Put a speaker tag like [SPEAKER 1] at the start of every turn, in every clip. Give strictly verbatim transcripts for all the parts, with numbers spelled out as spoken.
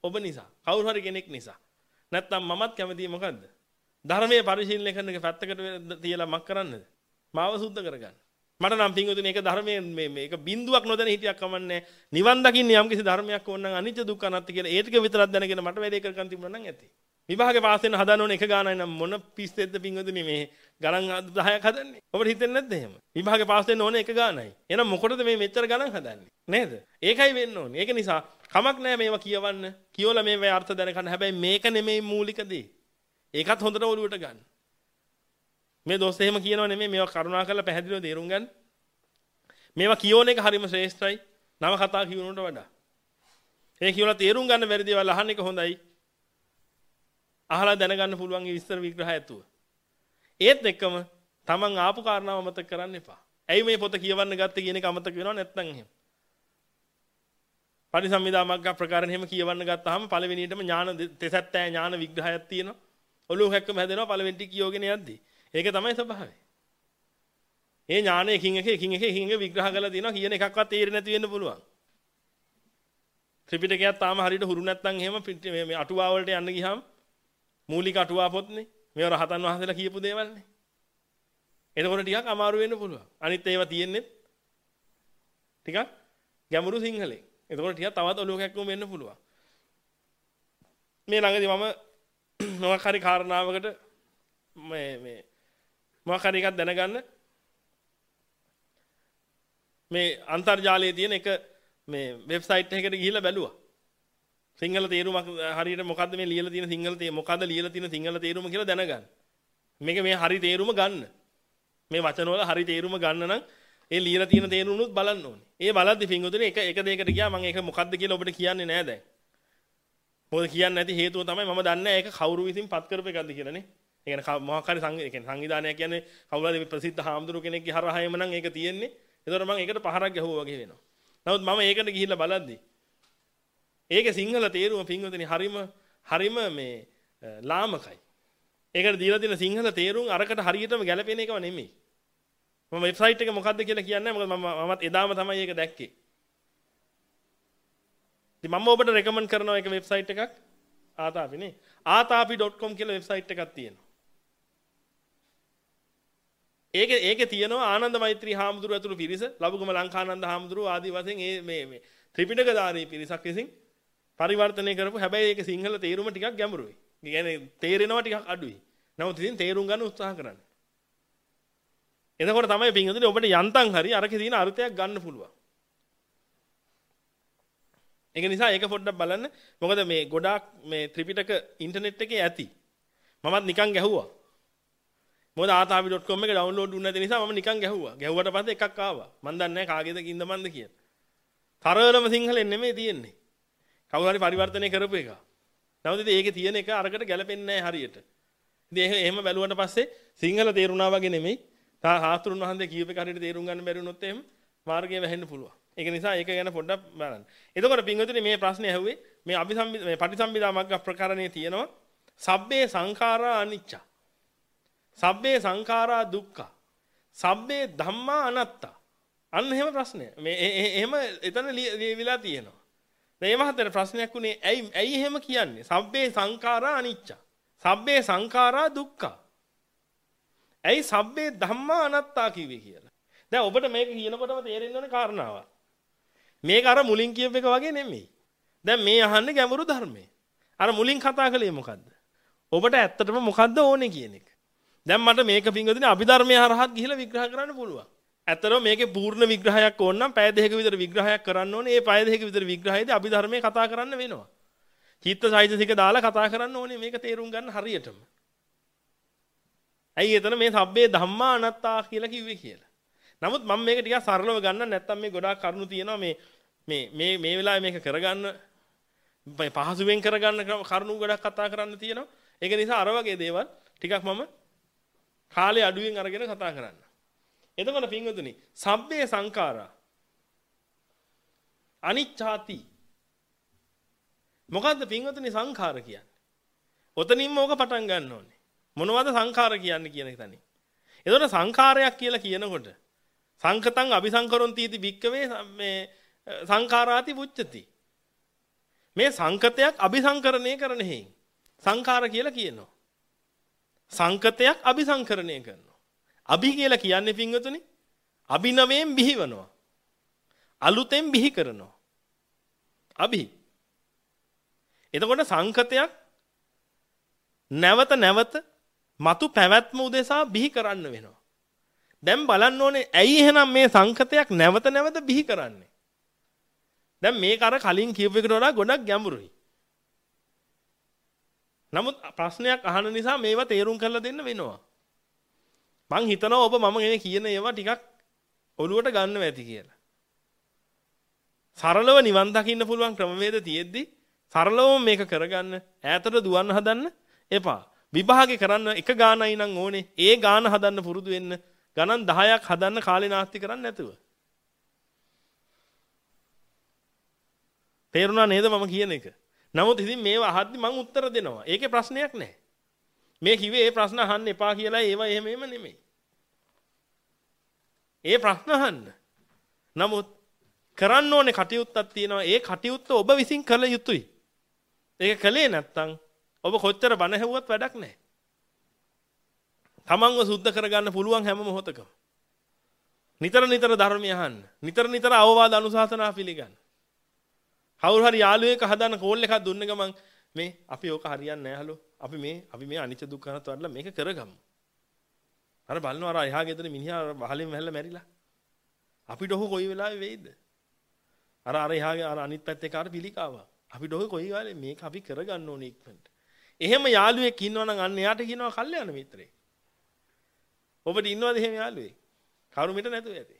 [SPEAKER 1] ඔබ නිසා. කවුරු හරි කෙනෙක් නිසා. නැත්තම් මමත් කැමතියි මොකද්ද? ධර්මයේ පරිශීලනය කරන එක පැත්තකට තියලා මක් කරන්නද? මාව සුද්ධ කරගන්න. මට නම් පින්වතුනි ඒක ධර්මයේ මේ මේක බිඳුවක් නොදැන හිටියක් කමන්නේ. නිවන් දකින්න යම් කිසි ධර්මයක් ඕන නම් අනිත්‍ය දුක්ඛ අනාත්ම කියලා ඒ ටික විතරක් දැනගෙන මට වැඩේ කරගන්න තිබුණා නම් ඇති. විභාගේ පාස් වෙන්න හදන්න ඕනේ එක ගානයි නම් මොන පිස්සෙද්ද පින්වතුනි මේ ගණන් දහයක් හදන්නේ. ඔබට හිතෙන්නේ නැද්ද එහෙම? විභාගේ පාස් වෙන්න ඕනේ එක ගානයි. එහෙනම් මොකටද මේ මෙච්චර ගණන් හදන්නේ? නේද? ඒකයි වෙන්න ඕනේ. ඒක නිසා කමක් නැහැ මේවා කියවන්න. කියවලා මේවා අර්ථ දැනගන්න. හැබැයි මේක නෙමෙයි මූලික දේ. ඒකත් හොඳට ඔලුවට ගන්න. මේ දොස් එහෙම කියනව නෙමෙයි මේවා කරුණා කරලා පැහැදිලිව තේරුම් ගන්න. මේවා කියෝන එක හරිම ශ්‍රේෂ්ඨයි. නව කතා කියනකට වඩා. ඒ කියවලා තේරුම් ගන්න බැරි දේවල් අහන්න එක හොඳයි. අහලා දැනගන්න පුළුවන් විස්තර විග්‍රහ ඇතුව. ඒත් එක්කම තමන් ආපු කාරණාව මතක කරන්න එපා. ඇයි මේ පොත කියවන්න ගත්තේ කියන එක අමතක වෙනව නැත්නම් එහෙම. පරිසම්මිදා මග්ග ප්‍රකාරයෙන් එහෙම කියවන්න ගත්තාම පළවෙනියටම ඥාන තෙසැත්තෑ ඥාන විග්‍රහයක් තියෙනවා. ඔළුව හැක්කම හැදෙනවා පළවෙනි ටික කියෝගෙන යද්දී. ඒක තමයි ස්වභාවය. ඒ ඥාන එකින් එක එකින් එක එකින් එක විග්‍රහ කරලා තියෙනවා කියන එකක්වත් තේරෙන්නේ නැති වෙන්න පුළුවන්. ත්‍රිපිටකයක් තාම හරියට හුරු නැත්නම් එහෙම මේ අටුවා වලට යන්න ගියාම මූලික අටුවා පොත්නේ. මේව රහතන් වහන්සේලා කියපු දේවල්නේ. එතකොට ටිකක් අමාරු වෙන්න පුළුවන්. අනිත් ඒවා තියෙන්නේ ටිකක් ගැඹුරු සිංහලෙන්. එතකොට ටිකක් තවත් ඔලුව කැක්කම වෙන්න පුළුවන්. මේ ළඟදී මම මොකක් හරි කාරණාවකට මේ මේ මොකක් හරි එකක් දැනගන්න මේ අන්තර්ජාලයේ තියෙන එක මේ වෙබ්සයිට් එකකට ගිහිල්ලා බැලුවා. සිංහල තේරුමක් හරියට මොකද්ද මේ ලියලා තියෙන සිංහල තේ මොකද්ද ලියලා තියෙන සිංහල තේරුම කියලා දැනගන්න. මේක මේ හරි තේරුම ගන්න. මේ වචන වල හරි තේරුම ගන්න නම් ඒ ලියලා තියෙන තේරුමුනුත් බලන්න ඕනේ. ඒ බලද්දි පින්වතුනි එක එක දෙයකට ගියා මම ඒක මොකද්ද කියලා ඔබට කියන්නේ නෑ දැන්. මොකද කියන්නේ නැති හේතුව තමයි මම දන්නේ නැහැ ඒක කවුරු විසින් පත් කරපු එකක්ද කියලා නේ. ඒ කියන්නේ මොකක් හරි සංවි ඒ කියන්නේ සංවිධානයක් කියන්නේ කවුරු හරි ප්‍රසිද්ධ හාමුදුරු කෙනෙක්ගේ හරහා එම නම් ඒක තියෙන්නේ. ඒතකොට මම ඒකට පහරක් ගැහුවා වගේ වෙනවා. නමුත් මම ඒකට ගිහිල්ලා බලද්දි ඒකේ සිංහල තේරුම පින්වතුනි හරිම හරිම මේ ලාමකයි. ඒකට දීලා තියෙන සිංහල තේරුම් අරකට හරියටම ගැලපෙන එකව නෙමෙයි. මම වෙබ්සයිට් එක මොකද්ද කියලා කියන්නේ නැහැ. මොකද මම මමත් එදාම තමයි ඒක දැක්කේ. ඉතින් මම ඔබට රෙකමන්ඩ් කරනවා එක වෙබ්සයිට් එකක් ආතාපි නේ. ආතාපි ඩොට් කොම් කියලා වෙබ්සයිට් එකක් තියෙනවා. ඒකේ ඒකේ තියෙනවා ආනන්ද මෛත්‍රී හාමුදුරුව ඇතුළු පිරිස, ලබුගම ලංකානන්ද හාමුදුරුව ආදී වශයෙන් මේ මේ මේ ත්‍රිපිටකධාරී පිරිසක් විසින් පරිවර්තනය කරපු හැබැයි ඒක සිංහල තේරුම ටිකක් ගැඹුරුයි. ඒ කියන්නේ තේරෙනවා ටිකක් අඩුයි. නමුත් ඉතින් තේරුම් ගන්න උත්සාහ කරන්න. එතකොට තමයි පින්වතුනි ඔබට යන්තම් හරි අරකේ තියෙන අර්ථයක් ගන්න පුළුවන්. ඒක නිසා ඒක පොඩ්ඩක් බලන්න. මොකද මේ ගොඩාක් මේ ත්‍රිපිටක ඉන්ටර්නෙට් එකේ ඇති. මමත් නිකන් ගැහුවා. මොකද ආතාපි ඩොට් කොම් එක ඩවුන්ලෝඩ් වුණ නැති නිසා මම නිකන් ගැහුවා. ගැහුවට පස්සේ එකක් ආවා. මම දන්නේ නැහැ කාගේද කින්ද මන්ද කියලා. තරලම සිංහලෙන් නෙමෙයි තියෙන්නේ. කවුරු හරි පරිවර්තනය කරපු එක. නමුත් ඉතින් ඒකේ තියෙන එක අරකට ගැලපෙන්නේ නැහැ හරියට. ඉතින් එහෙම බැලුවට පස්සේ සිංහල තේරුණා වගේ නෙමෙයි. තා හාස්තුරුන් වහන්සේ කියූප එක හරියට තේරුම් ගන්න බැරි වුණොත් එහෙම මාර්ගය වැහෙන්න පුළුවන්. ඒක නිසා ඒක ගැන පොඩ්ඩක් බලන්න. එතකොට පින්වතුනි මේ ප්‍රශ්නේ ඇහුවේ මේ අபிසම්බි මේ පටිසම්භිදා මග්ග ප්‍රකරණේ තියෙනවා සබ්බේ සංඛාරා අනිච්ච. සබ්බේ සංඛාරා දුක්ඛ. සබ්බේ ධම්මා අනාත්තා. අන්න එහෙම ප්‍රශ්නය. මේ එහෙම එතන ලියවිලා තියෙනවා. දැන් මේ මහත්තයාට ප්‍රශ්නයක් උනේ ඇයි ඇයි එහෙම කියන්නේ? සබ්බේ සංඛාරා අනිච්ච. සබ්බේ සංඛාරා දුක්ඛ. ඇයි සබ්බේ ධම්මා අනාත්තා කිව්වේ කියලා. දැන් ඔබට මේක කියනකොටම තේරෙන්න ඕනේ කාරණාවක්. මේක අර මුලින් කියප එක වගේ නෙමෙයි. දැන් මේ අහන්නේ ගැඹුරු ධර්මයේ. අර මුලින් කතා කළේ මොකද්ද? ඔබට ඇත්තටම මොකද්ද ඕනේ කියන එක. දැන් මට මේක පින්වදින අභිධර්මයේ හරහත් ගිහිලා විග්‍රහ කරන්න පුළුවන්. ඇත්තටම මේකේ පූර්ණ විග්‍රහයක් ඕන නම් පැය දෙකක විතර විග්‍රහයක් කරන්න ඕනේ. ඒ පැය දෙකක විතර විග්‍රහයේදී අභිධර්මයේ කතා කරන්න වෙනවා. චිත්තසයිතසික දාලා කතා කරන්න ඕනේ මේක තේරුම් ගන්න හරියටම. ඇයි එතන මේ සබ්බේ ධම්මා අනාත්තා කියලා කිව්වේ කියලා. නමුත් මම මේක ටිකක් සරලව ගන්න නැත්තම් මේ ගොඩාක් කරුණු තියෙනවා මේ මේ මේ මේ වෙලාවේ මේක කරගන්න පහසුවෙන් කරගන්න කරුණු ගොඩක් කතා කරන්න තියෙනවා. ඒක නිසා අර වගේ දේවල් ටිකක් මම කාලේ අඩුවෙන් අරගෙන කතා කරන්න. එතකොට පින්වතුනි සබ්බේ සංඛාරා අනිච්ඡාති. මොකද්ද පින්වතුනි සංඛාර කියන්නේ? ඔතනින්ම ඕක පටන් ගන්න ඕනේ. මොනවද සංඛාර කියන්නේ කියන එක තනින්. එතකොට සංඛාරයක් කියලා කියනකොට සංකතං අபிසංකරොන්ති इति වික්කවේ මේ සංඛාරාති පුච්චති. මේ සංකතයක් අபிසංකරණය කරන හේයින් සංඛාර කියලා කියනවා. සංකතයක් අபிසංකරණය කරනවා. අභි කියලා කියන්නේ පින්වතුනි අභිනවයෙන් බිහිවනවා. අලුතෙන් බිහි කරනවා. අභි. එතකොට සංකතයක් නැවත නැවත මතු පැවැත්ම උදෙසා බිහි කරන්න වෙනවා. දැන් බලන්න ඕනේ ඇයි එහෙනම් මේ සංකතයක් නැවත නැවත බිහි කරන්නේ? දැන් මේක අර කලින් කියපු එකට වඩා ගොඩක් ගැඹුරුයි. නමුත් ප්‍රශ්නයක් අහන නිසා මේවා තේරුම් කරලා දෙන්න වෙනවා. මං හිතනවා ඔබ මම ගෙන කියන ඒවා ටිකක් ඔළුවට ගන්නව ඇති කියලා. සරලව නිවන් දකින්න පුළුවන් ක්‍රමවේද තියෙද්දි සරලවම මේක කරගන්න ඈතට දුවන්න හදන්න එපා. විභාගේ කරන්න එක ගානයි නම් ඕනේ. ඒ ගාන හදන්න පුරුදු වෙන්න. ගණන් දහයක් හදන්න කාලේ නාස්ති කරන්නේ නැතුව. තේරුණා නේද මම කියන එක? නමුත් ඉතින් මේව අහද්දි මම උත්තර දෙනවා. ඒකේ ප්‍රශ්නයක් නැහැ. මේ කිව්වේ ඒ ප්‍රශ්න අහන්න එපා කියලා ඒවා එහෙම එහෙම නෙමෙයි. ඒ ප්‍රශ්න අහන්න. නමුත් කරන්න ඕනේ කටයුත්තක් තියෙනවා. ඒ කටයුත්ත ඔබ විසින් කළ යුතුයි. ඒක කළේ නැත්නම් ඔබ කොච්චර බණ හැවුවත් වැඩක් නැහැ. තමන්ව සුද්ධ කරගන්න පුළුවන් හැම මොහොතකම. නිතර නිතර ධර්මය අහන්න. නිතර නිතර අවවාද අනුශාසනා පිළිගන්න. කවුරු හරි යාළුවෙක් හදාන කෝල් එකක් දුන්න ගමන් මේ අපි ඕක හරියන්නේ නැහැ හලෝ. අපි මේ අපි මේ අනිච්ච දුක්ඛ අනාත්ම වඩලා මේක කරගමු. අර බලනවා අර එහා ගෙදර මිනිහා වහලෙන් වැහලා මැරිලා. අපිට ඔහු කොයි වෙලාවෙ වෙයිද? අර අර එහාගේ අර අනිත් පැත්තේ කාට පිළිකාවා. අපිට ඔහු කොයි වෙලාවෙ මේක අපි කරගන්න ඕනේ ඉක්මනට. එහෙම යාළුවෙක් ඉන්නවා නම් අන්න එයාට කියනවා කල්යාණ මිත්‍රයෙක්. ඔබට ඉන්නවද එහෙම යාළුවෙක්? කරුමිට නැතුව ඇති.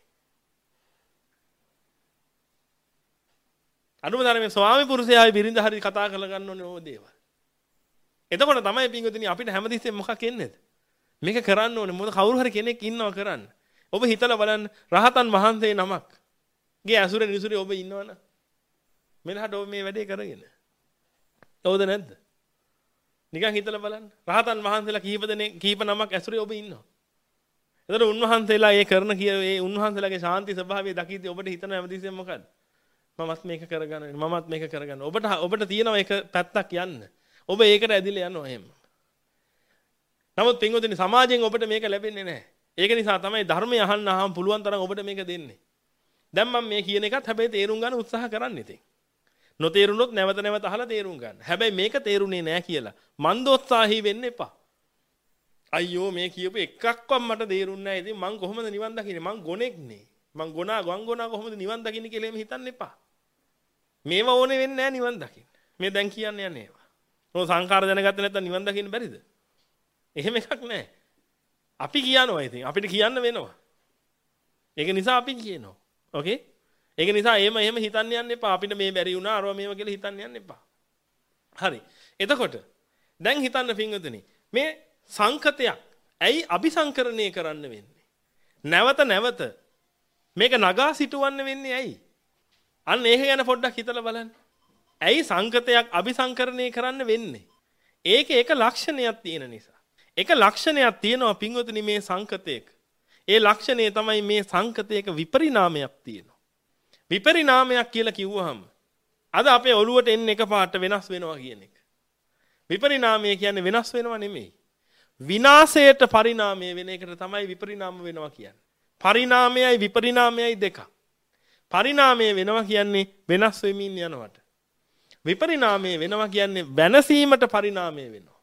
[SPEAKER 1] අනුමතන මේ ස්වාමි පුරුෂයායි බිරිඳ හරි කතා කරලා ගන්න ඕනේ ඕව දේවල්. එතකොට තමයි පින්වතුනි අපිට හැමතිස්සෙම මොකක් එන්නේද? මේක කරන්න ඕනේ. මොකද කවුරු හරි කෙනෙක් ඉන්නවා කරන්න. ඔබ හිතලා බලන්න රහතන් වහන්සේ නමක් ගේ ඇසුරේ නිසුරේ ඔබ ඉන්නවනම් මෙලහට ඔබ මේ වැඩේ කරගෙන. හවුද නැද්ද? නිකන් හිතලා බලන්න. රහතන් වහන්සේලා කීප දෙනෙක් කීප නමක් ඇසුරේ ඔබ ඉන්නවා. එතකොට උන්වහන්සේලා ඒ කරන කිය ඒ උන්වහන්සේලාගේ ශාන්ති ස්වභාවය දකිද්දී ඔබට හිතන හැමතිස්සෙම මොකද්ද? මමත් මේක කරගන්න මමත් මේක කරගන්න. ඔබට ඔබට තියෙනවා එක පැත්තක් යන්න. ඔබ ඒකට ඇදිලා යනවා එහෙම. නමුත් පින්වතුනි සමාජයෙන් ඔබට මේක ලැබෙන්නේ නැහැ. ඒක නිසා තමයි ධර්මය අහන්න අහම් පුළුවන් තරම් ඔබට මේක දෙන්නේ. දැන් මම මේ කියන එකත් හැබැයි තේරුම් ගන්න උත්සාහ කරන්න ඉතින්. නොතේරුනොත් නැවත නැවත අහලා තේරුම් ගන්න. හැබැයි මේක තේරුනේ නැහැ කියලා මන්දෝත්සාහී වෙන්න එපා. අයියෝ මේ කියපු එකක්වත් මට තේරුන්නේ නැහැ. ඉතින් මං කොහොමද නිවන් දකින්නේ? මං ගොනෙක් නේ. මං ගොනා ගොන් ගොනා කොහොමද නිවන් දකින්නේ කියලා එහෙම හිතන්න එපා. මේව ඕනේ වෙන්නේ නැහැ නිවන් දකින්න. මේ දැන් කියන්න යන්නේ ඒවා. ඔය සංඛාර දැනගත්තේ නැත්නම් නිවන් දකින්න බැරිද? එහෙම එකක් නැහැ. අපි කියනවා ඉතින් අපිට කියන්න වෙනවා. ඒක නිසා අපි කියනවා. ඕකේ? ඒක නිසා එහෙම එහෙම හිතන්න යන්න එපා. අපිට මේ බැරි වුණා අරව මේව කියලා හිතන්න යන්න එපා. හරි. එතකොට දැන් හිතන්න පින්වතුනි මේ සංකතයක් ඇයි අபிසංකරණය කරන්න වෙන්නේ? නැවත නැවත මේක නගා සිටවන්න වෙන්නේ ඇයි? අන්න ඒක ගැන පොඩ්ඩක් හිතලා බලන්න. ඇයි සංකතයක් අபிසංකරණය කරන්න වෙන්නේ? ඒකේ එක ලක්ෂණයක් තියෙන නිසා. එක ලක්ෂණයක් තියෙනවා පින්වතුනි මේ සංකතයක. ඒ ලක්ෂණය තමයි මේ සංකතයක විපරිණාමයක් තියෙනවා. විපරිණාමයක් කියලා කිව්වහම අද අපේ ඔළුවට එන්නේ එකපාරට වෙනස් වෙනවා කියන එක. විපරිණාමය කියන්නේ වෙනස් වෙනවා නෙමෙයි. විනාශයට පරිණාමය වෙන එකට තමයි විපරිණාම වෙනවා කියන්නේ. පරිණාමයයි විපරිණාමයයි දෙකක්. පරිණාමය වෙනවා කියන්නේ වෙනස් වෙමින් යනවට. විපරිණාමය වෙනවා කියන්නේ වෙනසීමට පරිණාමය වෙනවා.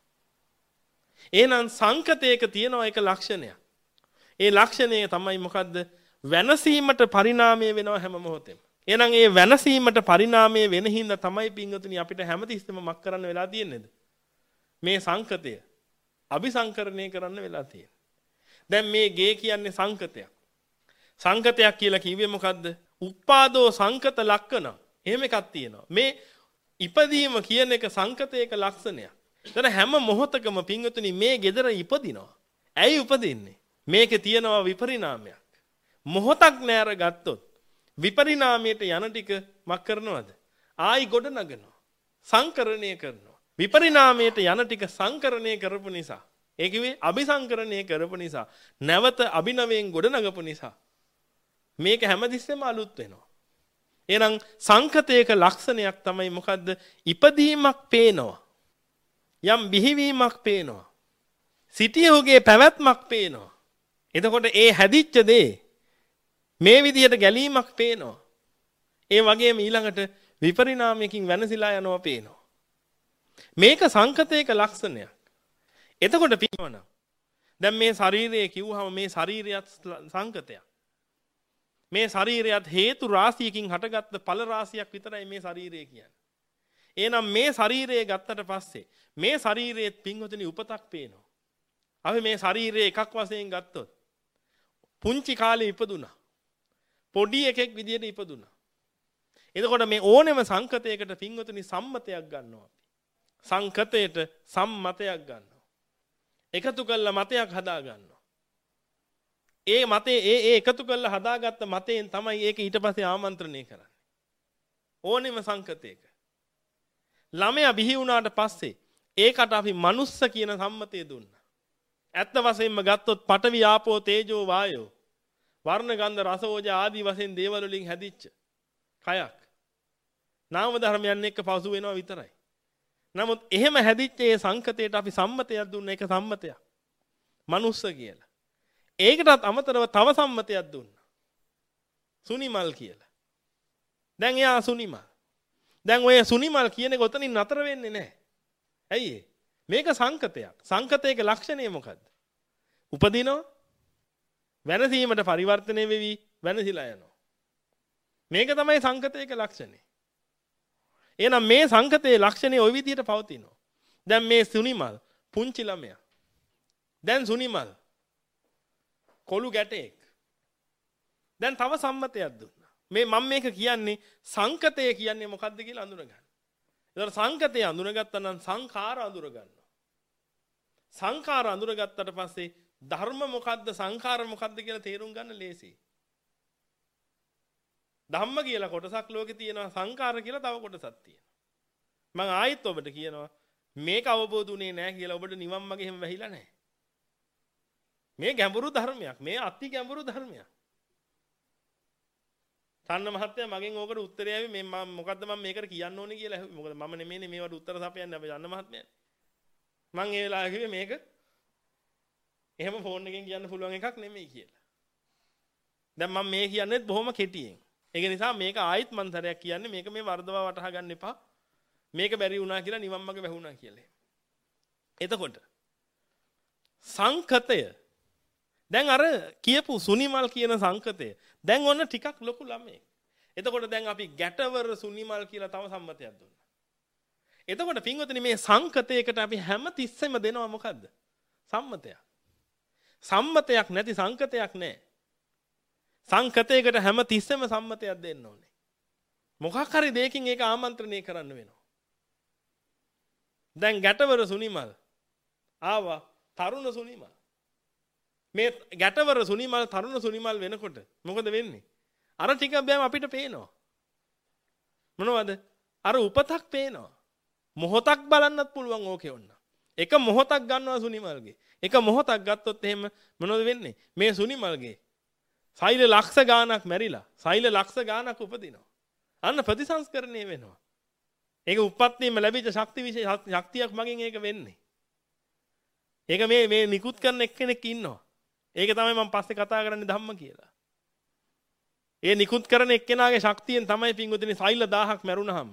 [SPEAKER 1] එහෙනම් සංකතයක තියෙනවා එක ලක්ෂණයක්. ඒ ලක්ෂණය තමයි මොකද්ද? වෙනසීමට පරිණාමය වෙනවා හැම මොහොතෙම. එහෙනම් ඒ වෙනසීමට පරිණාමය වෙන හින්දා තමයි පින්වතුනි අපිට හැමතිස්සෙම මක් කරන්න වෙලා තියෙන්නේද? මේ සංකතය අபிසංකරණය කරන්න වෙලා තියෙන්නේ. දැන් මේ ගේ කියන්නේ සංකතයක්. සංකතයක් කියලා කිව්වේ මොකද්ද? උප්පාදෝ සංකත ලක්ෂණ. එහෙම එකක් තියෙනවා. මේ ඉපදීම කියන එක සංකතයක ලක්ෂණයක්. දැන් හැම මොහොතකම පින්වතුනි මේ gedara ඉපදිනවා. ඇයි උපදින්නේ? මේකේ තියෙනවා විපරිණාමයක්. මොහොතක් නෑර ගත්තොත් විපරිණාමයට යන ටික මක් කරනවද? ආයි ගොඩ නගනවා. සංකරණය කරනවා. විපරිණාමයට යන ටික සංකරණය කරපු නිසා, ඒ කිව්වේ අபிසංකරණය කරපු නිසා, නැවත අභිනවයෙන් ගොඩ නගපු නිසා මේක හැමතිස්සෙම අලුත් වෙනවා. එහෙනම් සංකතයක ලක්ෂණයක් තමයි මොකද්ද? ඉපදීමක් පේනවා. යම් බිහිවීමක් පේනවා. සිටියෝගේ පැවැත්මක් පේනවා. එතකොට ඒ හැදිච්ච දේ මේ විදිහට ගැලීමක් පේනවා. ඒ වගේම ඊළඟට විපරිණාමයකින් වෙනසිලා යනවා පේනවා. මේක සංකතයක ලක්ෂණයක්. එතකොට පිනවනම් දැන් මේ ශරීරය කිව්වහම මේ ශරීරයත් සංකතයක්. මේ ශරීරයත් හේතු රාශියකින් හටගත්ත ඵල රාශියක් විතරයි මේ ශරීරය කියන්නේ. එහෙනම් මේ ශරීරය ගත්තට පස්සේ මේ ශරීරයේ පින්වතුනි උපතක් පේනවා. අපි මේ ශරීරය එකක් වශයෙන් ගත්තොත් පුංචි කාලේ ඉපදුනා. පොඩි එකෙක් විදියට ඉපදුනා. එතකොට මේ ඕනෙම සංකතයකට පින්වතුනි සම්මතයක් ගන්නවා අපි. සංකතයට සම්මතයක් ගන්නවා. එකතු කළා මතයක් හදා ගන්නවා. ඒ මතේ ඒ ඒ එකතු කළා හදාගත්ත මතයෙන් තමයි ඒක ඊට පස්සේ ආමන්ත්‍රණය කරන්නේ. ඕනෙම සංකතයක. ළමයා බිහි වුණාට පස්සේ ඒකට අපි මනුස්ස කියන සම්මතය දුන්නා. ඇත්ත වශයෙන්ම ගත්තොත් පඨවි ආපෝ තේජෝ වායෝ වර්ණ ගන්ධ රස ඕජා ආදී වශයෙන් දේවල් වලින් හැදිච්ච කයක්. නාම ධර්මයන් එක්ක පසු වෙනවා විතරයි. නමුත් එහෙම හැදිච්ච ඒ සංකතයට අපි සම්මතයක් දුන්න එක සම්මතයක්. මනුස්ස කියලා. ඒකටත් අමතරව තව සම්මතයක් දුන්නා. සුනිමල් කියලා. දැන් එයා සුනිමල්. දැන් ඔය සුනිමල් කියන එක ඔතනින් නතර වෙන්නේ නැහැ. ඇයි මේක සංකතයක්. සංකතයක ලක්ෂණය මොකද්ද? උපදිනවා. වෙනසීමට පරිවර්තනය වෙවි වෙනසිලා යනවා. මේක තමයි සංකතයක ලක්ෂණය. එහෙනම් මේ සංකතයේ ලක්ෂණය ওই විදිහට පවතිනවා. දැන් මේ සුනිමල් පුංචි ළමයා. දැන් සුනිමල් කොළු ගැටේක්. දැන් තව සම්මතයක් දුන්නා. මේ මම මේක කියන්නේ සංකතය කියන්නේ මොකද්ද කියලා අඳුනගන්න. ඒතර සංකතය අඳුනගත්තා නම් සංඛාර අඳුර ගන්නවා. සංඛාර අඳුරගත්තට පස්සේ ධර්ම මොකද්ද සංඛාර මොකද්ද කියලා තේරුම් ගන්න ලේසියි. ධම්ම කියලා කොටසක් ලෝකේ තියෙනවා සංඛාර කියලා තව කොටසක් තියෙනවා. මම ආයෙත් ඔබට කියනවා මේක අවබෝධුනේ නැහැ කියලා ඔබට නිවන් මාගේ හැම වැහිලා නැහැ. මේ ගැඹුරු ධර්මයක්. මේ අති ගැඹුරු ධර්මයක්. සන්න මහත්තයා මගෙන් ඕකට උත්තරය ආවේ මේ මම මොකද්ද මම මේකට කියන්න ඕනේ කියලා. මොකද මම නෙමෙයිනේ මේවට උත්තර සපයන්නේ අපි සන්න මහත්මයානේ. මම ඒ වෙලාවේ කිව්වේ මේක එහෙම ෆෝන් එකෙන් කියන්න පුළුවන් එකක් නෙමෙයි කියලා. දැන් මම මේ කියන්නේත් බොහොම කෙටියෙන්. ඒක නිසා මේක ආයිත් මන් තරයක් කියන්නේ මේක මේ වර්ධව වටහා ගන්න එපා. මේක බැරි වුණා කියලා නිවන් මඟ වැහුණා කියලා. එතකොට සංකතය දැන් අර කියපු සුනිමල් කියන සංකතය දැන් ඔන්න ටිකක් ලොකු ළමයි. එතකොට දැන් අපි ගැටවර සුනිමල් කියලා තව සම්මතයක් දුන්නා. එතකොට පින්වතුනි මේ සංකතයකට අපි හැම තිස්සෙම දෙනවා මොකද්ද? සම්මතයක්. සම්මතයක් නැති සංකතයක් නැහැ. සංකතයකට හැම තිස්සෙම සම්මතයක් දෙන්න ඕනේ. මොකක් හරි දෙයකින් ඒක ආමන්ත්‍රණය කරන්න වෙනවා. දැන් ගැටවර සුනිමල් ආවා තරුණ සුනිමල්. මේ ගැටවර සුනිමල් තරුණ සුනිමල් වෙනකොට මොකද වෙන්නේ? අර ටික බෑම අපිට පේනවා. මොනවද? අර උපතක් පේනවා. මොහොතක් බලන්නත් පුළුවන් ඕකේ ඔන්න. එක මොහොතක් ගන්නවා සුනිමල්ගේ. එක මොහොතක් ගත්තොත් එහෙම මොනවද වෙන්නේ? මේ සුනිමල්ගේ සෛල ලක්ෂ ගාණක් මැරිලා සෛල ලක්ෂ ගාණක් උපදිනවා. අන්න ප්‍රතිසංස්කරණය වෙනවා. ඒක උප්පත්තියම ලැබිච්ච ශක්ති විශේෂ ශක්තියක් මගින් ඒක වෙන්නේ. ඒක මේ මේ නිකුත් කරන එක්කෙනෙක් ඉන්නවා. ඒක තමයි මම පස්සේ කතා කරන්නේ ධම්ම කියලා. ඒ නිකුත් කරන එක්කෙනාගේ ශක්තියෙන් තමයි පින්වතුනි සෛල දහයක් මැරුණාම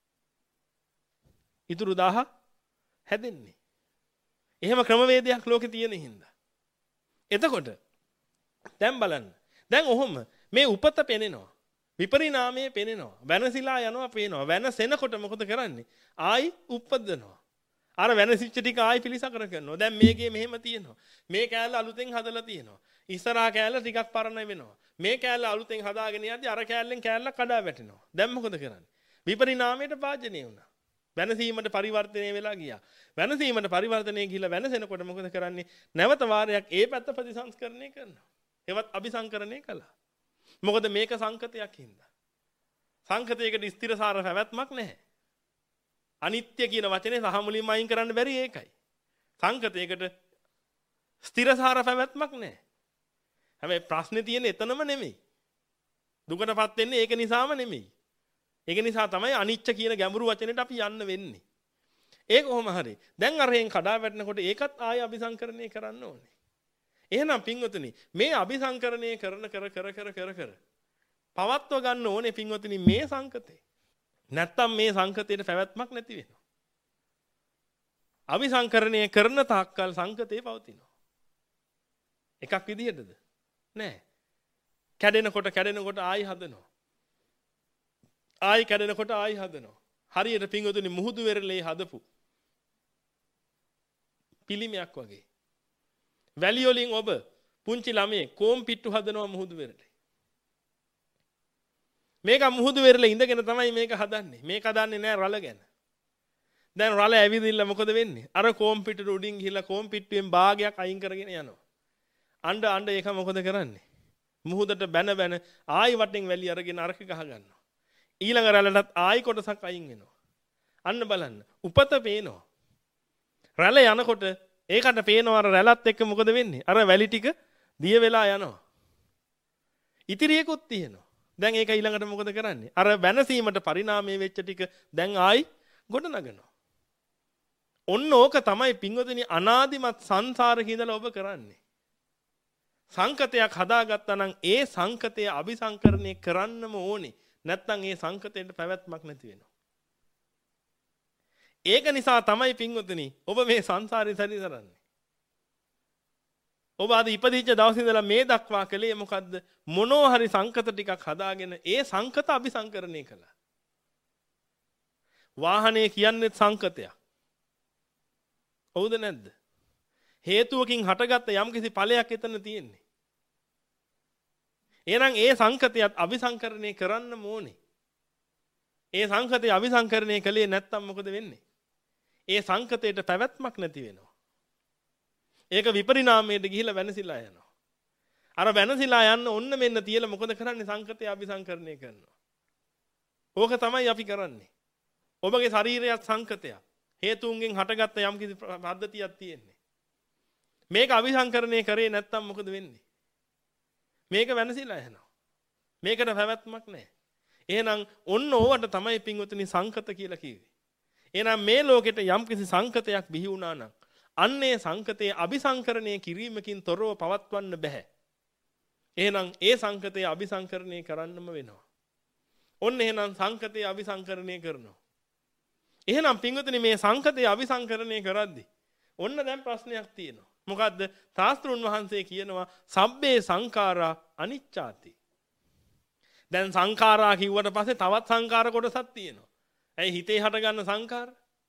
[SPEAKER 1] ඉතුරු දහය හැදෙන්නේ. එහෙම ක්‍රමවේදයක් ලෝකේ තියෙන හින්දා. එතකොට දැන් බලන්න. දැන් ඔහොම මේ උපත පෙනෙනවා. විපරිණාමයේ පෙනෙනවා. වෙනසිලා යනවා පේනවා. වෙනසෙනකොට මොකද කරන්නේ? ආයි උප්පදනවා. අර වෙනසිච්ච ටික ආයි පිළිසකර කරනවා. දැන් මේකේ මෙහෙම තියෙනවා. මේ කෑල්ල අලුතෙන් හදලා තියෙනවා. ඉස්සරහා කෑල්ල ටිකක් පරණ වෙනවා. මේ කෑල්ල අලුතෙන් හදාගෙන යද්දි අර කෑල්ලෙන් කෑල්ල කඩා වැටෙනවා. දැන් මොකද කරන්නේ? විපරිණාමයට භාජනය වුණා. වෙනසීමට පරිවර්තනය වෙලා ගියා. වෙනසීමට පරිවර්තනය ගිහිල්ලා වෙනසෙනකොට මොකද කරන්නේ? නැවත වාරයක් ඒ පැත්ත ප්‍රතිසංස්කරණය කරනවා. ඒවත් අபிසංකරණය කළා. මොකද මේක සංකතයක් හින්දා. සංකතයකට ස්ථිරසාර පැවැත්මක් නැහැ. අනිත්‍ය කියන වචනේ සහ මුලින්ම අයින් කරන්න බැරි ඒකයි. සංකතයකට ස්ථිරසාර පැවැත්මක් නැහැ. හැබැයි ප්‍රශ්නේ තියෙන්නේ එතනම නෙමෙයි. දුකටපත් වෙන්නේ ඒක නිසාම නෙමෙයි. ඒක නිසා තමයි අනිච්ච කියන ගැඹුරු වචනෙට අපි යන්න වෙන්නේ. ඒක කොහොම හරි. දැන් අරහෙන් කඩා වැටෙනකොට ඒකත් ආය අபிසංකරණය කරන්න ඕනේ. එහෙනම් පින්වතුනි මේ අபிසංකරණය කරන කර කර කර කර කර පවත්ව ගන්න ඕනේ පින්වතුනි මේ සංකතේ. නැත්තම් මේ සංකතේට පැවැත්මක් නැති වෙනවා. අபிසංකරණය කරන තාක්කල් සංකතේ පවතිනවා. එකක් විදිහටද? නෑ. කැඩෙනකොට කැඩෙනකොට ආයි හදනවා. ආයි කැඩෙනකොට ආයි හදනවා. හරියට පින්වතුනි මුහුදු වෙරළේ හදපු පිළිමයක් වගේ. වැලි වලින් ඔබ පුංචි ළමයේ කොම් පිට්ටු හදනවා මුහුදු වෙරළේ. මේක මුහුදු වෙරළේ ඉඳගෙන තමයි මේක හදන්නේ. මේක හදන්නේ නෑ රළ ගැන. දැන් රළ ඇවිදින්න මොකද වෙන්නේ? අර කොම් පිට්ටු උඩින් ගිහිල්ලා කොම් පිට්ටුවෙන් භාගයක් අයින් කරගෙන යනවා. අඬ අඬ ඒක මොකද කරන්නේ? මුහුදට බැන බැන ආයි වටෙන් වැලි අරගෙන අරක ගහ ගන්නවා. ඊළඟ රැළටත් ආයි කොටසක් අයින් වෙනවා. අන්න බලන්න. උපත පේනවා. රැළ යනකොට ඒකට පේනවා අර රැළත් එක්ක මොකද වෙන්නේ? අර වැලි ටික දිය වෙලා යනවා. ඉතිරියකුත් තියෙනවා. දැන් ඒක ඊළඟට මොකද කරන්නේ? අර වෙනසීමට පරිණාමය වෙච්ච ටික දැන් ආයි ගොඩ නගනවා. ඔන්න ඕක තමයි පින්වතුනි අනාදිමත් සංසාරේ ඉඳලා ඔබ කරන්නේ. සංකතයක් හදාගත්තා නම් ඒ සංකතය අபிසංකරණය කරන්නම ඕනේ. නැත්නම් ඒ සංකතයට පැවැත්මක් නැති වෙනවා. ඒක නිසා තමයි පින්වතුනි ඔබ මේ සංසාරේ සැරිසරන්නේ. ඔබ අද ඉපදිච්ච දවසේ ඉඳලා මේ දක්වා කළේ මොකද්ද? මොනෝ හරි සංකත ටිකක් හදාගෙන ඒ සංකත අபிසංකරණය කළා. වාහනේ කියන්නේ සංකතයක්. හවුද නැද්ද? හේතුවකින් හටගත්ත යම්කිසි ඵලයක් එතන තියෙන්නේ. එහෙනම් ඒ සංකතයත් අபிසංකරණය කරන්න ඕනේ. ඒ සංකතය අபிසංකරණය කළේ නැත්නම් මොකද වෙන්නේ? ඒ සංකතයට පැවැත්මක් නැති වෙනවා. ඒක විපරිණාමයට ගිහිලා වෙනසිලා යනවා. අර වෙනසිලා යන්න ඔන්න මෙන්න තියලා මොකද කරන්නේ? සංකතය අபிසංකරණය කරනවා. ඕක තමයි අපි කරන්නේ. ඔබගේ ශරීරයත් සංකතයක්. හේතුන්ගෙන් හටගත්ත යම්කිසි පද්ධතියක් තියෙන්නේ. මේක අபிසංකරණය කරේ නැත්නම් මොකද වෙන්නේ? මේක වෙනසිලා යනවා. මේකට පැවැත්මක් නැහැ. එහෙනම් ඔන්න ඕවට තමයි පින්වතුනි සංකත කියලා කිව්වේ. එහෙනම් මේ ලෝකෙට යම්කිසි සංකතයක් බිහි වුණා නම් අන්නේ සංකතයේ අபிසංකරණය කිරීමකින් තොරව පවත්වන්න බෑ. එහෙනම් ඒ සංකතයේ අபிසංකරණය කරන්නම වෙනවා. ඔන්න එහෙනම් සංකතයේ අபிසංකරණය කරනවා. එහෙනම් පින්වතුනි මේ සංකතයේ අபிසංකරණය කරද්දී ඔන්න දැන් ප්‍රශ්නයක් තියෙනවා. මොකද්ද? ශාස්ත්‍රුන් වහන්සේ කියනවා සබ්බේ සංඛාරා අනිච්චාති. දැන් සංඛාරා කිව්වට පස්සේ තවත් සංඛාර කොටසක් තියෙනවා. ඇයි හිතේ හටගන්න සංඛාර?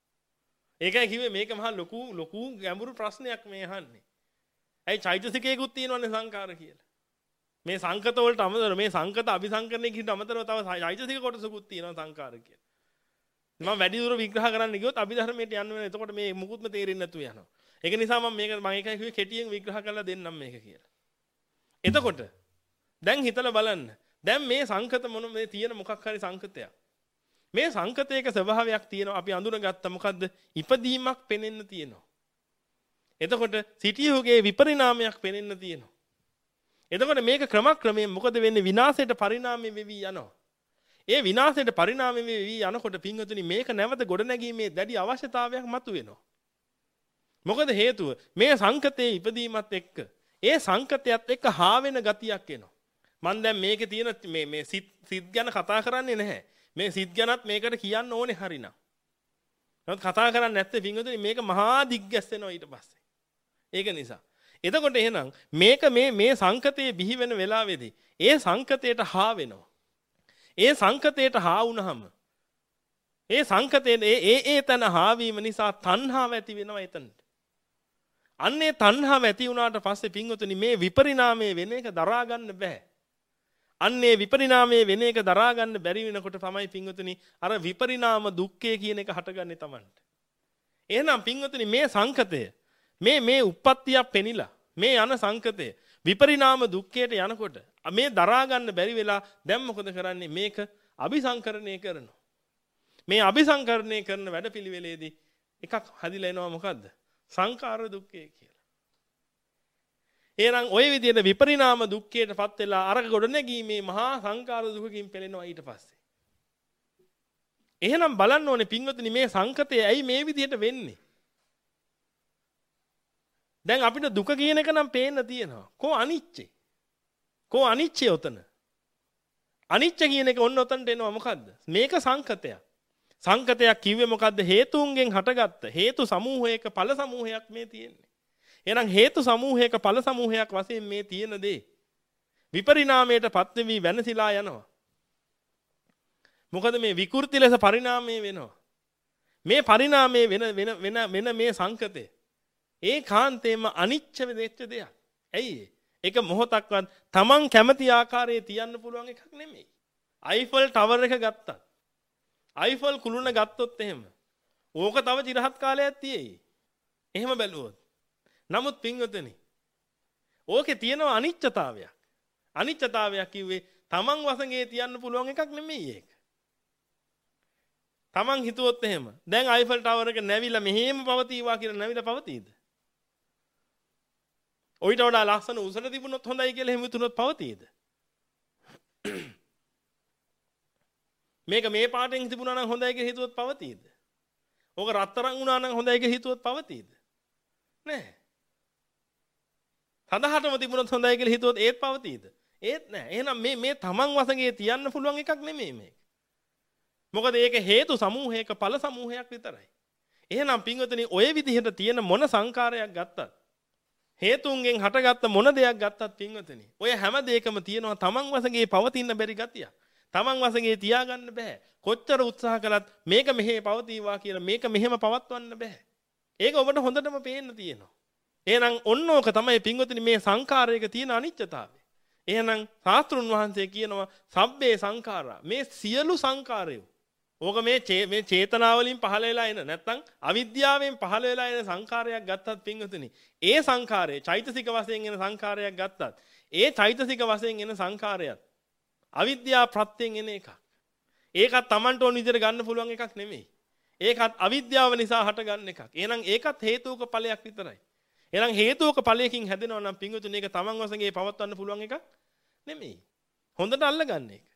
[SPEAKER 1] ඒකයි කිව්වේ මේක මහා ලොකු ලොකු ගැඹුරු ප්‍රශ්නයක් මේ අහන්නේ. ඇයි චෛතසිකයකුත් තියෙනවනේ සංඛාර කියලා. මේ සංකත වලට අමතරව මේ සංකත අபிසංකරණය කිහිට අමතරව තව චෛතසික කොටසකුත් තියෙනවා සංඛාර කියලා. මම වැඩි දුර විග්‍රහ කරන්න ගියොත් අභිධර්මයට යන්න වෙනවා. එතකොට මේ මුකුත්ම තේරෙන්නේ නැතුව යනවා. ඒක නිසා මම මේක මම ඒකයි කිව්වේ කෙටියෙන් විග්‍රහ කරලා දෙන්නම් මේක කියලා. එතකොට දැන් හිතලා බලන්න. දැන් මේ සංකත මොන මේ තියෙන මොකක් හරි සංකතයක්. මේ සංකතයක ස්වභාවයක් තියෙනවා. අපි අඳුනගත්තා මොකද්ද? ඉපදීමක් පෙනෙන්න තියෙනවා. එතකොට සිටියුගේ විපරිණාමයක් පෙනෙන්න තියෙනවා. එතකොට මේක ක්‍රමක්‍රමයෙන් මොකද වෙන්නේ? විනාශයට පරිණාමය වෙවි යනවා. ඒ විනාශයට පරිණාමය වෙවි යනකොට පින්වතුනි මේක නැවත ගොඩනැගීමේ දැඩි අවශ්‍යතාවයක් මතුවෙනවා. මොකද හේතුව මේ සංකතයේ ඉපදීමත් එක්ක ඒ සංකතයත් එක්ක හා වෙන ගතියක් එනවා. මම දැන් මේකේ තියෙන මේ මේ සිත් සිත් ගැන කතා කරන්නේ නැහැ. මේ සිත් ගැනත් මේකට කියන්න ඕනේ හරිනම්. නමුත් කතා කරන්නේ නැත්නම් පින්වතුනි මේක මහා දිග්ගැස්සෙනවා ඊට පස්සේ. ඒක නිසා. එතකොට එහෙනම් මේක මේ මේ සංකතයේ බිහි වෙන වෙලාවේදී ඒ සංකතයට හා වෙනවා. ඒ සංකතයට හා වුණාම ඒ සංකතයේ ඒ ඒ ඒ තන හාවීම නිසා තණ්හාව ඇති වෙනවා එතනට. අන්නේ තණ්හාව ඇති වුණාට පස්සේ පින්වතුනි මේ විපරිණාමයේ වෙන එක දරා ගන්න බෑ. අන්නේ විපරිණාමයේ වෙන එක දරා ගන්න බැරි වෙනකොට තමයි පින්වතුනි අර විපරිණාම දුක්ඛය කියන එක හටගන්නේ Tamanට. එහෙනම් පින්වතුනි මේ සංකතය මේ මේ උප්පත්තියක් පෙනිලා මේ යන සංකතය විපරිණාම දුක්ඛයට යනකොට මේ දරා ගන්න බැරි වෙලා දැන් මොකද කරන්නේ? මේක අபிසංකරණය කරනවා. මේ අபிසංකරණය කරන වැඩපිළිවෙලේදී එකක් හදිලා එනවා මොකද්ද? සංඛාර දුක්ඛය කියලා. එහෙනම් ওই විදිහට විපරිණාම දුක්ඛයටපත් වෙලා අර ගොඩනැගීමේ මහා සංඛාර දුකකින් පෙළෙනවා ඊට පස්සේ. එහෙනම් බලන්න ඕනේ පින්වතුනි මේ සංකතය ඇයි මේ විදිහට වෙන්නේ? දැන් අපිට දුක කියන එක නම් පේන්න තියෙනවා. කො අනිච්චේ? කො අනිච්චේ උතන? අනිච්ච කියන එක ඔන්න උතනට එනවා මොකද්ද? මේක සංකතයක්. සංකතයක් කිව්වේ මොකද්ද? හේතුන්ගෙන් හටගත්ත හේතු සමූහයක ඵල සමූහයක් මේ තියෙන්නේ. එහෙනම් හේතු සමූහයක ඵල සමූහයක් වශයෙන් මේ තියෙන දේ විපරිණාමයට පත් වෙවි වෙනසිලා යනවා. මොකද මේ විකෘති ලෙස පරිණාමය වෙනවා. මේ පරිණාමයේ වෙන වෙන වෙන වෙන මේ සංකතය ඒ කාන්තේම අනිච්ච වෙච්ච දෙයක්. ඇයි ඒක මොහොතක්වත් Taman කැමති ආකාරයේ තියන්න පුළුවන් එකක් නෙමෙයි. අයිෆල් ටවර් එක ගත්තත් අයිෆල් කුළුණ ගත්තොත් එහෙම ඕක තව চিරහත් කාලයක් තියෙයි. එහෙම බැලුවොත්. නමුත් පින්වතුනි ඕකේ තියෙනවා අනිච්චතාවයක්. අනිච්චතාවයක් කිව්වේ Taman වශයෙන් තියන්න පුළුවන් එකක් නෙමෙයි ඒක. Taman හිතුවොත් එහෙම දැන් අයිෆල් ටවර් එක නැවිලා මෙහෙම පවතිවා කියලා නැවිලා පවතීද? ඔයිට වඩා ලස්සන උසට තිබුණොත් හොඳයි කියලා එහෙම හිතුනොත් පවතීද? මේක මේ පාටෙන් තිබුණා නම් හොඳයි කියලා හිතුවොත් පවතීද? ඕක රත්තරන් වුණා නම් හොඳයි කියලා හිතුවොත් පවතීද? නෑ. සඳහටම තිබුණොත් හොඳයි කියලා හිතුවොත් ඒත් පවතීද? ඒත් නෑ. එහෙනම් මේ මේ Taman වශයෙන් තියන්න පුළුවන් එකක් නෙමෙයි මේක. මොකද ඒක හේතු සමූහයක ඵල සමූහයක් විතරයි. එහෙනම් පින්වතුනි ඔය විදිහට තියෙන මොන සංකාරයක් ගත්තත් හේතුන්ගෙන් හටගත්ත මොන දෙයක් ගත්තත් පින්වතුනි ඔය හැම දෙයකම තියෙනවා Taman වශයෙන් පවතින බැරි ගතිය. Taman වශයෙන් තියාගන්න බෑ. කොච්චර උත්සාහ කළත් මේක මෙහෙ පවතිවා කියලා මේක මෙහෙම පවත්වන්න බෑ. ඒක ඔබට හොඳටම පේන්න තියෙනවා. එහෙනම් ඔන්න ඕක තමයි පින්වතුනි මේ සංකාරයක තියෙන අනිත්‍යතාවය. එහෙනම් ශාස්ත්‍රුන් වහන්සේ කියනවා සබ්බේ සංඛාරා මේ සියලු සංකාරයෝ ඕක මේ මේ චේතනාවලින් පහළ වෙලා එන නැත්නම් අවිද්‍යාවෙන් පහළ වෙලා එන සංකාරයක් ගත්තත් පින්වතුනි ඒ සංකාරය චෛතසික වශයෙන් එන සංකාරයක් ගත්තත් ඒ චෛතසික වශයෙන් එන සංකාරයත් අවිද්‍යාව ප්‍රත්‍යයෙන් එන එකක්. ඒකත් Tamanට ඕන විදිහට ගන්න පුළුවන් එකක් නෙමෙයි. ඒකත් අවිද්‍යාව නිසා හට ගන්න එකක්. එහෙනම් ඒකත් හේතුක ඵලයක් විතරයි. එහෙනම් හේතුක ඵලයකින් හැදෙනවා නම් පින්වතුනි ඒක Taman වශයෙන් පවත්වන්න පුළුවන් එකක් නෙමෙයි. හොඳට අල්ලගන්න ඒක.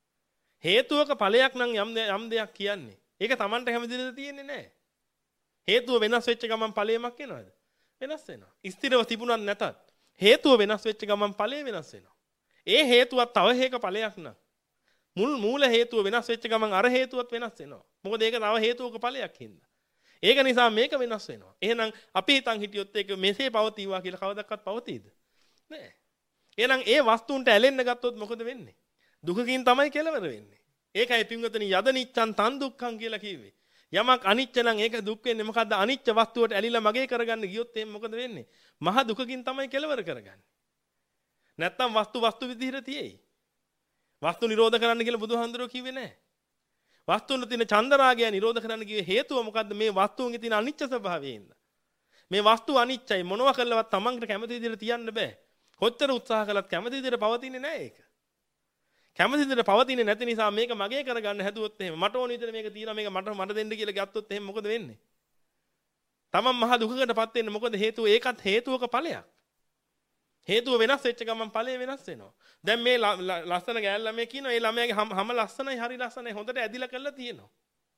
[SPEAKER 1] හේතුවක ඵලයක් නම් යම් යම් දෙයක් කියන්නේ. ඒක Tamanට හැම දිනෙද තියෙන්නේ නැහැ. හේතුව වෙනස් වෙච්ච ගමන් ඵලයමක් එනවද? වෙනස් වෙනවා. ස්ථිරව තිබුණත් නැතත් හේතුව වෙනස් වෙච්ච ගමන් ඵලය වෙනස් වෙනවා. ඒ හේතුවත් තව හේක ඵලයක් නම් මුල් මූල හේතුව වෙනස් වෙච්ච ගමන් අර හේතුවත් වෙනස් වෙනවා. මොකද ඒක තව හේතුවක ඵලයක් හින්දා. ඒක නිසා මේක වෙනස් වෙනවා. එහෙනම් අපි හිතන් හිටියොත් ඒක මෙසේ පවතිවා කියලා කවදාවත් පවතීද? නෑ. එහෙනම් ඒ වස්තුන්ට ඇලෙන්න ගත්තොත් මොකද වෙන්නේ? දුකකින් තමයි කෙලවර වෙන්නේ. ඒකයි පින්වතුනි යද නිච්ඡන් තන් දුක්ඛං කියලා කිව්වේ. යමක් අනිච්ච නම් ඒක දුක් වෙන්නේ මොකද්ද? අනිච්ච වස්තුවට ඇලිලා මගේ කරගන්න ගියොත් එහෙනම් මොකද වෙන්නේ? මහ දුකකින් තමයි කෙලවර කරගන්නේ. නැත්තම් වස්තු වස්තු විදිහට තියෙයි. වස්තු නිරෝධ කරන්න කියලා බුදුහාඳුරෝ කිව්වේ නැහැ. වස්තුන් තියෙන චන්දරාගය නිරෝධ කරන්න කිව්වේ හේතුව මොකද්ද? මේ වස්තුන්ගේ තියෙන අනිච්ච ස්වභාවයෙන්. මේ වස්තු අනිච්චයි මොනවා කළවත් Tamanට කැමති විදිහට තියන්න බෑ. කොච්චර උත්සාහ කළත් කැමති විදිහට පවතින්නේ නැහැ ඒක. කැමති විදිහට පවතින්නේ නැති නිසා මේක මගේ කරගන්න හැදුවොත් එහෙම මට ඕන විදිහට මේක තියනවා මේක මට මට දෙන්න කියලා ගත්තොත් එහෙම මොකද වෙන්නේ? Taman මහ දුකකටපත් වෙන්නේ මොකද හේතුව ඒකත් හේතුවක ඵලයක්. හේතුව වෙනස් වෙච්ච ගමන් ඵලය වෙනස් වෙනවා. දැන් මේ ලස්සන ගෑල් ළමයා කියනවා ඒ ළමයාගේ හැම ලස්සනයි හරි ලස්සනයි හොඳට ඇදිලා කරලා තියෙනවා.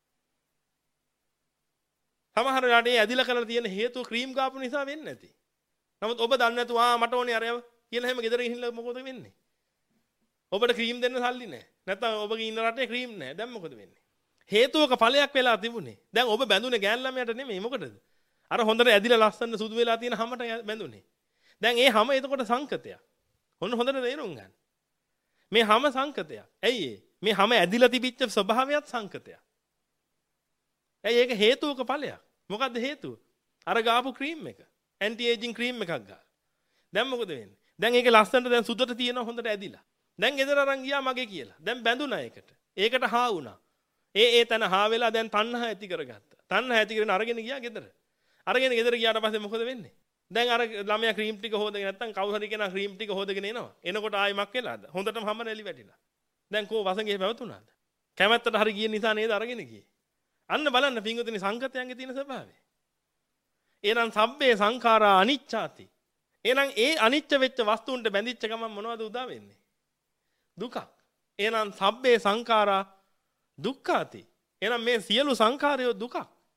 [SPEAKER 1] සමහර රටේ ඇදිලා කරලා තියෙන හේතුව ක්‍රීම් ගාපු නිසා වෙන්නේ නැති. නමුත් ඔබ දන්නේ නැතුව ආ මට ඕනේ අරයව කියලා හැම ගෙදර ගිහිල්ලා මොකද වෙන්නේ? ඔබට ක්‍රීම් දෙන්න සල්ලි නැහැ. නැත්නම් ඔබගේ ඉන්න රටේ ක්‍රීම් නැහැ. දැන් මොකද වෙන්නේ? හේතුවක ඵලයක් වෙලා තිබුණේ. දැන් ඔබ බැඳුනේ ගෑල් ළමයාට නෙමෙයි මොකටද? අර හොඳට ඇදිලා ලස්සන සුදු වෙලා තියෙන හැමට බැඳුනේ. දැන් ඒ හැම එතකොට සංකතයක්. ඔන්න හොඳට තේරුම් ගන්න. මේ හැම සංකතයක්. ඇයි මේ හැම ඇදිලා තිබිච්ච ස්වභාවයත් සංකතයක්. ඇයි ඒක හේතුවක ඵලයක්. මොකද්ද හේතුව? අර ගාපු ක්‍රීම් එක. ඇන්ටි ඒජින් ක්‍රීම් එකක් ගා. දැන් මොකද වෙන්නේ? දැන් ඒකේ ලස්සනට දැන් සුදට තියෙනවා හොඳට ඇදිලා. දැන් ගෙදර අරන් ගියා මගේ කියලා. දැන් බැඳුනා ඒකට. ඒකට හා වුණා. ඒ ඒ තන හා වෙලා දැන් තණ්හා ඇති කරගත්තා. තණ්හා ඇති කරගෙන අරගෙන ගියා ගෙදර. අරගෙන ගෙදර ගියාට පස්සේ මොකද වෙන්නේ? දැන් අර ළමයා ක්‍රීම් ටික හොදගෙන නැත්තම් කවුරු හරි කෙනා ක්‍රීම් ටික හොදගෙන එනවා. එනකොට ආයෙ මක් වෙලාද? හොඳටම හැම නැලි වැටිලා. දැන් කෝ වසඟේ පැවතුනාද? කැමැත්තට හරි ගියේ නිසා නේද අරගෙන ගියේ. අන්න බලන්න පින්වතුනි සංකතයන්ගේ තියෙන ස්වභාවය. එහෙනම් සබ්බේ සංඛාරා අනිච්චාති. එහෙනම් ඒ අනිච්ච වෙච්ච වස්තුන්ට බැඳිච්ච ගමන් මොනවද උදා වෙන්නේ? දුක. එහෙනම් සබ්බේ සංඛාරා දුක්ඛාති. එහෙනම් මේ සියලු සංඛාරය දුකක්.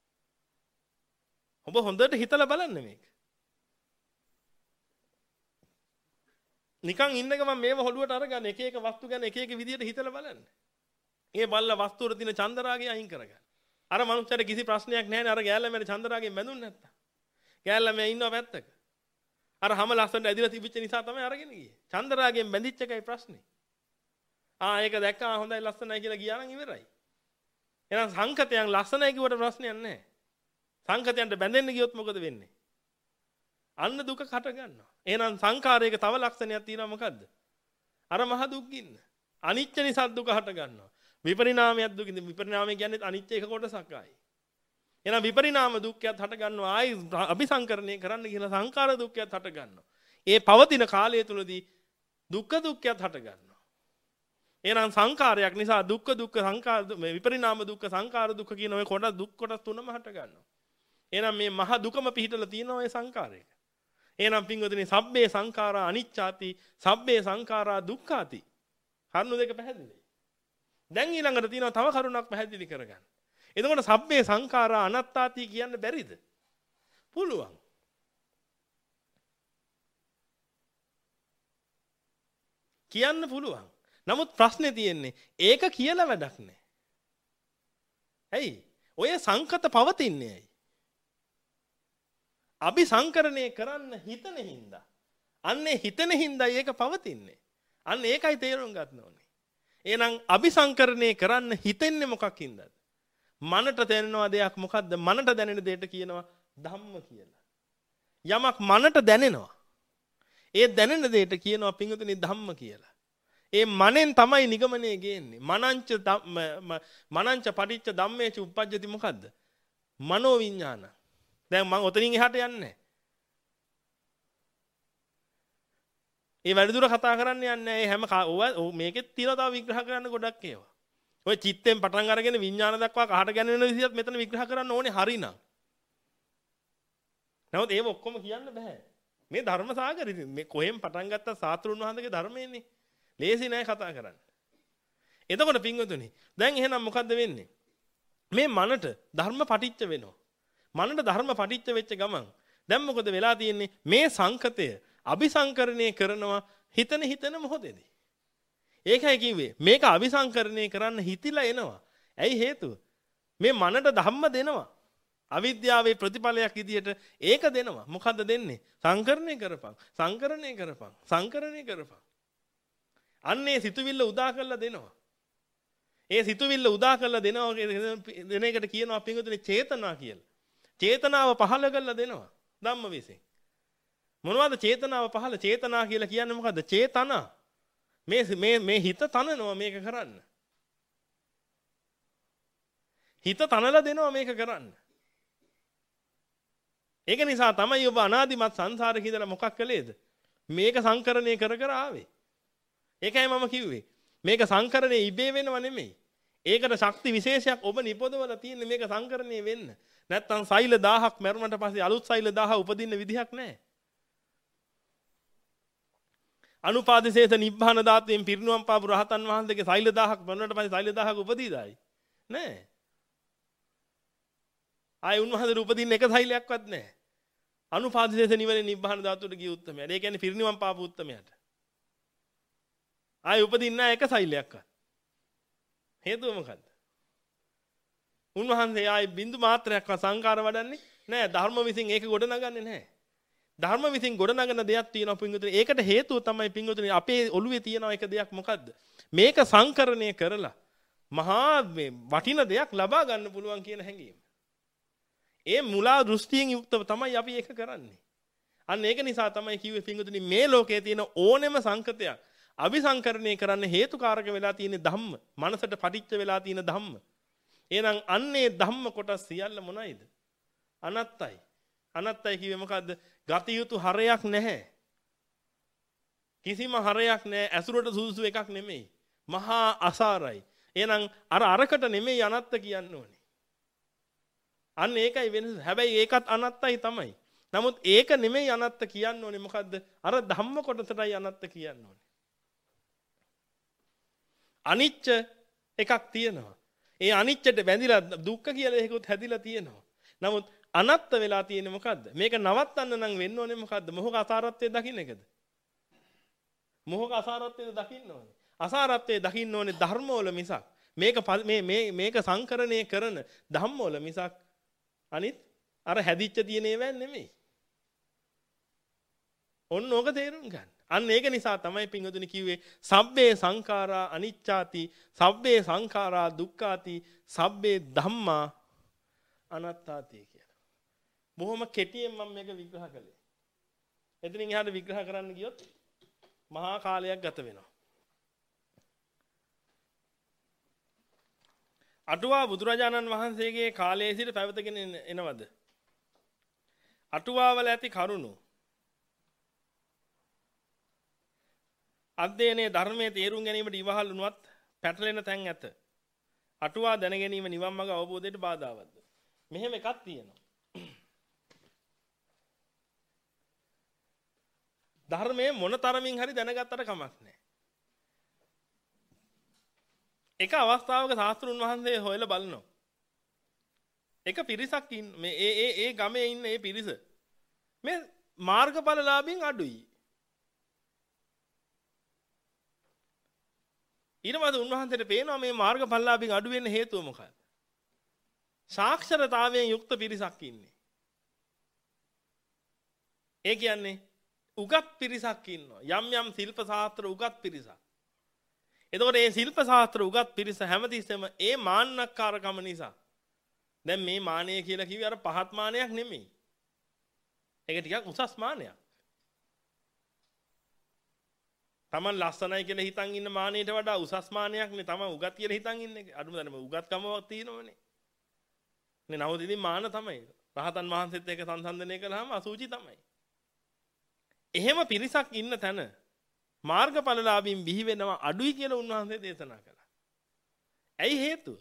[SPEAKER 1] ඔබ හොඳට හිතලා බලන්න මේක. නිකන් ඉන්න ගමන් මේව හොළුවට අරගන්න එක එක වස්තු ගැන එක එක විදියට හිතලා බලන්න. ඒ බල්ල වස්තු වල තියෙන චන්දරාගය අයින් කරගන්න. අර මනුස්සයාට කිසි ප්‍රශ්නයක් නැහැ නේ අර ගෑල්ලමේ චන්දරාගයෙන් බැඳුන්නේ නැත්තම්. ගෑල්ලමේ ඉන්නව පැත්තක. අර හැම ලස්සනට ඇදිලා තිබිච්ච නිසා තමයි අරගෙන ගියේ. චන්දරාගයෙන් බැඳිච්ච එකයි ප්‍රශ්නේ. ආ ඒක දැක්කා හොඳයි ලස්සනයි කියලා ගියා නම් ඉවරයි. එහෙනම් සංකතයන් ලස්සනයි කිව්වට ප්‍රශ්නයක් නැහැ. සංකතයන්ට බැඳෙන්න ගියොත් මොකද වෙන්නේ? අන්න දුක හට ගන්නවා. එහෙනම් සංඛාරයක තව ලක්ෂණයක් තියෙනවා මොකද්ද? අර මහ දුක් ගින්න. අනිච්ච නිසා දුක හට ගන්නවා. විපරිණාමයක් දුකින්ද විපරිණාමය කියන්නේ අනිච්ච එක කොටසක්යි. එහෙනම් විපරිණාම දුක්ඛයත් හට ගන්නවා. ආයි අபிසංකරණය කරන්න කියලා සංඛාර දුක්ඛයත් හට ගන්නවා. ඒ පවතින කාලය තුලදී දුක්ඛ දුක්ඛයත් හට ගන්නවා. එහෙනම් සංඛාරයක් නිසා දුක්ඛ දුක්ඛ සංඛාර විපරිණාම දුක්ඛ සංඛාර දුක්ඛ කියන ඔය කොටස් දුක් කොටස් තුනම හට ගන්නවා. එහෙනම් මේ මහ දුකම පිහිටලා තියෙන ඔය සංඛාරයක. එහෙනම් පින්වතුනි සබ්බේ සංඛාරා අනිච්චාති සබ්බේ සංඛාරා දුක්ඛාති. කරුණු දෙක පැහැදිලි. දැන් ඊළඟට තියෙනවා තව කරුණක් පැහැදිලි කරගන්න. එතකොට සබ්බේ සංඛාරා අනාත්තාති කියන්න බැරිද? පුළුවන්. කියන්න පුළුවන්. නමුත් ප්‍රශ්නේ තියෙන්නේ ඒක කියලා වැඩක් නැහැ. ඇයි? ඔය සංකත පවතින්නේ ඇයි? අபிසංකරණය කරන්න හිතන හින්දා. අන්නේ හිතන හින්දා ඒක පවතින්නේ. අන්න ඒකයි තේරුම් ගන්න ඕනේ. එහෙනම් අபிසංකරණය කරන්න හිතෙන්නේ මොකක් හින්දාද? මනට දැනෙනවා දෙයක් මොකද්ද? මනට දැනෙන දෙයට කියනවා ධම්ම කියලා. යමක් මනට දැනෙනවා. ඒ දැනෙන දෙයට කියනවා පිංගුතුනි ධම්ම කියලා. ඒ මනෙන් තමයි නිගමනය ගේන්නේ. මනංච මනංච පටිච්ච ධම්මේච උප්පජ්ජති මොකද්ද? මනෝ විඥාන. දැන් මම ඔතනින් එහාට යන්නේ නැහැ. ඒ වැඩිදුර කතා කරන්න යන්නේ නැහැ. හැම මේකෙත් තියෙනවා තව විග්‍රහ කරන්න ගොඩක් ඒවා. ඔය චිත්තෙන් පටන් අරගෙන විඥාන දක්වා කහට ගැනෙන විදිහත් මෙතන විග්‍රහ කරන්න ඕනේ හරිනම්. නමුත් ඒව ඔක්කොම කියන්න බෑ. මේ ධර්ම සාගරෙ මේ කොහෙන් පටන් ගත්ත සාතුරුන් වහන්සේගේ ධර්මයේනේ. ලේසි නෑ කතා කරන්න. එතකොට පින්වතුනි දැන් එහෙනම් මොකද්ද වෙන්නේ? මේ මනට ධර්ම පටිච්ච වෙනවා. මනට ධර්ම පටිච්ච වෙච්ච ගමන් දැන් මොකද වෙලා තියෙන්නේ? මේ සංකතය අபிසංකරණය කරනවා හිතන හිතන මොහොතේදී. ඒකයි කිව්වේ මේක අபிසංකරණය කරන්න හිතිලා එනවා. ඇයි හේතුව? මේ මනට ධම්ම දෙනවා. අවිද්‍යාවේ ප්‍රතිඵලයක් විදියට ඒක දෙනවා. මොකද්ද දෙන්නේ? සංකරණය කරපන්. සංකරණය කරපන්. සංකරණය කරපන්. අන්නේ සිතුවිල්ල උදා කරලා දෙනවා. ඒ සිතුවිල්ල උදා කරලා දෙනවා දෙන එකට කියනවා පින්වතුනි චේතනා කියලා. චේතනාව පහළ කරලා දෙනවා ධම්ම විසින්. මොනවද චේතනාව පහළ? චේතනා කියලා කියන්නේ මොකද්ද? චේතනා. මේ මේ මේ හිත තනනවා මේක කරන්න. හිත තනලා දෙනවා මේක කරන්න. ඒක නිසා තමයි ඔබ අනාදිමත් සංසාරේ ඉඳලා මොකක් කළේද? මේක සංකරණය කර කර ආවේ. ඒකයි මම කිව්වේ. මේක සංකරණය ඉබේ වෙනව නෙමෙයි. ඒකට ශක්ති විශේෂයක් ඔබ නිපදවලා තියෙන්නේ මේක සංකරණය වෙන්න. නැත්තම් සෛල දහහක් මරුණට පස්සේ අලුත් සෛල දහහ උපදින්න විදිහක් නැහැ. අනුපාදිශේෂ නිබ්බාන ධාතුවෙන් පිරිනුවම් පාපු රහතන් වහන්සේගේ සෛල දහහක් මරුණට පස්සේ සෛල දහහක් උපදීදායි. නෑ. ආයි උන්වහන්සේ උපදින්න එක සෛලයක්වත් නැහැ. අනුපාදිශේෂ නිවනේ නිබ්බාන ධාතුවට ගිය උත්තමයා. ඒ කියන්නේ පිරිනුවම් පාපු උත්තමයාට. ආයි උපදින්න නැහැ එක සෛලයක්වත්. හේතුව මොකද්ද? උන්වහන්සේ ආයි බින්දු මාත්‍රයක්වත් සංකාර වඩන්නේ නැහැ. ධර්ම විසින් ඒක ගොඩ නගන්නේ නැහැ. ධර්ම විසින් ගොඩ නගන දෙයක් තියෙනවා පින්වතුනි. ඒකට හේතුව තමයි පින්වතුනි අපේ ඔළුවේ තියෙන එක දෙයක් මොකද්ද? මේක සංකරණය කරලා මහා වටින දෙයක් ලබා ගන්න පුළුවන් කියන හැඟීම. ඒ මුලා දෘෂ්ටියෙන් යුක්තව තමයි අපි ඒක කරන්නේ. අන්න ඒක නිසා තමයි කිව්වේ පින්වතුනි මේ ලෝකයේ තියෙන ඕනෙම සංකතයක් අபிසංකරණය කරන්න හේතුකාරක වෙලා තියෙන ධම්ම. මනසට පටිච්ච වෙලා තියෙන ධම්ම. එහෙනම් අන්නේ ධම්ම කොටස් සියල්ල මොනයිද? අනත්තයි. අනත්තයි කිව්වේ මොකද්ද? ගති යුතු හරයක් නැහැ. කිසිම හරයක් නැහැ. ඇසුරට සුදුසු එකක් නෙමෙයි. මහා අසාරයි. එහෙනම් අර අරකට නෙමෙයි අනත්ත කියන්න ඕනේ. අන්න ඒකයි වෙනස. හැබැයි ඒකත් අනත්තයි තමයි. නමුත් ඒක නෙමෙයි අනත්ත කියන්න ඕනේ මොකද්ද? අර ධම්ම කොටසටයි අනත්ත කියන්න ඕනේ. අනිච්ච එකක් තියෙනවා. ඒ අනිච්චට බැඳිලා දුක්ඛ කියලා ඒකත් හැදිලා තියෙනවා. නමුත් අනත්ත වෙලා තියෙන්නේ මොකද්ද? මේක නවත්තන්න නම් වෙන්න ඕනේ මොකද්ද? මොහොක අසාරත්වයේ දකින්න එකද? මොහොක අසාරත්වයේ දකින්න ඕනේ. අසාරත්වයේ දකින්න ඕනේ ධර්මවල මිසක් මේක මේ මේ මේක සංකරණය කරන ධම්මවල මිසක් අනිත් අර හැදිච්ච තියෙන ඒවා නෙමෙයි. ඔන්න ඕක තේරුම් ගන්න. අන්න ඒක නිසා තමයි පින්වතුනි කිව්වේ සබ්බේ සංඛාරා අනිච්චාති සබ්බේ සංඛාරා දුක්ඛාති සබ්බේ ධම්මා අනාත්තාති කියලා. බොහොම කෙටියෙන් මම මේක විග්‍රහ කළේ. එතනින් එහාට විග්‍රහ කරන්න ගියොත් මහා කාලයක් ගත වෙනවා. අටුවා බුදුරජාණන් වහන්සේගේ කාලයේ සිට පැවතගෙන එනවද? අටුවාවල ඇති කරුණු අධ්‍යයනයේ ධර්මයේ තේරුම් ගැනීමට ඉවහල් වුණත් පැටලෙන තැන් ඇත. අටුවා දැන ගැනීම නිවන් මඟ අවබෝධයට බාධාවත්ද? මෙහෙම එකක් තියෙනවා. ධර්මයේ මොන තරමින් හරි දැනගත්තට කමක් නැහැ. එක අවස්ථාවක ශාස්ත්‍රුන් වහන්සේ හොයලා බලනවා. එක පිරිසක් ඉන්න මේ ඒ ඒ ඒ ගමේ ඉන්න ඒ පිරිස මේ මාර්ගඵලලාභීන් අඩුයි. ඊට පස්සේ උන්වහන්සේට පේනවා මේ මාර්ගඵලලාභීන් අඩු වෙන්න හේතුව මොකක්ද? සාක්ෂරතාවයෙන් යුක්ත පිරිසක් ඉන්නේ. ඒ කියන්නේ උගත් පිරිසක් ඉන්නවා. යම් යම් ශිල්ප ශාස්ත්‍ර උගත් පිරිසක්. එතකොට මේ ශිල්ප ශාස්ත්‍ර උගත් පිරිස හැමතිස්සෙම ඒ මාන්නක්කාරකම නිසා දැන් මේ මානය කියලා කිව්වේ අර පහත් මානයක් නෙමෙයි. ඒක ටිකක් උසස් මානයක්. Taman ලස්සනයි කියලා හිතන් ඉන්න මානෙට වඩා උසස් මානයක් නේ Taman උගත් කියලා හිතන් ඉන්නේ. අඩුම තරම උගත්කමක් තියෙනවනේ. නේ නමුත් ඉතින් මාන තමයි. රහතන් වහන්සේත් එක්ක සංසන්දනය කළාම අසුචි තමයි. එහෙම පිරිසක් ඉන්න තැන මාර්ගඵලලාභීන් බිහි වෙනවා අඩුයි කියලා උන්වහන්සේ දේශනා කළා. ඇයි හේතුව?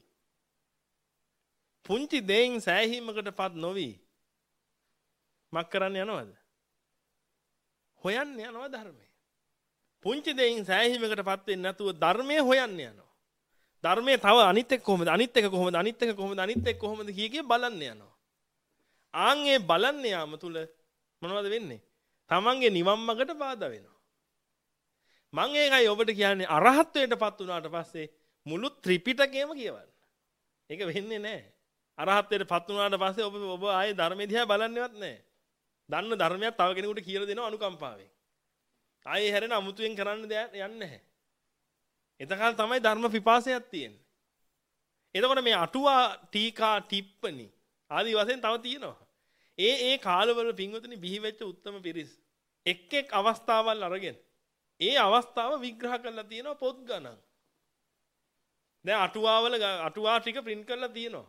[SPEAKER 1] පුංචි දෙයින් සෑහීමකටපත් නොවි මක් කරන්න යනවද? හොයන්න යනවා ධර්මය. පුංචි දෙයින් සෑහීමකටපත් වෙන්නේ නැතුව ධර්මයේ හොයන්න යනවා. ධර්මයේ තව අනිත් එක කොහොමද? අනිත් එක කොහොමද? අනිත් එක කොහොමද? අනිත් එක කොහොමද කිය කිය බලන්න යනවා. ආන් ඒ බලන්න යාම තුල මොනවද වෙන්නේ? තමන්ගේ නිවන් මාර්ගට බාධා වෙනවා. මම ඒකයි ඔබට කියන්නේ අරහත්ත්වයටපත් වුණාට පස්සේ මුළු ත්‍රිපිටකයම කියවන්න. ඒක වෙන්නේ නැහැ. අරහත්ත්වයටපත් වුණාට පස්සේ ඔබ ඔබ ආයේ ධර්මෙ දිහා බලන්නේවත් නැහැ. දන්න ධර්මයක් තව කෙනෙකුට කියලා දෙනවා අනුකම්පාවෙන්. ආයේ හැරෙන අමුතුවෙන් කරන්න දෙයක් යන්නේ නැහැ. එතකල් තමයි ධර්ම පිපාසයක් තියෙන්නේ. එතකොට මේ අටුවා ටීකා ටිප්පනි ආදි වශයෙන් තව තියෙනවා. ඒ ඒ කාලවල පින්වතුනි බිහි වෙච්ච උත්තම පිරිස් එක් එක් අවස්ථාවල් අරගෙන ඒ අවස්ථාව විග්‍රහ කරලා තියෙනවා පොත් ගණන්. දැන් අටුවාවල අටුවා ටික print කරලා තියෙනවා.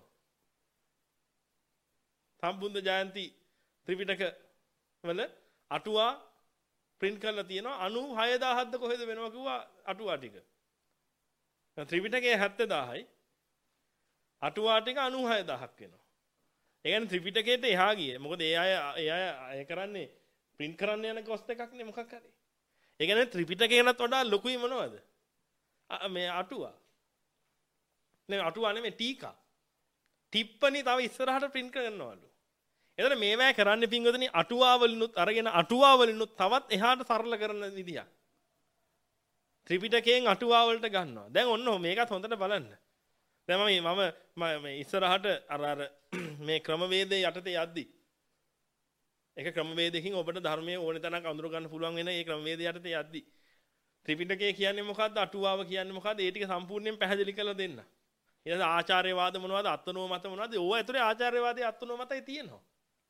[SPEAKER 1] සම්බුද්ධ ජයන්ති ත්‍රිපිටක වල අටුවා print කරලා තියෙනවා අනූහය දහසක්ද කොහෙද වෙනවා කිව්වා අටුවා ටික. ත්‍රිපිටකයේ හැත්තෑ දහසයි අටුවා ටික අනූහය දහසක් වෙනවා. ඒ කියන්නේ ත්‍රිපිටකයට එහා ගියේ. මොකද ඒ අය ඒ අය අය කරන්නේ print කරන්න යන කොස්ට් එකක් නේ මොකක් හරි. ඒ කියන්නේ ත්‍රිපිටකයටත් වඩා ලොකුයි මොනවද? මේ අටුවා. නේ අටුවා නෙමෙයි ටීකා. ටිප්පනි තව ඉස්සරහට print කරනවලු. එතන මේවා කරන්නේ පින්වතුනි අටුවාවලිනුත් අරගෙන අටුවාවලිනුත් තවත් එහාට සරල කරන විදියක්. ත්‍රිපිටකයෙන් අටුවාවලට ගන්නවා. දැන් ඔන්න මේකත් හොඳට බලන්න. දැන් මම මම ඉස්සරහට අර අර මේ ක්‍රමවේදයේ යටතේ යද්දි එක ක්‍රමවේදයකින් ඔබට ධර්මයේ ඕනේ තැනක් අඳුර ගන්න පුළුවන් වෙන ඒ ක්‍රමවේදය යටතේ යද්දි ත්‍රිපිටකය කියන්නේ මොකද්ද අටුවාව කියන්නේ මොකද්ද ඒ ටික සම්පූර්ණයෙන් පැහැදිලි කරලා දෙන්න. ඊට ආචාර්යවාද මොනවද අත්නෝ මත මොනවද ඕවා ඇතුලේ ආචාර්යවාදයේ අත්නෝ මතයි තියෙනවා.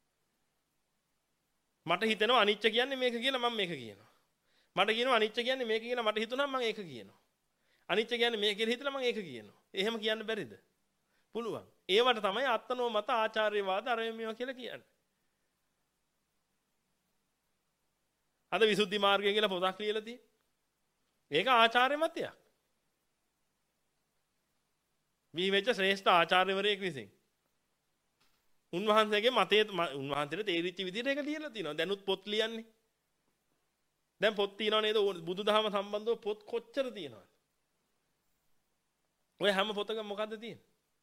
[SPEAKER 1] මට හිතෙනවා අනිච්ච කියන්නේ මේක කියලා මම මේක කියනවා. මට කියනවා අනිච්ච කියන්නේ මේක කියලා මට හිතුණා මම ඒක කියනවා. අනිච්ච කියන්නේ මේක කියලා හිතලා මම ඒක කියනවා. එහෙම කියන්න බැරිද? පුළුවන්. ඒවට තමයි අත්නෝ මත ආචාර්යවාද අර මේවා කියලා කියන්නේ. අද විසුද්ධි මාර්ගය කියලා පොතක් ලියලා තියෙන්නේ. ඒක ආචාර්ය මතයක්. විවෙච්ච ශ්‍රේෂ්ඨ ආචාර්යවරයෙක් විසින්. උන්වහන්සේගේ මතයේ උන්වහන්සේට තේරිච්ච විදිහට ඒක ලියලා තියෙනවා. දැනුත් පොත් ලියන්නේ. දැන් පොත් තියෙනව නේද? බුදුදහම සම්බන්ධව පොත් කොච්චර තියෙනවද? ඔය හැම පොතකම මොකද්ද තියෙන්නේ?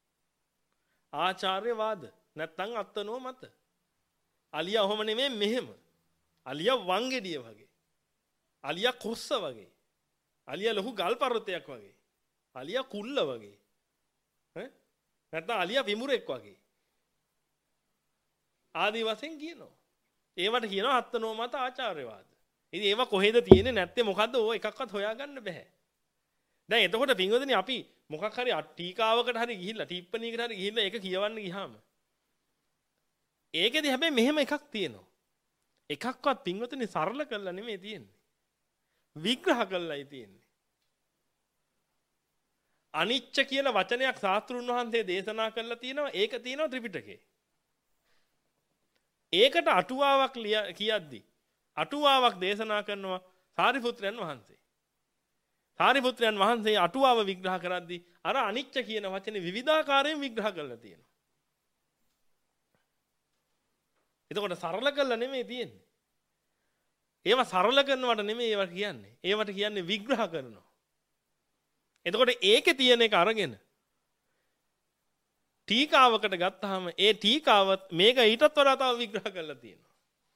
[SPEAKER 1] ආචාර්යවාද නැත්තම් අත්තනෝ මත. අලියා ඔහොම නෙමෙයි මෙහෙම. අලියා වංගෙඩිය වගේ. අලියා කොස්ස වගේ. අලියා ලොකු ගල් පර්වතයක් වගේ. අලියා කුල්ල වගේ. ඈ නැත්නම් අලියා විමුරෙක් වගේ. ආදි වශයෙන් කියනවා. ඒවට කියනවා අත්තනෝ මත ආචාර්යවාද. ඉතින් ඒවා කොහෙද තියෙන්නේ නැත්තේ මොකද්ද? ඕක එකක්වත් හොයාගන්න බෑ. දැන් එතකොට පින්වතුනි අපි මොකක් හරි ටීකාවකට හරි ගිහිල්ලා ටිප්පණියකට හරි ගිහිල්ලා ඒක කියවන්න ගියාම ඒකෙදි හැබැයි මෙහෙම එකක් තියෙනවා. එකක්වත් පින්වතුනි සරල කරලා නෙමෙයි තියෙන්නේ. විග්‍රහ කරලායි තියෙන්නේ. අනිච්ච කියන වචනයක් ශාස්ත්‍රුන් වහන්සේ දේශනා කරලා තියෙනවා. ඒක තියෙනවා ත්‍රිපිටකේ. ඒකට අටුවාවක් කියද්දි අටුවාවක් දේශනා කරනවා සාරිපුත්‍රයන් වහන්සේ. සාරිපුත්‍රයන් වහන්සේ අටුවාව විග්‍රහ කරද්දී අර අනිච්ච කියන වචනේ විවිධාකාරයෙන් විග්‍රහ කරලා තියෙනවා. එතකොට සරල කරලා නෙමෙයි තියෙන්නේ. ඒවා සරල කරනවට නෙමෙයි ඒවා කියන්නේ. ඒවට කියන්නේ විග්‍රහ කරනවා. එතකොට ඒකේ තියෙන එක අරගෙන ටීකාවකට ගත්තාම ඒ ටීකාවත් මේක ඊටත් වඩා තව විග්‍රහ කරලා තියෙනවා.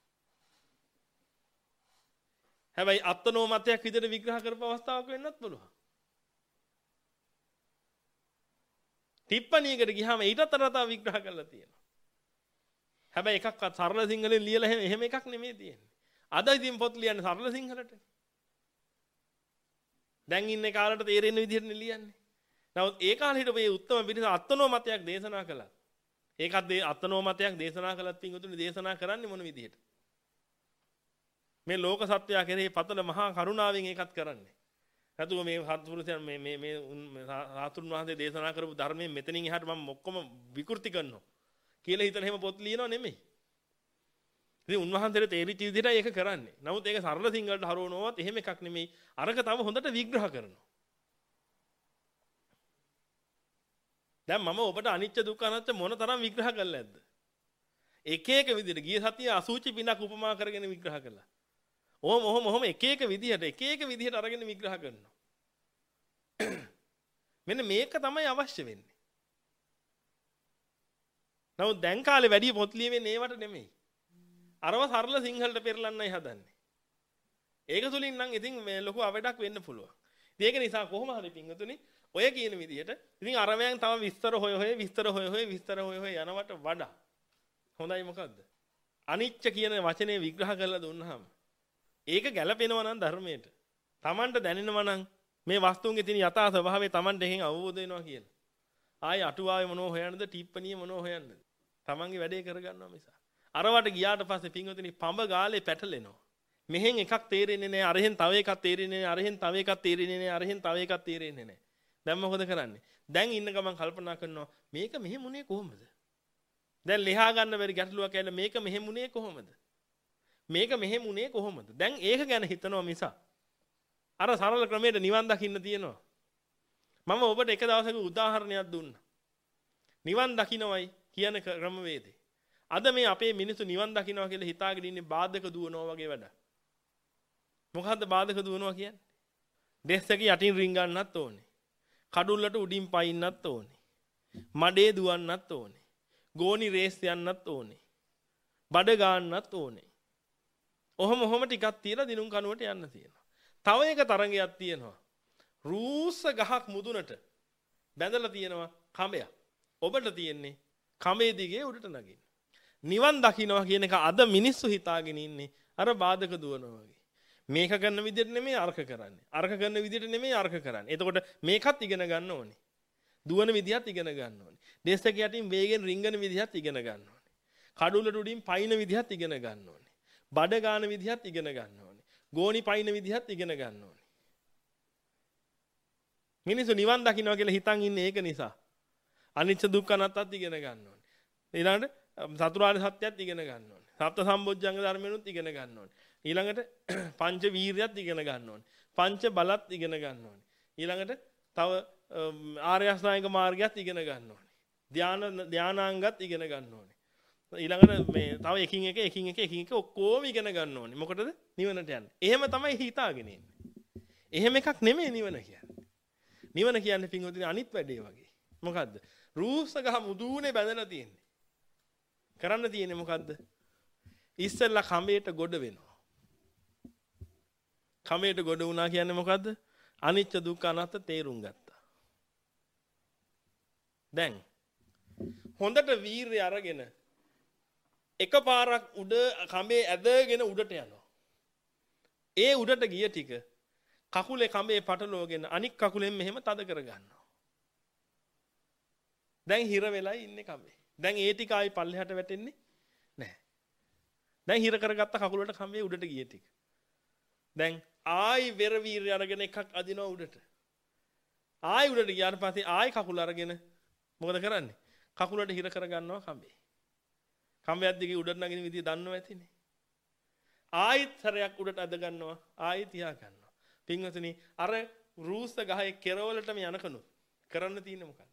[SPEAKER 1] හැබැයි අත්තනෝ මතයක් විදිහට විග්‍රහ කරපු අවස්ථාවක් වෙන්නත් පුළුවන්. ටිප්පණියකට ගියාම ඊටත් වඩා තව විග්‍රහ කරලා තියෙනවා. හැබැයි එකක්වත් සරල සිංහලෙන් ලියලා එහෙම එහෙම එකක් නෙමෙයි තියෙන්නේ. අද ඉතින් පොත් ලියන්නේ සරල සිංහලට. දැන් ඉන්නේ කාලට තේරෙන විදිහට ලියන්නේ. නමුත් ඒ කාලේ හිටපු මේ උත්තම පිරිස අත්තනෝ මතයක් දේශනා කළා. ඒකත් අත්තනෝ මතයක් දේශනා කළත් පින්වතුනි දේශනා කරන්නේ මොන විදිහට? මේ ලෝක සත්‍යය කෙරෙහි පතල මහා කරුණාවෙන් ඒකත් කරන්නේ. නැතුව මේ සත්පුරුෂයන් මේ මේ මේ සාතුන් වහන්සේ දේශනා කරපු ධර්මයෙන් මෙතනින් එහාට මම ඔක්කොම විකෘති කරනවා කියලා හිතන හැම පොත් ලියනව නෙමෙයි. ඉතින් උන්වහන්සේට තේරිච්ච විදිහටයි ඒක කරන්නේ. නමුත් ඒක සරල සිංහලට හරවනවත් එහෙම එකක් නෙමෙයි. අරක තව හොඳට විග්‍රහ කරනවා. දැන් මම ඔබට අනිච්ච දුක්ඛ අනාත්ම මොන තරම් විග්‍රහ කළා නැද්ද? එක එක විදිහට ගිය සතිය අසුචි පිනක් උපමා කරගෙන විග්‍රහ කළා. ඔහොම ඔහොම ඔහොම එක එක විදිහට එක එක විදිහට අරගෙන විග්‍රහ කරනවා. මෙන්න මේක තමයි අවශ්‍ය වෙන්නේ. නමුත් දැන් කාලේ වැඩි පොත් ලියවෙන්නේ ඒවට නෙමෙයි. අරව සරල සිංහලට පෙරලන්නයි හදන්නේ. ඒක තුලින් නම් ඉතින් මේ ලොකු අවඩක් වෙන්න පුළුවන්. ඉතින් ඒක නිසා කොහොම හරි පින්වතුනි ඔය කියන විදිහට ඉතින් අරවයන් තව විස්තර හොය හොය විස්තර හොය හොය විස්තර හොය හොය යනවට වඩා හොඳයි මොකද්ද? අනිච්ච කියන වචනේ විග්‍රහ කරලා දුන්නාම ඒක ගැළපෙනවා නම් ධර්මයට. Tamanට දැනෙනවා නම් මේ වස්තුන්ගේ තියෙන යථා ස්වභාවය Tamanට එහෙන් අවබෝධ වෙනවා කියලා. ආයේ අටුවාවේ මොනෝ හොයන්නද? ටිප්පණියේ මොනෝ හොයන්නද? Tamanගේ වැඩේ කරගන්නවා මිස. අරවට ගියාට පස්සේ පින්වතුනි පඹ ගාලේ පැටලෙනවා. මෙහෙන් එකක් තේරෙන්නේ නැහැ. අරහෙන් තව එකක් තේරෙන්නේ නැහැ. අරහෙන් තව එකක් තේරෙන්නේ නැහැ. අරහෙන් තව එකක් තේරෙන්නේ නැහැ. දැන් මොකද කරන්නේ? දැන් ඉන්න ගමන් කල්පනා කරනවා මේක මෙහෙම උනේ කොහොමද? දැන් ලියා ගන්න බැරි ගැටලුවක් ඇවිල්ලා මේක මෙහෙම උනේ කොහොමද? මේක මෙහෙම උනේ කොහොමද? දැන් ඒක ගැන හිතනවා මිස අර සරල ක්‍රමයට නිවන් දකින්න තියෙනවා. මම ඔබට එක දවසක උදාහරණයක් දුන්නා. නිවන් දකින්නවයි කියන ක්‍රමවේදේ. අද මේ අපේ මිනිස්සු නිවන් දකින්නවා කියලා හිතාගෙන ඉන්නේ බාධක දුවනවා වගේ වැඩ. මොකද්ද බාධක දුවනවා කියන්නේ? දෙස්සක යටින් රින් ගන්නත් ඕනේ. කඩුල්ලට උඩින් පයින්නත් ඕනේ. මඩේ දුවන්නත් ඕනේ. ගෝනි රේස් යන්නත් ඕනේ. බඩ ගන්නත් ඕනේ. ඔහොම ඔහොම ටිකක් තියලා දිනුම් කනුවට යන්න තියෙනවා. තව එක තරංගයක් තියෙනවා. රූස්ස ගහක් මුදුනට බැඳලා තියෙනවා කඹයක්. ඔබට තියෙන්නේ කඹේ දිගේ උඩට නගින්න. නිවන් දකින්නවා කියන එක අද මිනිස්සු හිතාගෙන ඉන්නේ අර බාධක දුවනවා වගේ. මේක කරන විදිහට නෙමෙයි අර්ක කරන්නේ. අර්ක කරන විදිහට නෙමෙයි අර්ක කරන්නේ. එතකොට මේකත් ඉගෙන ගන්න ඕනේ. දුවන විදිහත් ඉගෙන ගන්න ඕනේ. දෙස්සක යටින් වේගෙන් රිංගන විදිහත් ඉගෙන ගන්න ඕනේ. කඩුල්ලට උඩින් පයින් විදිහත් ඉගෙන ගන්න ඕනේ. බඩ ගන්න විදිහත් ඉගෙන ගන්න ඕනේ. ගෝනි පයින් විදිහත් ඉගෙන ගන්න ඕනේ. මිනිස්සු නිවන් දකින්නවා කියලා හිතන් ඉන්නේ ඒක නිසා. අනිච්ච දුක්ඛ අනාත්තත් ඉගෙන ගන්න ඕනේ. ඊළඟට සතරාර්ය සත්‍යයත් ඉගෙන ගන්න ඕනේ. සප්ත සම්බොජ්ජංග ධර්මයන්ුත් ඉගෙන ගන්න ඕනේ. ඊළඟට පංච වීර්යයත් ඉගෙන ගන්න ඕනේ. පංච බලත් ඉගෙන ගන්න ඕනේ. ඊළඟට තව ආර්ය අෂ්ටාංගික මාර්ගයත් ඉගෙන ගන්න ඕනේ. ධාන ධානාංගත් ඉගෙන ගන්න ඕනේ. ඊළඟට මේ තව එකින් එක එකින් එක එකින් එක ඔක්කොම ඉගෙන ගන්න ඕනේ. මොකටද? නිවනට යන්නේ. එහෙම තමයි හිතාගෙන ඉන්නේ. එහෙම එකක් නෙමෙයි නිවන කියන්නේ. නිවන කියන්නේ පින්වතුනි අනිත් වැඩේ වගේ. මොකද්ද? රූස්ස ගහ මුදුනේ බැඳලා තියෙන්නේ. කරන්න තියෙන්නේ මොකද්ද? ඉස්සෙල්ලා කඹේට ගොඩ වෙනවා. කඹේට ගොඩ වුණා කියන්නේ මොකද්ද? අනිච්ච දුක්ඛ අනාත්ම තේරුම් ගත්තා. දැන් හොඳට වීර්යය අරගෙන එකපාරක් උඩ කඹේ ඇදගෙන උඩට යනවා. ඒ උඩට ගිය ටික කකුලේ කඹේ පටලවගෙන අනික් කකුලෙන් මෙහෙම තද කර ගන්නවා. දැන් හිර වෙලා ඉන්නේ කඹේ. දැන් ඒ ටික ආයි පල්ලෙහාට වැටෙන්නේ නැහැ. දැන් හිර කරගත්ත කකුලට කඹේ උඩට ගිය ටික. දැන් ආයි වෙර වීර්ය අරගෙන එකක් අදිනවා උඩට. ආයි උඩට ගියාට පස්සේ ආයි කකුල අරගෙන මොකද කරන්නේ? කකුලට හිර කර ගන්නවා කඹේ. කඹයක් දිගේ උඩට නගින විදිය දන්නව ඇතිනේ. ආයිත් සරයක් උඩට අද ගන්නවා ආයි තියා ගන්නවා. පින්වතුනි අර රූස්ස ගහේ කෙරවලටම යනකනු කරන්න තියෙන්නේ මොකක්ද?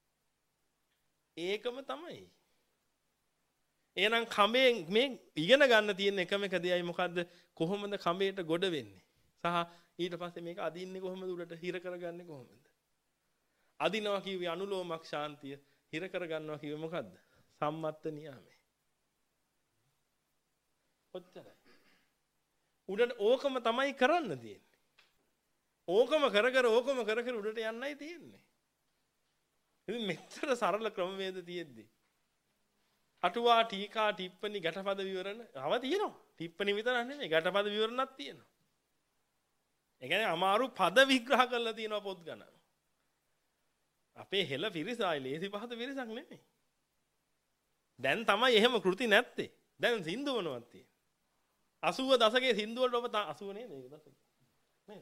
[SPEAKER 1] ඒකම තමයි. එහෙනම් කඹේ මේ ඉගෙන ගන්න තියෙන එකම එක දෙයයි මොකද්ද? කොහොමද කඹේට ගොඩ වෙන්නේ? සහ ඊට පස්සේ මේක අදින්නේ කොහොමද උඩට හිර කරගන්නේ කොහොමද? අදිනවා කිව්වේ අනුලෝමක් ශාන්තිය, හිර කරගන්නවා කිව්වේ මොකද්ද? සම්මත්ත නියාමය. ඔච්චරයි. උඩට ඕකම තමයි කරන්න තියෙන්නේ. ඕකම කර කර ඕකම කර කර උඩට යන්නයි තියෙන්නේ. ඉතින් මෙච්චර සරල ක්‍රමවේද තියෙද්දි අටුවා ටීකා ටිප්පණි ගැටපද විවරණ අව තියෙනවා. ටිප්පණි විතරක් නෙමෙයි ගැටපද විවරණක් තියෙනවා. ඒ කියන්නේ අමාරු පද විග්‍රහ කරලා තියෙනවා පොත් ගණන්. අපේ හෙළ පිරිසයි ලේසි පහත පිරිසක් නෙමෙයි. දැන් තමයි එහෙම කෘති නැත්තේ. දැන් සින්දු වනවත් තියෙන්නේ. අසූව දශකයේ සින්දු වලට ඔබ අසූව නේද ඒක දශකේ. නේද?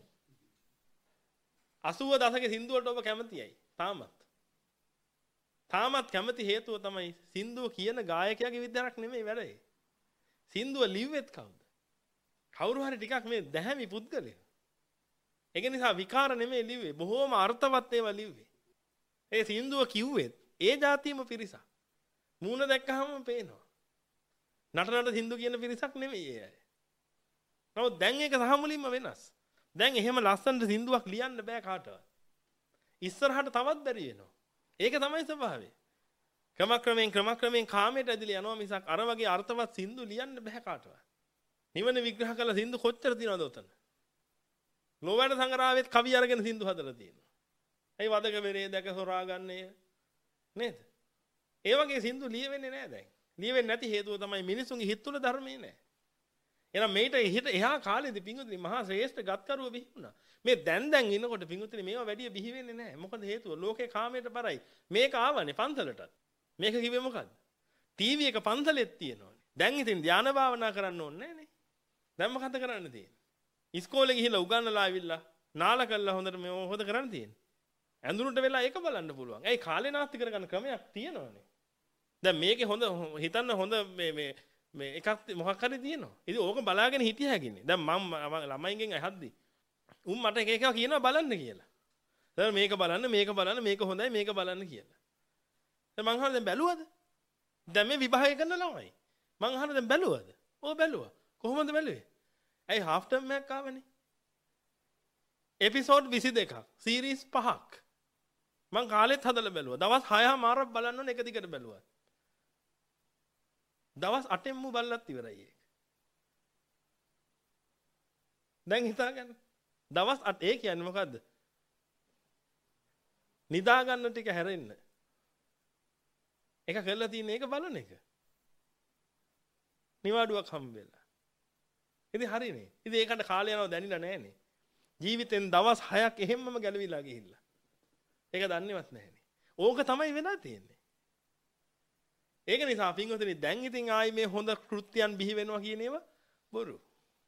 [SPEAKER 1] අසූව දශකයේ සින්දු වලට ඔබ කැමතියි. තාමත්. තාමත් කැමති හේතුව තමයි සින්දුව කියන ගායකයාගේ විද්‍යාවක් නෙමෙයි වැඩේ. සින්දුව ලිව්වෙත් කවුද? කවුරු හරි ටිකක් මේ දැහැමි පුද්ගලයා. ඒක නිසා විකාර නෙමෙයි ලිව්වේ. බොහෝම අර්ථවත් ඒවා ලිව්වේ. ඒ සින්දුව කිව්වෙත් ඒ જાතියම පිරිසක්. මූණ දැක්කහම පේනවා. නටනට සින්දු කියන පිරිසක් නෙමෙයි ඒ අය. නමුත් දැන් ඒක සහමුලින්ම වෙනස්. දැන් එහෙම ලස්සනට සින්දුවක් ලියන්න බෑ කාටවත්. ඉස්සරහට තවත් බැරි වෙනවා. ඒක තමයි ස්වභාවය. ක්‍රමක්‍රමයෙන් ක්‍රමක්‍රමයෙන් කාමයට ඇදලා යනවා මිසක් අර වගේ අර්ථවත් සින්දු ලියන්න බෑ කාටවත්. නිවන විග්‍රහ කළ සින්දු කොච්චර තියෙනවද උතන? ලෝවැඩ සංග්‍රහයේත් කවි අරගෙන සින්දු හදලා තියෙනවා. ඒ වදක වෙරේ දැක හොරා ගන්නය නේද? ඒ වගේ සින්දු ලියවෙන්නේ නැහැ දැන්. ලියවෙන්නේ නැති හේතුව තමයි මිනිසුන්ගේ හිත තුළ ධර්මයේ නැහැ. එහෙනම් මේිට හිත එහා කාලේදී පිංගුතුනි මහා ශ්‍රේෂ්ඨ ගත්කරුව බිහි වුණා. මේ දැන් දැන් ඉනකොට පිංගුතුනි මේවා වැඩි බිහි වෙන්නේ නැහැ. මොකද හේතුව ලෝකේ කාමයට බරයි. මේක ආවනේ පන්සලටත්. මේක කිව්වේ මොකද්ද? ටීවී එක පන්සලෙත් තියෙනවනේ. දැන් ඉතින් ධානා භාවනා කරන්න ඕනේ නැහනේ. දැන් මොකද කරන්න තියෙන්නේ? ඉස්කෝලේ ගිහිල්ලා උගන්නලා ආවිල්ලා නාලා කළා හොඳට මේ මොකද කරන්න තියෙන්නේ? ඇඳුනට වෙලා ඒක බලන්න පුළුවන්. ඒයි කාලේ නාස්ති කරගන්න ක්‍රමයක් තියෙනවනේ. දැන් මේකේ හොඳ හිතන්න හොඳ මේ මේ මේ එකක් මොකක් හරි තියෙනවා. ඉතින් ඕක බලාගෙන හිටිය හැකිනේ. දැන් මම ළමයින්ගෙන් අහද්දි උන් මට එක එකව කියනවා බලන්න කියලා. දැන් මේක බලන්න මේක බලන්න මේක හොඳයි මේක බලන්න කියලා. දැන් මං අහනවා දැන් බැලුවද? දැන් මේ විභාගය කරන ළමයි. මං අහනවා දැන් බැලුවද? ඔව් බැලුවා. කොහොමද බැලුවේ? ඇයි half term එකක් ආවනේ. එපිසෝඩ් විසි දෙකක් සීරීස් පහක්. මං කාලෙත් හදලා බැලුවා. දවස් හයම මාරක් බලන්න ඕනේ එක දිගට බැලුවා. දවස් අටෙන්ම බලලත් ඉවරයි ඒක. දැන් හිතාගන්න. දවස් අට ඒ කියන්නේ මොකද්ද? නිදා ගන්න ටික හැරෙන්න. එක කරලා තියෙන එක බලන එක. නිවාඩුවක් හම්බ වෙලා. ඉතින් හරිනේ. ඉතින් ඒකට කාලය යනවා දැනිලා නැහනේ. ජීවිතෙන් දවස් හයක් එහෙම්මම ගැලවිලා ගිහිල්ලා. ඒක දන්නේවත් නැහනේ. ඕක තමයි වෙලා තියෙන්නේ. ඒක නිසා පින්වතුනි දැන් ඉතින් ආයි මේ හොඳ කෘත්‍යයන් බිහි වෙනවා කියන ඒවා බොරු.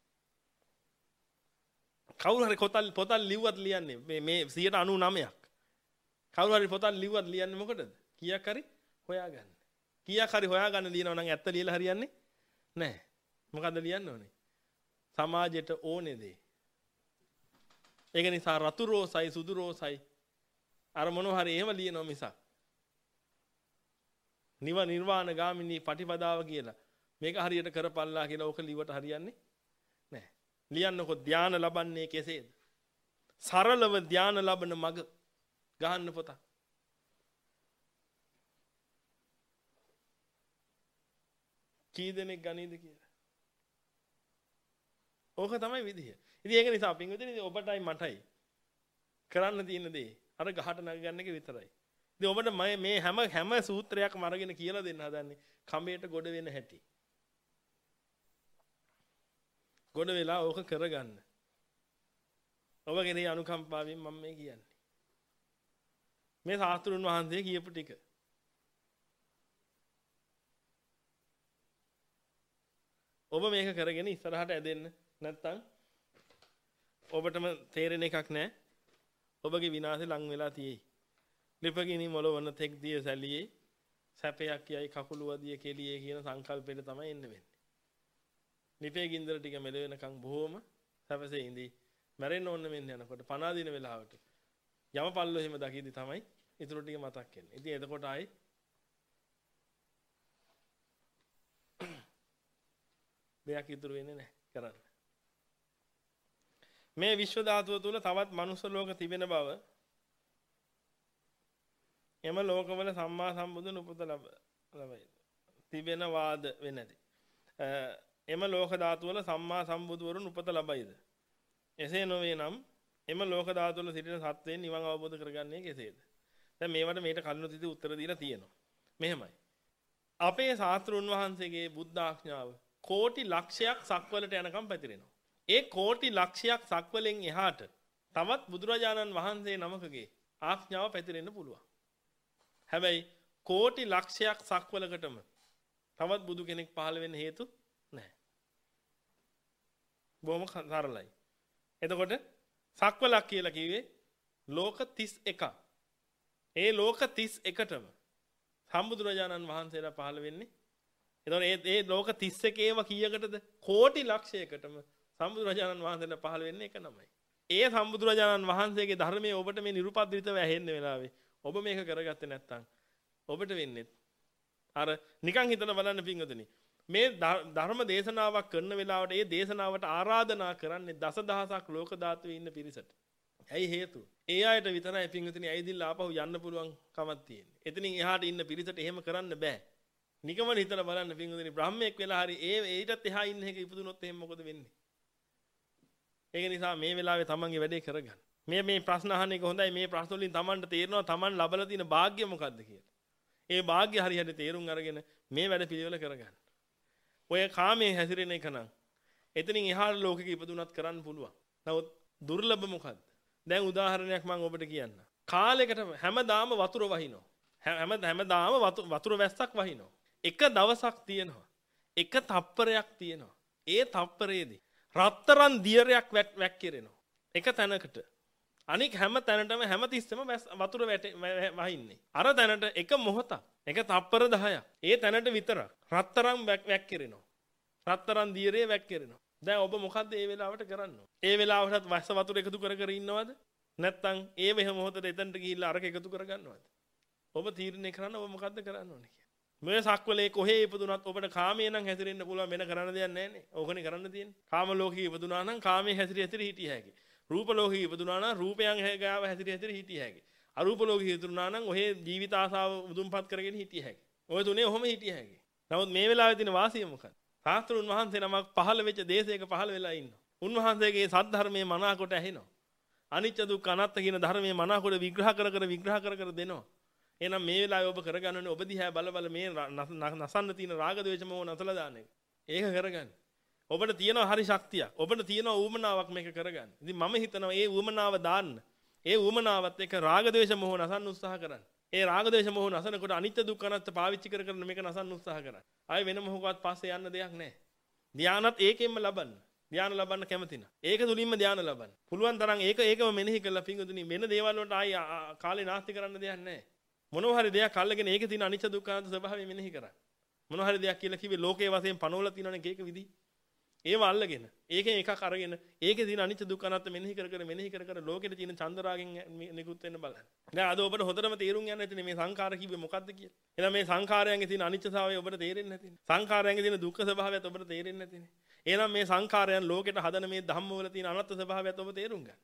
[SPEAKER 1] කවුරු හරි පොතල් පොතල් ලිව්වත් ලියන්නේ මේ මේ සියයට අනූ නවයක්. කවුරු හරි පොතල් ලිව්වත් ලියන්නේ මොකටද? කීයක් හරි හොයාගන්න. කීයක් හරි හොයාගන්න ලියනවා නම් ඇත්ත ලියලා හරියන්නේ නැහැ. මොකද්ද ලියන්න ඕනේ? සමාජයට ඕනේ දේ. ඒක නිසා රතු රෝසයි සුදු රෝසයි අර මොනවා හරි එහෙම ලියනවා මිසක් නිව නිර්වාණ ගාමිනී පටිපදාව කියලා මේක හරියට කරපල්ලා කියලා ඕක ලිවට හරියන්නේ නැහැ. ලියන්නකො ධානය ලබන්නේ කෙසේද? සරලව ධානය ලබන මඟ ගහන්න පොත. කී දෙනෙක් ගනීද කියලා. ඕක තමයි විදිය. ඉතින් ඒක නිසා පින්විතනි ඔබටයි මටයි කරන්න තියෙන දේ අර ගහට නග ගන්න එක විතරයි. ඉතින් ඔබට මේ හැම හැම සූත්‍රයක්ම අරගෙන කියලා දෙන්න හදන්නේ කඹේට ගොඩ වෙන හැටි. ගොඩ වෙලා ඕක කරගන්න. ඔබ කෙරෙහි අනුකම්පාවෙන් මම මේ කියන්නේ. මේ ශාස්ත්‍රුන් වහන්සේ කියපු ටික. ඔබ මේක කරගෙන ඉස්සරහට ඇදෙන්න නැත්තම් ඔබටම තේරෙන එකක් නැහැ. ඔබගේ විනාශය ලං වෙලා තියෙයි. ලිපගිනි මොළවන තෙක් දිය සැලියේ සැපයක් යයි කකුල වදිය කෙලියේ කියන සංකල්පෙට තමයි එන්න වෙන්නේ. ලිපේ ගින්දර ටික මෙල වෙනකන් බොහොම සැපසේ ඉඳී මැරෙන්න ඕන මෙන්න යනකොට පනා දින වෙලාවට යමපල්ලෝ එහෙම දකිද්දි තමයි ඊටු ටික මතක් වෙන්නේ. ඉතින් එතකොට ආයි දෙයක් ඉතුරු වෙන්නේ නැහැ කරන්න. මේ විශ්ව ධාතුව තුල තවත් මනුස්ස ලෝක තිබෙන බව එම ලෝකවල සම්මා සම්බුදුන් උපත ලබයි. තිබෙන වාද වෙන්නේද? එම ලෝක ධාතු වල සම්මා සම්බුදුවරුන් උපත ලබයිද? එසේ නොවේ නම් එම ලෝක ධාතු වල සිටින සත්වයන් නිවන් අවබෝධ කරගන්නේ කෙසේද? දැන් මේවට මේට කලිනුත් ඉතින් උත්තර දීලා තියෙනවා. මෙහෙමයි. අපේ ශාස්ත්‍රුන් වහන්සේගේ බුද්ධ ආඥාව කෝටි ලක්ෂයක් සක්වලට යනකම් පැතිරෙනවා. ඒ කෝටි ලක්ෂයක් සක්වලෙන් එහාට තවත් බුදුරජාණන් වහන්සේ නමකගේ ආඥාව පැතිරෙන්න පුළුවන්. හැබැයි කෝටි ලක්ෂයක් සක්වලකටම තවත් බුදු කෙනෙක් පහළ වෙන්න හේතු නැහැ. බොහොම සරලයි. එතකොට සක්වලක් කියලා කිව්වේ ලෝක තිස් එකක්. ඒ ලෝක තිස් එකටම සම්බුදුරජාණන් වහන්සේලා පහළ වෙන්නේ. එතකොට ඒ ඒ ලෝක තිස් එකේව කීයකටද? කෝටි ලක්ෂයකටම සම්බුදුරජාණන් වහන්සේලා පහළ වෙන්නේ එක නමයි. ඒ සම්බුදුරජාණන් වහන්සේගේ ධර්මයේ ඔබට මේ නිරුපද්‍රිතව ඇහෙන්න වෙලාවේ ඔබ මේක කරගත්තේ නැත්නම් ඔබට වෙන්නේ අර නිකන් හිතලා බලන්න පින්වතුනි මේ ධර්ම දේශනාවක් කරන වෙලාවට ඒ දේශනාවට ආරාධනා කරන්නේ දසදහසක් ලෝක ධාතුවේ ඉන්න පිරිසට. ඇයි හේතුව? ඒ අයට විතරයි පින්වතුනි ඇයිදිලා ආපහු යන්න පුළුවන් කමක් තියෙන්නේ. එතනින් එහාට ඉන්න පිරිසට එහෙම කරන්න බෑ. නිකමන හිතලා බලන්න පින්වතුනි බ්‍රහ්මයෙක් වෙලා හරි ඒ ඊටත් එහා ඉන්න එක ඉපදුනොත් එහෙම මොකද වෙන්නේ? ඒක නිසා මේ වෙලාවේ තමන්ගේ වැඩේ කරගන්න. මේ මේ ප්‍රශ්න අහන එක හොඳයි. මේ ප්‍රශ්න වලින් තමන්ට තේරෙනවා තමන් ලබලා තියෙන වාග්ය මොකද්ද කියලා. ඒ වාග්ය හරියට තේරුම් අරගෙන මේ වැඩ පිළිවෙල කරගන්න. ඔය කාමයේ හැසිරෙන එක නම් එතනින් එහාට ලෝකෙක ඉපදුනත් කරන්න පුළුවන්. නමුත් දුර්ලභ මොකද්ද? දැන් උදාහරණයක් මම ඔබට කියන්නම්. කාලයකට හැමදාම වතුර වහිනවා. හැම හැමදාම වතුර වැස්සක් වහිනවා. එක දවසක් තියෙනවා. එක තප්පරයක් තියෙනවා. ඒ තප්පරයේදී රත්තරන් දියරයක් වැක්කිරෙනවා. එක තැනකට. අනික හැම තැනටම හැම තිස්සෙම වතුර වහින්නේ. අර තැනට එක මොහොතක්. එක තප්පර දහයක්. ඒ තැනට විතරක් රත්තරන් වැක්කිරෙනවා. රත්තරන් දියරේ වැක්කිරෙනවා. දැන් ඔබ මොකද්ද මේ වෙලාවට කරන්නේ? ඒ වෙලාවටත් වැස්ස වතුර එකතු කර කර ඉන්නවද? නැත්නම් ඒ වෙහ මොහොතට එතනට ගිහිල්ලා අරක එකතු කර ගන්නවද? ඔබ තීරණය කරන්න ඔබ මොකද්ද කරන්න ඕනේ කියලා. මේ සක්වලේ කොහේ ඉපදුනත් ඔබට කාමයේ නම් හැසිරෙන්න පුළුවන් වෙන කරන්න දෙයක් නැහැ නේ. ඕකනේ කරන්න තියෙන්නේ. කාම ලෝකේ ඉපදුනා නම් කාමයේ හැසිරී හැසිරී හිටිය හැකියි. රූප ලෝකේ ඉපදුනා නම් රූපයන් ගාව හැසිරී හැසිරී හිටිය හැකියි. අරූප ලෝකේ ඉපදුනා නම් ඔහේ ජීවිත ආසාව මුදුන්පත් කරගෙන හිටිය හැකියි. ඔය තුනේ ඔහොම හිටිය හැකියි. නමුත් මේ වෙලාවේ තියෙන වාසිය මොකක්ද? ශාස්ත්‍රුන් වහන්සේ නමක් පහළ වෙච්ච දේශයක පහළ වෙලා ඉන්නවා. උන්වහන්සේගේ සද්ධර්මයේ මනාකොට ඇහෙනවා. අනිත්‍ය දුක්ඛ අනාත්ම කියන ධර්මයේ මනාකොට විග්‍රහ කර කර විග්‍රහ කර කර දෙනවා. එහෙනම් මේ වෙලාවේ ඔබ කරගන්න ඕනේ ඔබ දිහා බල බල මේ නසන්න තියෙන රාග ද්වේෂ මොහ නසලා දාන එක. ඒක කරගන්න. ඔබට තියෙනවා හරි ශක්තියක්. ඔබට තියෙනවා ඌමනාවක් මේක කරගන්න. ඉතින් මම හිතනවා මේ ඌමනාව දාන්න. ඒ ඌමනාවත් එක්ක රාග ද්වේෂ මොහ නසන්න උත්සාහ කරන්න. ඒ රාග ද්වේෂ මොහ නසනකොට අනිත්‍ය දුක්ඛ අනාත්ම පාවිච්චි කර කර මේක නසන්න උත්සාහ කරන්න. ආයෙ වෙන මොහොකවත් පස්සේ යන්න දෙයක් නැහැ. ධානයත් ඒකෙන්ම ලබන්න. ධානය ලබන්න කැමති නම් ඒක තුලින්ම ධානය ලබන්න. පුළුවන් තරම් ඒක ඒකම මෙනෙහි කරලා පිංගුතුනි වෙන දේවල් වලට ආයෙ කාලේ නාස්ති කරන්න දෙයක් නැහැ. මොනවා හරි දෙයක් අල්ලගෙන ඒකේ තියෙන අනිත්‍ය දුක්ඛ අනාත්ම ස්වභාවය මෙනෙහි කරන්න. මොනවා හරි දෙයක් කියලා කිව්වේ ලෝකයේ වශයෙන් පනවලා තියෙනවනේ ඒක විදි. ඒව අල්ලගෙන ඒකෙන් එකක් අරගෙන ඒකේ තියෙන අනිත්‍ය දුක්ඛ අනාත්ම මෙනෙහි කර කර මෙනෙහි කර කර ලෝකෙට තියෙන චන්දරාගෙන් නිකුත් වෙන්න බලන්න. දැන් අද ඔබට හොඳටම තේරුම් යන්න ඇතිනේ මේ සංඛාර කිව්වේ මොකද්ද කියලා. එහෙනම් මේ සංඛාරයන්ගේ තියෙන අනිත්‍යතාවය ඔබට තේරෙන්නේ නැතිනේ. සංඛාරයන්ගේ තියෙන දුක්ඛ ස්වභාවයත් ඔබට තේරෙන්නේ නැතිනේ. එහෙනම් මේ සංඛාරයන් ලෝකෙට හදන මේ ධම්ම වල තියෙන අනත්ත් ස්වභාවයත් ඔබ තේරුම් ගන්න.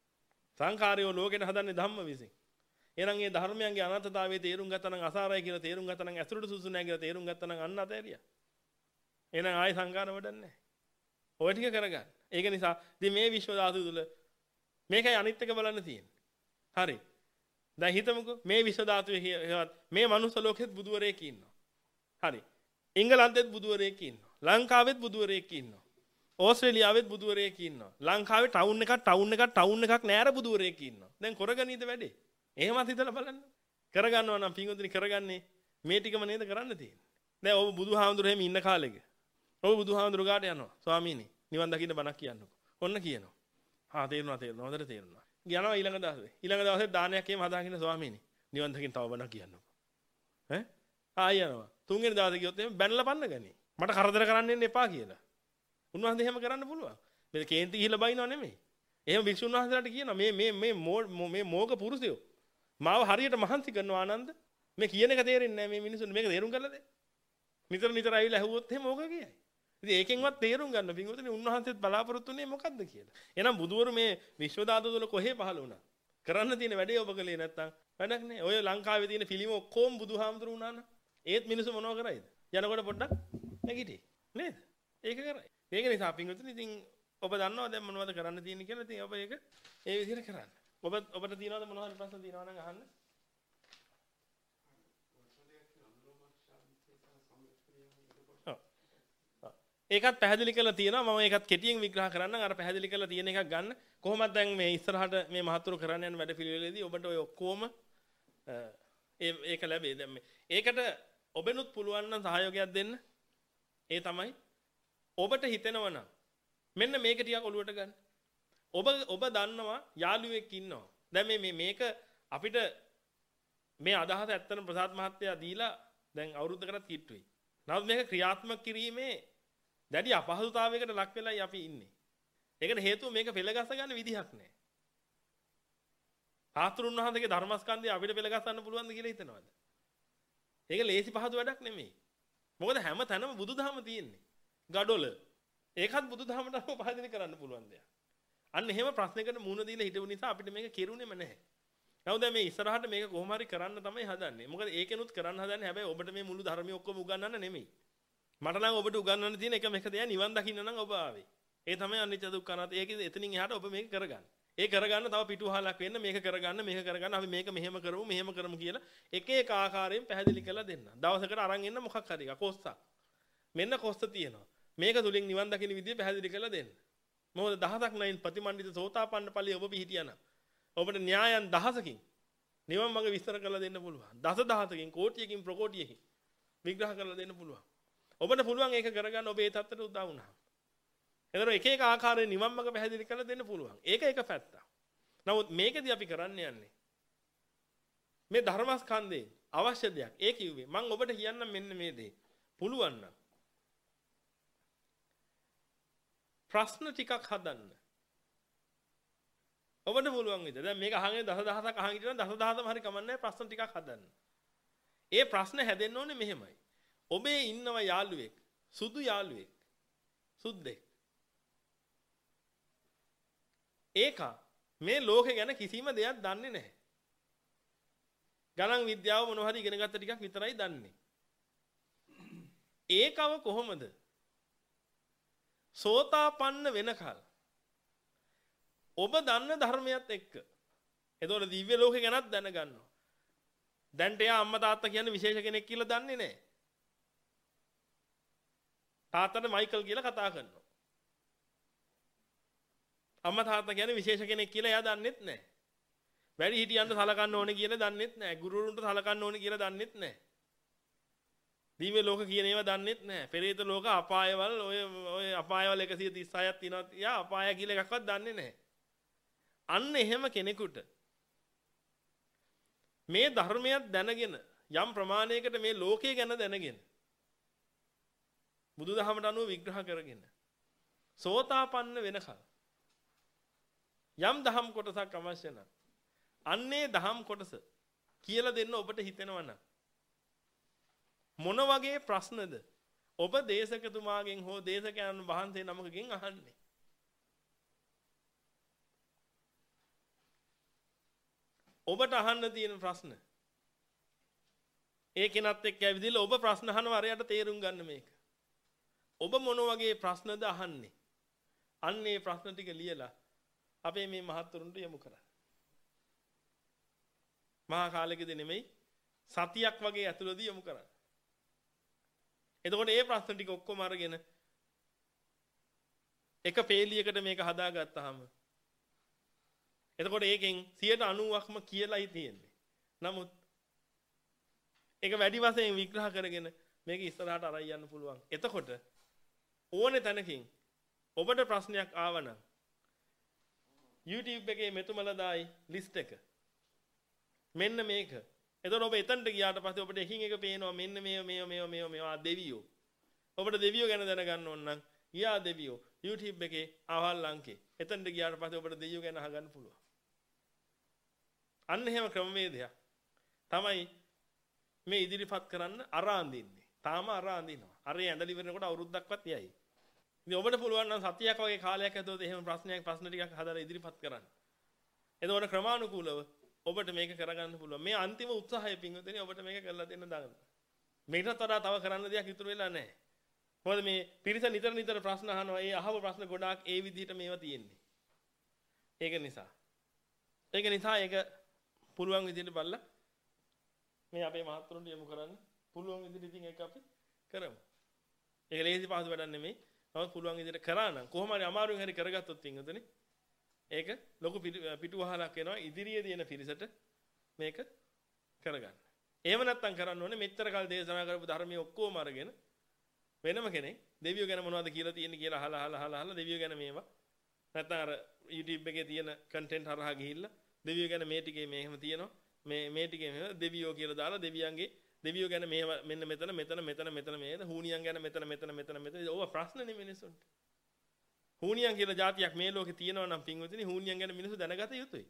[SPEAKER 1] සංඛාරය ලෝකෙට හදන්නේ ධම්ම විසින්. එහෙනම් මේ ධර්මයන්ගේ අනත්තතාවයේ තේරුම් ගත්තා නම් අසාරයි කියලා තේරුම් ගත්තා නම් ඇසුරට සුසු නැහැ කියලා තේරුම් ගත්තා නම් අන්න අතෑරියා. එහෙනම් ආයි සංකාර වඩන්නේ නැහැ. ඔය ටික කරගන්න. ඒක නිසා ඉතින් මේ විශ්ව ධාතු තුල මේකයි අනිත් එක බලන්න තියෙන්නේ. හරි. දැන් හිතමුකෝ මේ විශ්ව ධාතුවේ හේවත් මේ මනුස්ස ලෝකෙත් බුදුවරයෙක් ඉන්නවා. හරි. එංගලන්තෙත් බුදුවරයෙක් ඉන්නවා. ලංකාවෙත් බුදුවරයෙක් ඉන්නවා. ඕස්ට්‍රේලියාවෙත් බුදුවරයෙක් ඉන්නවා. ලංකාවේ ටවුන් එකක් ටවුන් එකක් ටවුන් එකක් නෑර බුදුවරයෙක් ඉන්නවා. දැන් කරගනීද වැඩේ? එහෙමත් හිතලා බලන්න. කරගන්නවා නම් පින්වතුනි කරගන්නේ මේ ටිකම නේද කරන්න තියෙන්නේ. දැන් ඔබ බුදුහාමුදුරුවෝ එහෙම ඉන්න කාලෙක. ඔබ බුදුහාමුදුරුවෝ ගාට යනවා. ස්වාමීනි නිවන් දකින්න බණක් කියන්නකෝ. ඔන්න කියනවා. ආ තේරුණා තේරුණා. හොඳට තේරුණා. යනවා ඊළඟ දවසේ. ඊළඟ දවසේ දානයක් එහෙම හදාගෙන ස්වාමීනි නිවන් දකින්න තව බණක් කියන්නකෝ. ඈ? ආය යනවා. තුන්වෙනි දවසේ ගියොත් එහෙම බැනලා පන්න ගනි. මට කරදර කරන්න එන්න එපා කියලා. උන්වහන්සේ එහෙම කරන්න පුළුවන්. මේ කේන්ති ගිහිල්ලා බයිනව නෙමෙයි. එහෙම වික්ෂුන් වහන්සේලාට කියනවා මේ මේ මේ මේ මෝග පුරුෂයෝ මාව හරියට මහන්සි කරනවා ආනන්ද. මේ කියන එක තේරෙන්නේ නැහැ මේ මිනිස්සුන්ට. මේක තේරුම් ගන්නද? නිතර නිතර ඇවිල්ලා ඇහුවොත් එහෙම ඕක කියයි. ඉතින් ඒකෙන්වත් තේරුම් ගන්න පින්වතුනි උන්වහන්සේත් බලාපොරොත්තු වෙන්නේ මොකද්ද කියලා. එහෙනම් බුදුවරු මේ විශ්ව ධාතු තුල කොහේ පහළ වුණා? කරන්න තියෙන වැඩේ ඔබ කළේ නැත්තම් වැඩක් නෑ. ඔය ලංකාවේ තියෙන ෆිල්ම් ඔක්කොම බුදුහාමුදුරු වුණා නම් ඒත් මිනිස්සු මොනව කරයිද? යනකොට පොඩ්ඩක් නැගිටි. නේද? ඒක කරයි. ඒක නිසා පින්වතුනි ඉතින් ඔබ දන්නවා දැන් මොනවද කරන්න තියෙන්නේ කියලා. ඉතින් ඔබ ඒක ඒ විදිහට කරන්න. ඔබ ඔබට තියෙනවද මොනවා හරි ප්‍රශ්න තියෙනවා නම් අහන්න. ඒකත් පැහැදිලි කරලා තියෙනවා. මම ඒකත් කෙටියෙන් විග්‍රහ කරන්නම්. අර පැහැදිලි කරලා තියෙන එකක් ගන්න. කොහොමද දැන් මේ ඉස්සරහට මේ මහතුරු කරන්න යන වැඩ පිළිවෙලේදී ඔබට ඔය ඔක්කොම ඒක ලැබේ. දැන් මේ ඒකට ඔබෙනුත් පුළුවන් නම් සහයෝගයක් දෙන්න. ඒ තමයි ඔබට හිතෙනවා නම් මෙන්න මේක ටිකක් ඔලුවට ගන්න. ඔබ ඔබ දන්නවා යාළුවෙක් ඉන්නවා. දැන් මේ මේක අපිට මේ අදහස ඇත්තටම ප්‍රසාද් මහත්තයා දීලා දැන් අවුරුද්දකටත් කිට්ටුයි. නමුත් මේක ක්‍රියාත්මක කිරීමේ දැඩි අපහසුතාවයකට ලක් වෙලයි අපි ඉන්නේ. ඒකට හේතුව මේක පෙළගස්ස ගන්න විදිහක් නැහැ. ආතුරුන් වහන්සේගේ ධර්මස්කන්ධය අපිට පෙළගස්ස ගන්න පුළුවන්ද කියලා හිතනවද? ඒක ලේසි පහසු වැඩක් නෙමෙයි. මොකද හැම තැනම බුදුදහම තියෙන්නේ. ගඩොල. ඒකත් බුදුදහමට අනුව පහදලි කරන්න පුළුවන් දෙයක්. අන්න එහෙම ප්‍රශ්නයකට මුහුණ දීලා හිටපු නිසා අපිට මේක කෙරුණේම නැහැ. නමුත් දැන් මේ ඉස්සරහට මේක කොහොම හරි කරන්න තමයි හදන්නේ. මොකද ඒකෙනුත් කරන්න හදන්නේ හැබැයි ඔබට මේ මුළු ධර්මිය ඔක්කොම උගන්වන්න නෙමෙයි. මට නම් ඔබට උගන්වන්න තියෙන එකම එක දෙයක් නිවන් දකින්න නම් ඔබ ආවේ. ඒ තමයි අනිත්‍ය දුක්ඛ අනාත්ම. ඒක එතනින් එහාට ඔබ මේක කරගන්න. ඒ කරගන්න තව පිටුවහලක් වෙන්න මේක කරගන්න මේක කරගන්න අපි මේක මෙහෙම කරමු මෙහෙම කරමු කියලා එක එක ආකාරයෙන් පැහැදිලි කරලා දෙන්න. දවසකට අරන් එන්න මොකක් හරි එකක් කොස්සක්. මෙන්න කොස්ස තියෙනවා. මේක තුලින් නිවන් දකින්න විදිය පැහැදිලි කරලා දෙන්න. මොකද දහසක් නයින් ප්‍රතිමන්විත සෝතාපන්න ඵලයේ ඔබ පිහිටියනම් ඔබට න්‍යායන් දහසකින් නිවන් මඟ විස්තර කරලා දෙන්න පුළුවන්. දස දහසකින් කෝටියකින් ප්‍රකෝටියකින් විග්‍රහ කරලා දෙන්න පුළුවන්. ඔබට පුළුවන් ඒක කරගන්න ඔබ ඒ තත්ත්වයට උදා වුණා. එතන එක එක ආකාරයෙන් නිවන් මඟ පැහැදිලි කරලා දෙන්න පුළුවන්. ඒක එක පැත්තක්. නමුත් මේකදී අපි කරන්න යන්නේ මේ ධර්මස්කන්ධේ අවශ්‍ය දෙයක්. ඒ කිව්වේ මම ඔබට කියන්නම් මෙන්න මේ දේ. පුළුවන් නම් ප්‍රශ්න ටිකක් හදන්න. ඔබට පුළුවන් විදිහ. දැන් මේක අහගෙන දස දහසක් අහන් හිටියනම් දස දහසම හරි කමන්නේ ප්‍රශ්න ටිකක් හදන්න. ඒ ප්‍රශ්න හැදෙන්න ඕනේ මෙහෙමයි. ඔබේ ඉන්නව යාළුවෙක්, සුදු යාළුවෙක්, සුද්දෙක්. ඒක මේ ලෝකේ ගැන කිසිම දෙයක් දන්නේ නැහැ. ගණන් විද්‍යාව මොනවා හරි ඉගෙන ගත්ත ටිකක් විතරයි දන්නේ. ඒකව කොහොමද? සෝතාපන්න වෙනකල් ඔබ දන්න ධර්මයත් එක්ක. එතකොට දිව්‍ය ලෝකේ ගැනත් දැනගන්නවා. දැන්ට එයා අම්මා තාත්තා කියන්නේ විශේෂ කෙනෙක් කියලා දන්නේ නැහැ. තාත්තට මයිකල් කියලා කතා කරනවා. අම්මා තාත්තා කියන්නේ විශේෂ කෙනෙක් කියලා එයා දන්නෙත් නැහැ. වැඩි හිටියන්ට සලකන්න ඕනේ කියලා දන්නෙත් නැහැ. ගුරුවරුන්ට සලකන්න ඕනේ කියලා දන්නෙත් නැහැ. දිව්‍ය ලෝක කියන ඒවා දන්නෙත් නැහැ. පෙරේත ලෝක අපායවල ඔය ඔය අපායවල එකසිය තිස් හයක් තියෙනවා. යා අපාය කියලා එකක්වත් දන්නේ නැහැ. අන්න එහෙම කෙනෙකුට මේ ධර්මයක් දැනගෙන යම් ප්‍රමාණයකට මේ ලෝකය ගැන දැනගෙන බුදුදහමට අනුව විග්‍රහ කරගෙන සෝතාපන්න වෙනකල් යම් දහම් කොටසක් අවශ්‍ය නම් අන්නේ දහම් කොටස කියලා දෙන්න ඔබට හිතෙනවා නම් මොන වගේ ප්‍රශ්නද ඔබ දේශකතුමාගෙන් හෝ දේශකයන් වහන්සේ නමකගෙන් අහන්නේ? ඔබට අහන්න තියෙන ප්‍රශ්න ඒ කෙනත් එක්ක ඇවිදලා ඔබ ප්‍රශ්න අහනවා අරයට තේරුම් ගන්න මේක. ඔබ මොන වගේ ප්‍රශ්නද අහන්නේ? අන්න ඒ ප්‍රශ්න ටික ලියලා අපේ මේ මහත්තුරුන්ට යොමු කරන්න. මහා කාලෙකදී නෙමෙයි සතියක් වගේ ඇතුළතදී යොමු කරන්න. එතකොට මේ ප්‍රශ්න ටික ඔක්කොම අරගෙන එක පේලියකට මේක හදාගත්තාම එතකොට ඒකෙන් සියයට අනූවක්ම කියලායි තියෙන්නේ. නමුත් ඒක වැඩි වශයෙන් විග්‍රහ කරගෙන මේක ඉස්සරහට අරන් යන්න පුළුවන්. එතකොට ඕනේ තැනකින් ඔබට ප්‍රශ්නයක් ආවනම් YouTube එකේ මෙතුමලා දායි ලිස්ට් එක. මෙන්න මේක. එතකොට ඔබ එතනට ගියාට පස්සේ ඔබට එකින් එක පේනවා මෙන්න මේ මේ මේ මේ මේවා දෙවියෝ. ඔබට දෙවියෝ ගැන දැනගන්න ඕන නම් ගියා දෙවියෝ YouTube එකේ අවල් ලංකේ. එතනට ගියාට පස්සේ ඔබට දෙවියෝ ගැන අහගන්න පුළුවන්. අන්න එහෙම ක්‍රමවේදයක් තමයි මේ ඉදිරිපත් කරන්න අරාන්දින්නේ. තාම අරාන්දිනවා. අර ඇඳලි වෙනකොට අවුරුද්දක්වත් යයි. ඉතින් ඔබට පුළුවන් නම් සතියක් වගේ කාලයක් ඇතුළත එහෙම ප්‍රශ්නයක් ප්‍රශ්න ටිකක් හදලා ඉදිරිපත් කරන්න. එතකොට ක්‍රමානුකූලව ඔබට මේක කරගන්න පුළුවන්. මේ අන්තිම උත්සාහය පින්වතුනි ඔබට මේක කරලා දෙන්න දාන්න. මේකටත් වඩා තව කරන්න දෙයක් ඉතුරු වෙලා නැහැ. මොකද මේ පිරිස නිතර නිතර ප්‍රශ්න අහනවා. ඒ අහව ප්‍රශ්න ගොඩාක් ඒ විදිහට මේවා තියෙන්නේ. ඒක නිසා. ඒක නිසා ඒක පුළුවන් විදිහට බලලා මේ අපේ මහත්තුරුන්ට යොමු කරන්න පුළුවන් විදිහට ඉතින් ඒක අපි කරමු. ඒක ලේසි පහසු වැඩක් නෙමෙයි. නමුත් පුළුවන් විදිහට කරා නම් කොහොම හරි අමාරුවෙන් හරි කරගත්තොත් පින්වතුනි ඒක ලොකු පිටුවහලක් වෙනවා ඉදිරියේ තියෙන පිරිසට මේක කරගන්න. එහෙම නැත්නම් කරන්න ඕනේ මෙච්චර කල් දේශනා කරපු ධර්මයේ ඔක්කොම අරගෙන වෙනම කෙනෙක් දෙවියෝ ගැන මොනවද කියලා තියෙන්නේ කියලා අහලා අහලා අහලා අහලා දෙවියෝ ගැන මේවා නැත්නම් අර YouTube එකේ තියෙන කන්ටෙන්ට් හරහා ගිහිල්ලා දෙවියෝ ගැන මේ ටිකේ මේකම තියෙනවා මේ මේ ටිකේ මේව දෙවියෝ කියලා දාලා දෙවියන්ගේ දෙවියෝ ගැන මේව මෙන්න මෙතන මෙතන මෙතන මෙතන මේද හූනියන් ගැන මෙතන මෙතන මෙතන මෙතන ඕව ප්‍රශ්නනේ මිනිස්සුන්ට. හූනියන් කියලා જાතියක් මේ ලෝකේ තියෙනවා නම් පින්වතුනි හූනියන් ගැන මිනිස්සු දැනගත යුතුයි.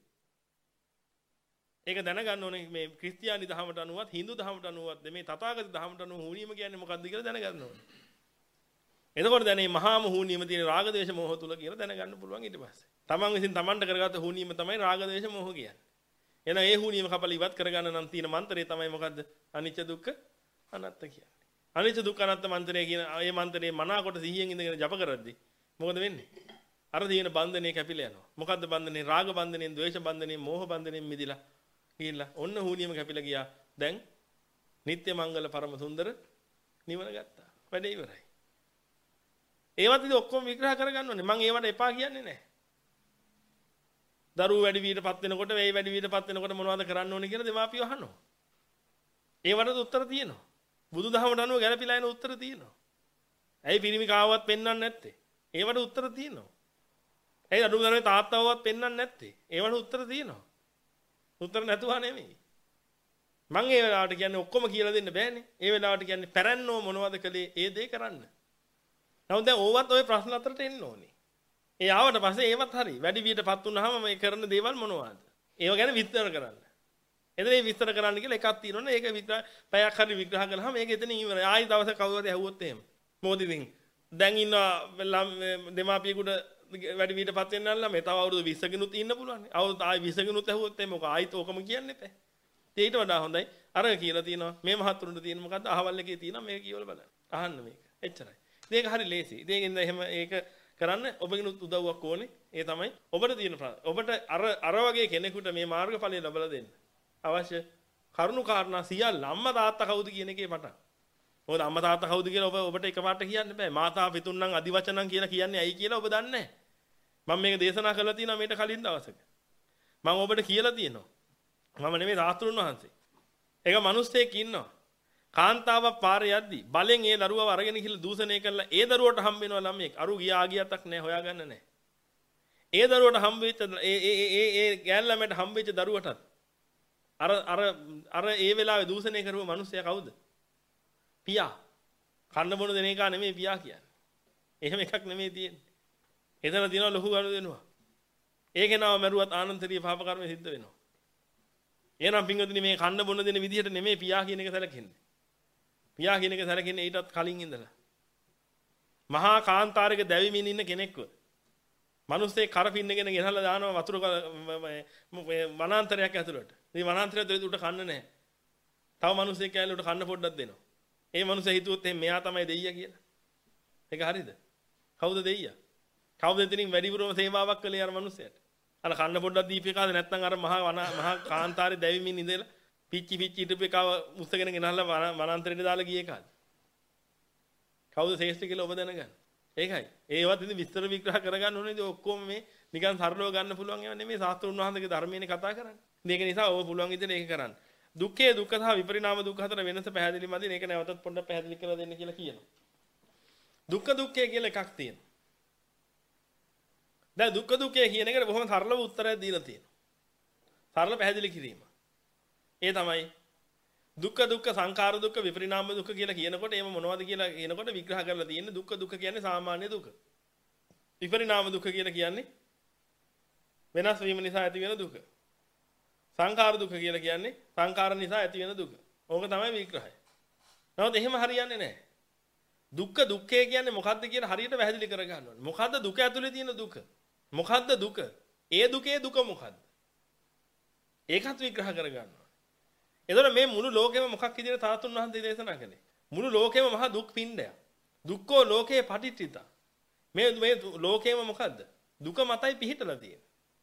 [SPEAKER 1] ඒක දැනගන්න ඕනේ මේ ක්‍රිස්තියානි දහමට අනුවත් හින්දු දහමට අනුවත් මේ තථාගත දහමට අනුව හූනියම කියන්නේ මොකක්ද කියලා දැනගන්න ඕනේ. එතකොට දැන් මේ මහාම හූනියම තියෙන රාග ද්වේෂ මොහ තුල කියලා දැනගන්න පුළුවන් ඊට පස්සේ. තමන් විසින් තමන්ට කරගත්ත හූනියම තමයි රාග ද්වේෂ මොහ කියන්නේ. එහෙනම් ඒ හූනියම කපලා ඉවත් කරගන්න නම් තියෙන මන්ත්‍රය තමයි මොකද්ද? අනිච්ච දුක්ඛ අනාත්ත කියන්නේ. අනිච්ච දුක්ඛ අනාත්ත මන්ත්‍රය කියන ඒ මන්ත්‍රේ මනාකොට සිහියෙන් ඉඳගෙන ජප කරද්දී මොකද වෙන්නේ? අර දින බන්ධනේ කැපිලා යනවා. මොකද්ද බන්ධනේ? රාග බන්ධනේ, ද්වේෂ බන්ධනේ, මෝහ බන්ධනේ මිදිලා ගිහිල්ලා ඔන්න හූනියම කැපිලා ගියා. දැන් නිත්‍ය මංගල පරම සුන්දර නිවන ගත්තා. වැඩේ ඉවරයි. ඒවත් ඉතින් ඔක්කොම විග්‍රහ කරගන්න ඕනේ. මම ඒවට එපා කියන්නේ නැහැ. දරුවෝ වැඩි වීටපත් වෙනකොට මේ වැඩි වීටපත් වෙනකොට මොනවද කරන්න ඕනේ කියලා දෙමාපියෝ අහනවා. ඒවටත් උත්තර තියෙනවා. බුදුදහමට අනුව ගැළපීලා එන උත්තර තියෙනවා. ඇයි පිරිමි කාවවත් පෙන්වන්නේ නැත්තේ? ඒවට උත්තර තියෙනවා. ඇයි අඩුමතරමේ තාත්තවවත් පෙන්වන්නේ නැත්තේ? ඒවට උත්තර තියෙනවා. උත්තර නැතුව නෙමෙයි. මම ඒ වෙලාවට කියන්නේ ඔක්කොම කියලා දෙන්න බෑනේ. ඒ වෙලාවට කියන්නේ පැරැන්නෝ මොනවද කළේ? ඒ දේ කරන්න. නමුත් දැන් ඕවත් ওই ප්‍රශ්න අතරට එන්න ඕනේ. ඒ ආවට පස්සේ ඒවත් හරි. වැඩි වියටපත් වුනහම මේ කරන දේවල් මොනවද? ඒව ගැන විස්තර කරන්න. එතන මේ විස්තර කරන්න කියලා එකක් තියෙනවනේ. ඒක විග්‍රහ පැයක් හරි විග්‍රහ කළාම මේක එතන ඉවරයි. ආයි දවසක් කවුරු හරි ඇහුවොත් එහෙම. මොකද ඉතින් දැන් ඉන්න දෙමාපියෙකුට වැඩි වියටපත් වෙන්න නම් මේ තව අවුරුදු විස්සකිනුත් ඉන්න පුළුවන්. අවුරුදු ආයි විස්සකිනුත් ඇහුවොත් එහෙම මොකක් ආයිත් ඕකම කියන්න එපා. ඊට වඩා හොඳයි අර කියලා තියෙනවා මේ මහත්තුරුන්ට තියෙන මොකද්ද අහවල් එකේ තියෙනවා මේක කියවලා බලන්න. අහන්න මේක. එච්චරයි. මේක හරි ලේසි. ඉතින් එහෙම ඒක කරන්න ඔබගෙනුත් උදව්වක් ඕනේ. ඒ තමයි ඔබට තියෙන ඔබට අර අර වගේ කෙනෙකුට මේ මාර්ගඵලය ලබා දෙන්න අවශ්‍ය කරුණු කාරණා සියල්ල අම්මා තාත්තා කවුද කියන එකේ පටන්. මොකද අම්මා තාත්තා කවුද කියලා ඔබ ඔබට එකපාරට කියන්න බෑ. මාතා පිතුන්නම් අදිවචනං කියලා කියන්නේ ඇයි කියලා ඔබ දන්නේ නැහැ. මම මේක දේශනා කරලා තියෙනවා මේට කලින් දවසක. මම ඔබට කියලා තියෙනවා. මම නෙමෙයි රාත්‍රුන් වහන්සේ. ඒක මිනිස්සෙක් ඉන්නවා. කාන්තාවක් පාරේ යද්දි බලෙන් ඒ දරුවව අරගෙන ගිහලා දූෂණය කරලා ඒ දරුවට හම්බ වෙනවා ළමයෙක්. අරු ගියා ගියතක් නැහැ හොයාගන්න නැහැ. ඒ දරුවට හම්බ වෙච්ච ඒ ඒ ඒ ඒ ගෑන් ළමයට හම්බ වෙච්ච දරුවටත් අර අර අර ඒ වෙලාවේ දූෂණය කරපු මිනිස්සයා කවුද? පියා. කන්න බොන දෙන එක නෙමෙයි පියා කියන්නේ. එහෙම එකක් නෙමෙයි තියෙන්නේ. එතන තියෙනවා ලොකු ගනුදෙනුවක් වෙනවා. ඒකේ නම මරුවත් ආනන්තරීය පාප කර්ම සිද්ධ වෙනවා. එහෙනම් පින්වතුනි මේ කන්න බොන දෙන විදිහට නෙමෙයි පියා කියන එක සැලකෙන්නේ. පියා කියන එක සැලකෙන්නේ ඊටත් කලින් ඉඳලා. මහා කාන්තාරයක දැවිමින් ඉන්න කෙනෙක්ව මිනිස්සේ කරපින්නගෙන ගෙනහලා දානවා වතුර වනාන්තරයක් ඇතුළට. මේ වනාන්තරයට උඩ කන්න නැහැ. තව මිනිස්සෙක් කැලේ උඩ කන්න පොඩ්ඩක් දෙනවා. ඒ මිනිස්සේ හිතුවොත් එහෙනම් මෙයා තමයි දෙයියා කියලා. ඒක හරිද? කවුද දෙයියා? කවුද එතනින් වැඩිපුරම සේවාවක් කළේ අර මිනිස්සයාට? අර කන්න පොඩ්ඩක් දීපේකාද නැත්නම් අර මහා මහා කාන්තාරේ දැවිමින් ඉඳලා පිච්චි පිච්චි ඉටපේකාව මුස්සගෙන ගෙනල්ලා වනාන්තරයට දාලා ගියේ කාද? කවුද ශ්‍රේෂ්ඨ කියලා ඔබ දැනගන්න. ඒකයි. ඒවත් ඉතින් විස්තර විග්‍රහ කරගන්න ඕනේ. ඉතින් ඔක්කොම මේ නිකන් සරලව ගන්න පුළුවන් ඒවා නෙමෙයි. ශාස්ත්‍රුන් වහන්සේගේ ධර්මයේනේ කතා කරන්නේ. ඒක නිසා ඔබ පුළුවන් විදිහට ඒක කරන්න. දුක්ඛේ දුක්ඛ සහ විපරිණාම දුක්ඛ අතර වෙනස පැහැදිලි මදින්. ඒක නැවතත් පොඩ්ඩක් පැහැදිලි කරලා දෙන්න කියලා කියනවා. දුක්ඛ දුක්ඛය කියලා එකක් තියෙනවා. දැන් දුක්ඛ දුක්ඛය කියන එකට බොහොම සරලව උත්තරයක් දීලා තියෙනවා. සරල පැහැදිලි කිරීම. ඒ තමයි දුක්ඛ දුක්ඛ සංඛාර දුක්ඛ විපරිණාම දුක්ඛ කියලා කියනකොට එහෙම මොනවද කියලා කියනකොට විග්‍රහ කරලා තියෙන්නේ දුක්ඛ දුක්ඛ කියන්නේ සාමාන්‍ය දුක. විපරිණාම දුක්ඛ කියලා කියන්නේ වෙනස් වීම නිසා ඇති වෙන දුක. සංඛාර දුක්ඛ කියලා කියන්නේ සංඛාර නිසා ඇති වෙන දුක. ඕක තමයි විග්‍රහය. නමුත් එහෙම හරියන්නේ නැහැ. දුක්ඛ දුක්ඛය කියන්නේ මොකද්ද කියලා හරියට පැහැදිලි කරගන්න ඕනේ. මොකද්ද දුක ඇතුලේ තියෙන දුක? මොකද්ද දුක? ඒ දුකේ දුක මොකද්ද? ඒකත් විග්‍රහ කරගන්න ඕනේ. එතකොට මේ මුළු ලෝකෙම මොකක් විදිහට තාතුන් වහන්සේ දේශනා කළේ? මුළු ලෝකෙම මහා දුක් පින්ඩයක්. දුක්ඛෝ ලෝකේ පටිච්චිතා. මේ මේ ලෝකෙම මොකද්ද? දුක මතයි පිහිටලා තියෙන්නේ.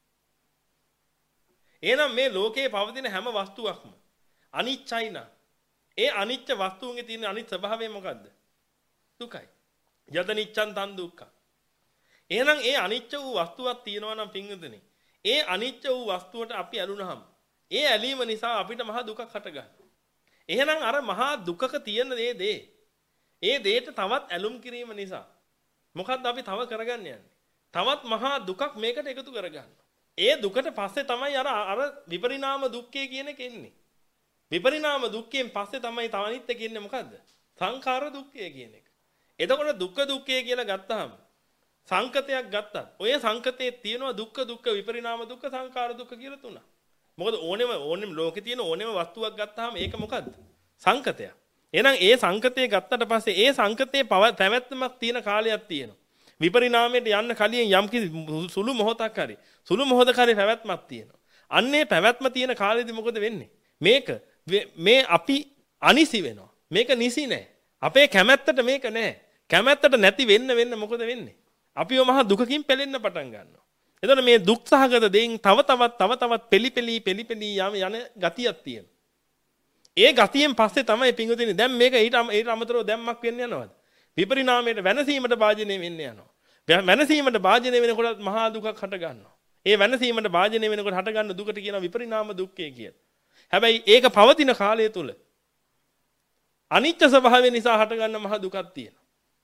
[SPEAKER 1] එහෙනම් මේ ලෝකේ පවතින හැම වස්තුවක්ම අනිච්චයි නා. ඒ අනිච්ච වස්තුන්ගේ තියෙන අනිත් ස්වභාවය මොකද්ද? දුකයි. යද නිච්ඡන් තන් දුක්ඛ. එහෙනම් ඒ අනිච්ච වූ වස්තුවක් තියෙනවා නම් පින්විතනේ. ඒ අනිච්ච වූ වස්තුවට අපි ඇලුනහම ඒ ඇලීම නිසා අපිට මහා දුකක් හටගන්නවා. එහෙනම් අර මහා දුකක තියෙන දේ දේ. ඒ දෙයට තවත් ඇලුම් කිරීම නිසා මොකද්ද අපි තව කරගන්න යන්නේ? තවත් මහා දුකක් මේකට එකතු කරගන්නවා. ඒ දුකට පස්සේ තමයි අර අර විපරිණාම දුක්ඛය කියන එක එන්නේ. විපරිණාම දුක්ඛයෙන් පස්සේ තමයි තවනිත් එක ඉන්නේ මොකද්ද? සංඛාර දුක්ඛය කියන එක. එතකොට දුක්ඛ දුක්ඛය කියලා ගත්තාම සංකතයක් ගත්තත් ඔය සංකතයේ තියෙනවා දුක්ඛ දුක්ඛ විපරිණාම දුක්ඛ සංඛාර දුක්ඛ කියලා තුනක්. මොකද ඕනෙම ඕනෙම ලෝකේ තියෙන ඕනෙම වස්තුවක් ගත්තාම ඒක මොකද්ද? සංකතයක්. එහෙනම් ඒ සංකතය ගත්තට පස්සේ ඒ සංකතයේ පැවැත්මක් තියෙන කාලයක් තියෙනවා. විපරිණාමයට යන්න කලින් යම් කිසි සුළු මොහොතක් හරි සුළු මොහොතක හරි පැවැත්මක් තියෙනවා. අන්නේ පැවැත්ම තියෙන කාලෙදි මොකද වෙන්නේ? මේක මේ අපි අනිසි වෙනවා. මේක නිසි නෑ. අපේ කැමැත්තට මේක නෑ. කැමැත්තට නැති වෙන්න වෙන්න මොකද වෙන්නේ? අපිව මහා දුකකින් පෙලෙන්න පටන් ගන්නවා. එතකොට මේ දුක් සහගත දෙයින් තව තවත් තව තවත් පෙලිපෙලි පෙලිපෙලි යන ගතියක් තියෙනවා. ඒ ගතියෙන් පස්සේ තමයි පිංගුදිනේ දැන් මේක ඊට ඊට අමතරව දැම්මක් වෙන්න යනවාද? විපරිණාමයට වෙනසීමට භාජනය වෙන්න යනවා. වෙනසීමට භාජනය වෙනකොට මහා දුකක් හට ගන්නවා. ඒ වෙනසීමට භාජනය වෙනකොට හට ගන්න දුකට කියනවා විපරිණාම දුක්ඛය කියලා. හැබැයි ඒක පවතින කාලය තුල අනිත්‍ය ස්වභාවය නිසා හට ගන්න මහා දුකක් තියෙනවා.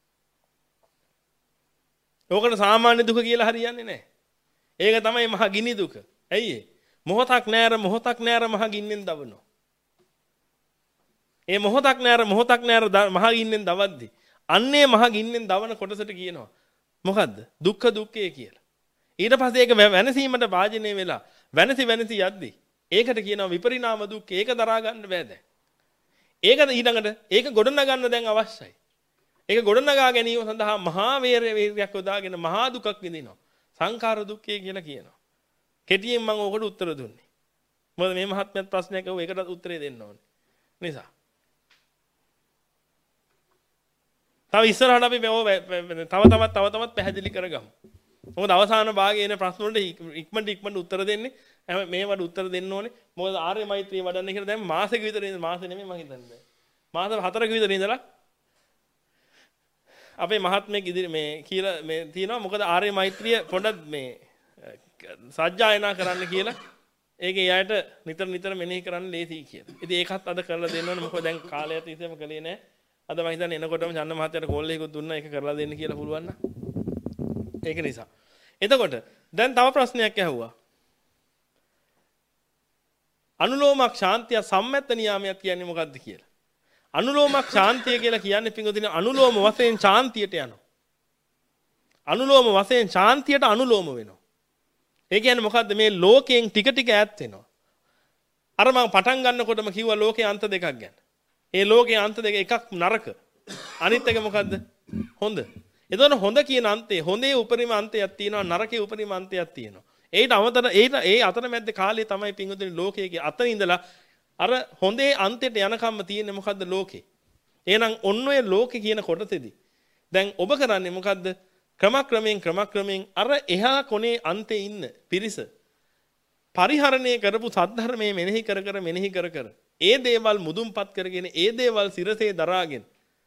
[SPEAKER 1] ඕකට සාමාන්‍ය දුක කියලා හරියන්නේ නැහැ. ඒක තමයි මහා ගිනි දුක. ඇයි ඒ? මොහොතක් නෑර මොහොතක් නෑර මහා ගින්නෙන් දවනවා. ඒ මොහොතක් නෑර මොහොතක් නෑර මහා ගින්නෙන් දවද්දි අන්නේ මහා ගින්නෙන් දවන කොටසට කියනවා මොකද්ද? දුක්ඛ දුක්ඛය කියලා. ඊට පස්සේ ඒක වෙනසීමට වාජනය වෙලා වෙනසි වෙනසි යද්දි ඒකට කියනවා විපරිණාම දුක්ඛය. ඒක දරා ගන්න බෑ දැන්. ඒක ඊළඟට ඒක ගොඩනගන්න දැන් අවශ්‍යයි. ඒක ගොඩනගා ගැනීම සඳහා මහා වේරයක් යොදාගෙන මහා දුකක් විඳිනවා. සංඛාර දුක්ඛය කියලා කියනවා. කෙටියෙන් මම ඕකට උත්තර දුන්නේ. මොකද මේ මහත්මයාත් ප්‍රශ්නයක් අහුව ඒකටත් උත්තරේ දෙන්න ඕනේ. නිසා. තව ඉස්සරහට අපි තව තවත් තව තවත් පැහැදිලි කරගමු. මොකද අවසාන භාගයේ එන ප්‍රශ්න වලට ඉක්මනට ඉක්මනට උත්තර දෙන්නේ. මේවට උත්තර දෙන්න ඕනේ. මොකද ආර්ය මෛත්‍රිය වඩන්න කියලා දැන් මාසෙක විතර ඉඳන් මාසෙ නෙමෙයි මම හිතන්නේ. මාස හතරක විතර ඉඳලා අපේ මහත්මයෙක් ඉදිරි මේ කියලා මේ තියෙනවා. මොකද ආර්ය මෛත්‍රිය පොඩ්ඩක් මේ සජ්ජායනා කරන්න කියලා ඒකේ යායට නිතර නිතර මෙනෙහි කරන්න ලේසියි කියලා. ඉතින් ඒකත් අද කරලා දෙන්න ඕනේ. මොකද දැන් කාලය තිස්සේම කලේ නැහැ. අද මම හිතන්නේ එනකොටම චන්න මහත්තයාට කෝල් එකකුත් දුන්නා. ඒක කරලා දෙන්න කියලා පුළුවන් නම්. ඒක නිසා. එතකොට දැන් තව ප්‍රශ්නයක් ඇහුවා. අනුලෝමක් ශාන්තිය සම්මත නියාමයක් කියන්නේ මොකක්ද කියලා. අනුලෝමක් ශාන්තිය කියලා කියන්නේ පිංගුදින අනුලෝම වශයෙන් ශාන්තියට යනවා. අනුලෝම වශයෙන් ශාන්තියට අනුලෝම වෙනවා. ඒ කියන්නේ මොකද්ද? මේ ලෝකයෙන් ටික ටික ඈත් වෙනවා. අර මම පටන් ගන්නකොටම කිව්වා ලෝකේ අන්ත දෙකක් ගැන. ඒ ලෝකේ අන්ත දෙක එකක් නරක. අනිත් එක මොකද්ද? හොඳ. එතකොට හොඳ කියන අන්තේ හොඳේ උපරිම අන්තයක් තියෙනවා නරකේ උපරිම අන්තයක් තියෙනවා. ඒට අමතර ඒට ඒ අතරමැද කාලේ තමයි පිංගුදින ලෝකයේ අතන ඉඳලා අර හොඳේ අන්තයට යනකම්ම තියෙන්නේ මොකද්ද ලෝකේ. එහෙනම් ඔන්න ඔය ලෝකේ කියන කොටසෙදි දැන් ඔබ කරන්නේ මොකද්ද? ක්‍රමක්‍රමයෙන් ක්‍රමක්‍රමයෙන් අර එහා කොනේ අන්තේ ඉන්න පිරිස පරිහරණය කරපු සද්ධර්මයේ මෙනෙහි කර කර මෙනෙහි කර කර ඒ දේවල් මුදුන්පත් කරගෙන ඒ දේවල් සිරසේ දරාගෙන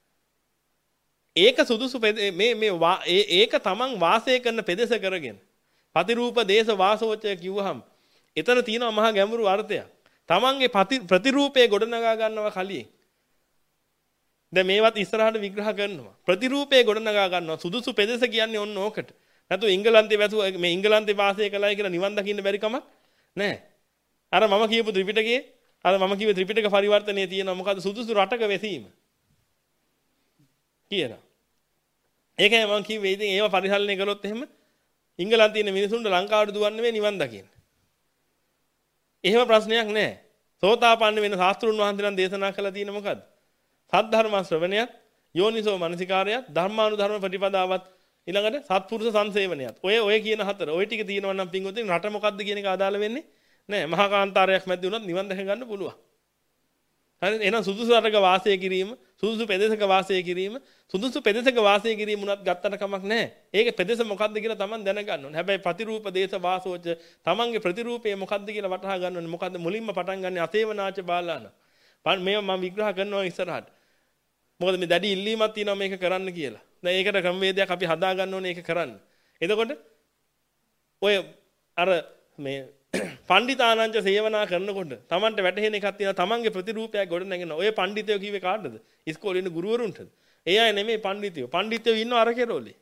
[SPEAKER 1] ඒක සුදුසු මේ මේ ඒක තමන් වාසය කරන පෙදෙස කරගෙන ප්‍රතිරූප දේශ වාසෝචය කිව්වහම එතන තියෙනවා මහා ගැඹුරු අර්ථයක්. තමන්ගේ ප්‍රතිරූපයේ ගොඩනගා ගන්නවා කලින්. දැන් මේවත් ඉස්සරහට විග්‍රහ කරනවා. ප්‍රතිරූපයේ ගොඩනගා ගන්නවා සුදුසු පෙදෙස කියන්නේ ඔන්න ඕකට. නැතු ඉංගලන්තේ වැසු මේ ඉංගලන්තේ වාසය කළයි කියලා නිවන් දකින්න බැරි කමක් නැහැ. අර මම කියපු ත්‍රිපිටකයේ අර මම කියපු ත්‍රිපිටක පරිවර්තනයේ තියෙනවා මොකද්ද සුදුසු රටක වෙසීම. කියනවා. ඒකයි මම කිව්වේ ඉතින් ඒව පරිහරණය කළොත් එහෙම ඉංගලන්තයේ ඉන්න මිනිසුන්ට ලංකාවට දුවන්න නෙවෙයි නිවන් දකින්න. එහෙම ප්‍රශ්නයක් නැහැ. සෝතාපන්න වෙන ශාස්ත්‍රුන් වහන්සේලා දේශනා කළා තියෙන මොකද්ද? සද්ධර්ම ශ්‍රවණයත්, යෝනිසෝ මනසිකාරයත්, ධර්මානුධර්ම ප්‍රතිපදාවත් ඊළඟට සත්පුරුෂ සංසේවනයත්. ඔය ඔය කියන හතර. ඔය ටික තියෙනවා නම් පින්වතුනි රට මොකද්ද කියන එක අදාළ වෙන්නේ නැහැ. මහා කාන්තාරයක් මැද්දේ වුණත් නිවන් දැක ගන්න පුළුවන්. හරිද? එහෙනම් සුදුසු රටක වාසය කිරීම, සුදුසු පෙදෙසක වාසය කිරීම, සුදුසු පෙදෙසක වාසය කිරීම උනත් ගත්තට කමක් නැහැ. ඒක පෙදෙස මොකද්ද කියලා Taman දැනගන්න ඕනේ. හැබැයි ප්‍රතිරූප දේශ වාසෝච Tamanගේ ප්‍රතිරූපය මොකද්ද කියලා වටහා ගන්න ඕනේ. මොකද්ද මුලින්ම පටන් ගන්න අසේවනාච බාලාන. මේව මම විග්‍රහ කරනවා ඉස්සරහට. මොකද මේ දැඩි ඉල්ලීමක් තියෙනවා මේක කරන්න කියලා. දැන් ඒකට ක්‍රමවේදයක් අපි හදා ගන්න ඕනේ ඒක කරන්න. එතකොට ඔය අර මේ පණ්ඩිතානංච සේවනා කරනකොට Tamanට වැටහෙන එකක් තියෙනවා. Tamanගේ ප්‍රතිරූපයක් ගොඩ නැගෙන. ඔය පණ්ඩිතයෝ කිව්වේ කාටද? ඉස්කෝලේ ඉන්න ගුරුවරුන්ටද? ඒ අය නෙමෙයි පණ්ඩිතයෝ. පණ්ඩිතයෝ ඉන්නව අර කෙරෝලේ.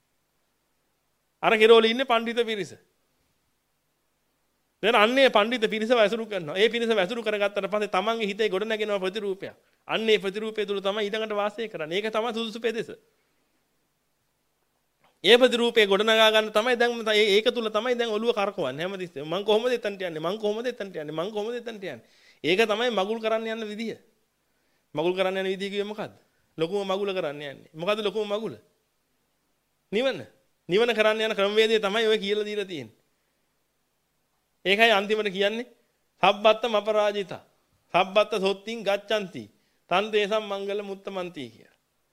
[SPEAKER 1] අර කෙරෝලේ ඉන්නේ පණ්ඩිත පිරිස. දැන් අන්නේ පණ්ඩිත පිරිස වැසුරු කරනවා. ඒ පිරිස වැසුරු කරගත්තට පස්සේ Tamanගේ හිතේ ගොඩ නැගෙනවා ප්‍රතිරූපයක්. අන්නේ ප්‍රතිරූපය තුල තමයි ඊළඟට වාසය කරන්නේ. ඒක තමයි සුදුසු පෙදෙස. ඒ ප්‍රතිරූපේ ගොඩනගා ගන්න තමයි දැන් ඒක තුල තමයි දැන් ඔළුව කරකවන්නේ හැමතිස්සෙම. මං කොහොමද එතනට යන්නේ? මං කොහොමද එතනට යන්නේ? මං කොහොමද එතනට යන්නේ? ඒක තමයි මගුල් කරන්න යන විදිය. මගුල් කරන්න යන විදිය කිව්වේ මොකද්ද? ලොකුම මගුල කරන්න යන්නේ. මොකද්ද ලොකුම මගුල? නිවන. නිවන කරන්න යන ක්‍රමවේදය තමයි ඔය කියලා දීලා තියෙන්නේ. ඒකයි අන්තිමට කියන්නේ සබ්බත්තම අපරාජිතා. සබ්බත්ත සොත්තිං ගච්ඡanti. තන් දේසම් මංගල මුත්තමන්ති කියලා.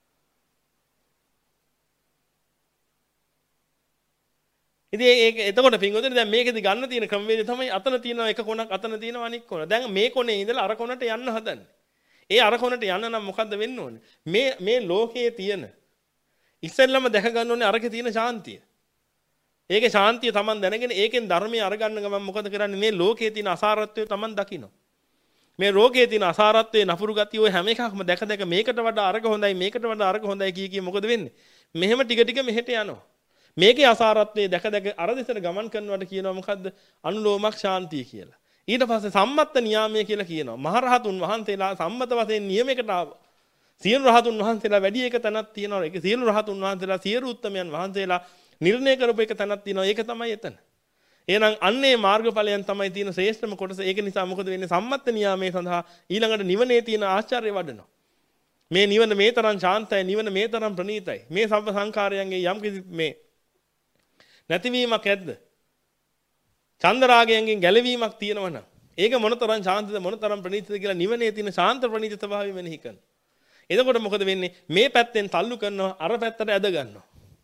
[SPEAKER 1] ඉතින් ඒක එතකොට පින්වතුනි දැන් මේකෙදි ගන්න තියෙන ක්‍රමවේදය තමයි අතන තියෙනවා එක කොනක් අතන තියෙනවා අනික් කොන. දැන් මේ කොනේ ඉඳලා අර කොනට යන්න හදන්නේ. ඒ අර කොනට යන්න නම් මොකද්ද වෙන්න ඕනේ? මේ මේ ලෝකයේ තියෙන ඉස්සෙල්ලම දැක ගන්න ඕනේ අරකේ තියෙන ශාන්තිය. ඒකේ ශාන්තිය Taman දැනගෙන ඒකෙන් ධර්මය අරගන්න ගමන් මොකද කරන්නේ? මේ ලෝකයේ තියෙන අසාරත්වය Taman දකිනවා. මේ රෝගයේ තියෙන අසාරත්වයේ නපුරු ගතිය ඔය හැම එකක්ම දැක දැක මේකට වඩා අරක හොඳයි මේකට වඩා අරක හොඳයි කිය කී මොකද වෙන්නේ? මෙහෙම ටික ටික මෙහෙට යනවා. මේකේ අසාරත්වයේ දැක දැක අර දෙසට ගමන් කරනවට කියනවා මොකද්ද? අනුලෝමක් ශාන්තිය කියලා. ඊට පස්සේ සම්මත්ත නියාමය කියලා කියනවා. මහරහතුන් වහන්සේලා සම්මත වශයෙන් නියමයකට ආවා. සියලු රහතුන් වහන්සේලා වැඩි එක තැනක් තියෙනවා. ඒක සියලු රහතුන් වහන්සේලා සියලු උත්තමයන් වහන්සේලා නිර්ණය කරපු එක තැනක් තියෙනවා. ඒක තමයි එතන. එහෙනම් අන්නේ මාර්ගඵලයන් තමයි තියෙන ශ්‍රේෂ්ඨම කොටස. ඒක නිසා මොකද වෙන්නේ? සම්මත්ත නියාමයේ සඳහා ඊළඟට නිවනේ තියෙන ආශ්චර්ය වඩනවා. මේ නිවන මේ තරම් ශාන්තයි, නිවන මේ තරම් ප්‍රණීතයි. මේ සබ්බ සංඛාරයන්ගේ යම් කිසි මේ නැතිවීමක් ඇද්ද? චන්දරාගයෙන් ගැලවීමක් තියෙනවනම් ඒක මොනතරම් ශාන්තද මොනතරම් ප්‍රණීතද කියලා නිවනේ තියෙන ශාන්ත ප්‍රණීත ස්වභාවය මෙනෙහි කරනවා. එතකොට මොකද වෙන්නේ? මේ පැත්තෙන් තල්ලු කරනවා අර පැත්තට ඇද ගන්නවා.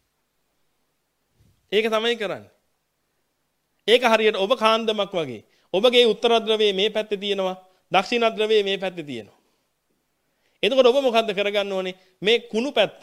[SPEAKER 1] ඒක තමයි කරන්නේ. ඒක හරියට ඔබ කාන්දමක් වගේ. ඔබගේ උත්තර ද්‍රවයේ මේ පැත්තේ තියෙනවා, දක්ෂිණ ද්‍රවයේ මේ පැත්තේ තියෙනවා. එතකොට ඔබ මොකද්ද කරගන්න ඕනේ? මේ කුණු පැත්ත.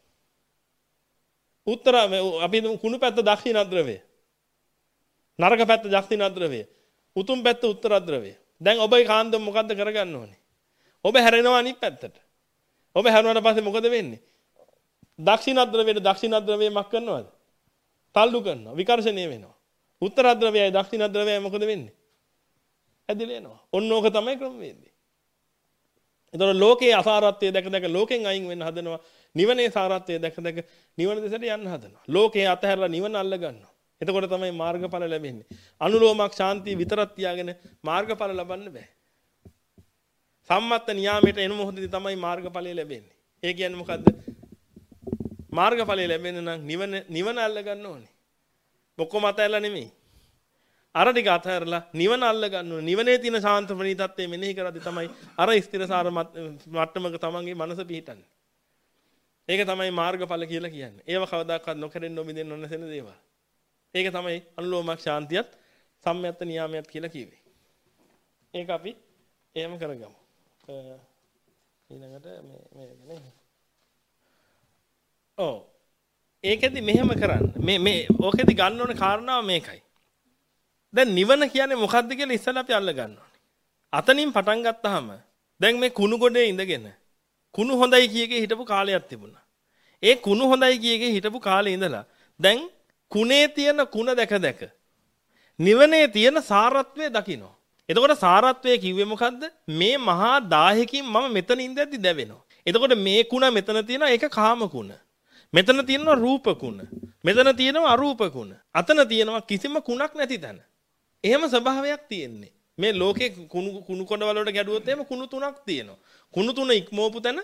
[SPEAKER 1] උත්තර අපි කුණු පැත්ත දක්ෂිණ ද්‍රවය. නරක පැත්ත දක්ෂිණ ද්‍රවය. උතුම් පැත්ත උත්තර ද්‍රවය. දැන් ඔබේ කාන්දම මොකද්ද කරගන්න ඕනේ? ඔබ හැරෙනවා අනිත් පැත්තට. ඔබ හැරුණාට පස්සේ මොකද වෙන්නේ? දක්ෂිණ ද්‍රවයට දක්ෂිණ ද්‍රවය මක් කරනවද? තල්ලු කරනවා. විකර්ෂණය වෙනවා. උත්තර ද්‍රවයයි දක්ෂිණ ද්‍රවයයි මොකද වෙන්නේ? ඇදිලා යනවා. ඔන්න ඕක තමයි ක්‍රමවේදය. එතකොට ලෝකයේ අසාරත්වය දැක දැක ලෝකෙන් අයින් වෙන්න හදනවා. නිවනේ සාරත්වය දැක දැක නිවන දෙසට යන්න හදනවා. ලෝකයේ අතහැරලා නිවන අල්ල ගන්නවා. එතකොට තමයි මාර්ගඵල ලැබෙන්නේ. අනුලෝමක් ශාන්තිය විතරක් තියාගෙන මාර්ගඵල ලබන්න බෑ. සම්මත්ත නියාමයට එන මොහොතේදී තමයි මාර්ගඵලය ලැබෙන්නේ. ඒ කියන්නේ මොකද්ද? මාර්ගඵලය ලැබෙන්න නම් නිවන නිවන අල්ල ගන්න ඕනේ. ඔක්කොම අතහැරලා නෙමෙයි. අර ටික අතහැරලා නිවන අල්ල ගන්න ඕනේ. නිවනේ තියෙන ශාන්ත ප්‍රණීතත්වයේ මෙනෙහි කරද්දී තමයි අර ස්ථිරසාර මට්ටමක තමන්ගේ මනස පිහිටන්නේ. ඒක තමයි මාර්ගඵල කියලා කියන්නේ. ඒව කවදාකවත් නොකරෙන්න නොමිදෙන්න නොනැසෙන දේවල්. ඒක තමයි අනුලෝමක් ශාන්තියත් සම්මයත්ත නියාමයත් කියලා කිව්වේ. ඒක අපි එහෙම කරගමු. ඊළඟට මේ මේක නේ. ඔව්. ඒකෙදි මෙහෙම කරන්න. මේ මේ ඕකෙදි ගන්න ඕන කාරණාව මේකයි. දැන් නිවන කියන්නේ මොකක්ද කියලා ඉස්සෙල්ලා අපි අල්ල ගන්න ඕනේ. අතනින් පටන් ගත්තාම දැන් මේ කුණු ගොඩේ ඉඳගෙන කුණු හොඳයි කියකේ හිටපු කාලයක් තිබුණා. ඒ කුණු හොඳයි කියකේ හිටපු කාලේ ඉඳලා දැන් කුණේ තියෙන කුණ දැක දැක නිවනේ තියෙන සාරත්වය දකින්න. එතකොට සාරත්වය කිව්වේ මොකද්ද? මේ මහා දාහකින් මම මෙතන ඉඳද්දි දැවෙනවා. එතකොට මේ කුණ මෙතන තියෙනවා ඒක කාම කුණ. මෙතන තියෙනවා රූප කුණ. මෙතන තියෙනවා අරූප කුණ. අතන තියෙනවා කිසිම කුණක් නැති තැන. එහෙම ස්වභාවයක් තියෙන්නේ. මේ ලෝකේ කුණු කුණු කොටවල වලට ගැඩුවොත් එහෙම කුණු තුනක් තියෙනවා. කුණු තුන ඉක්මවපු තැන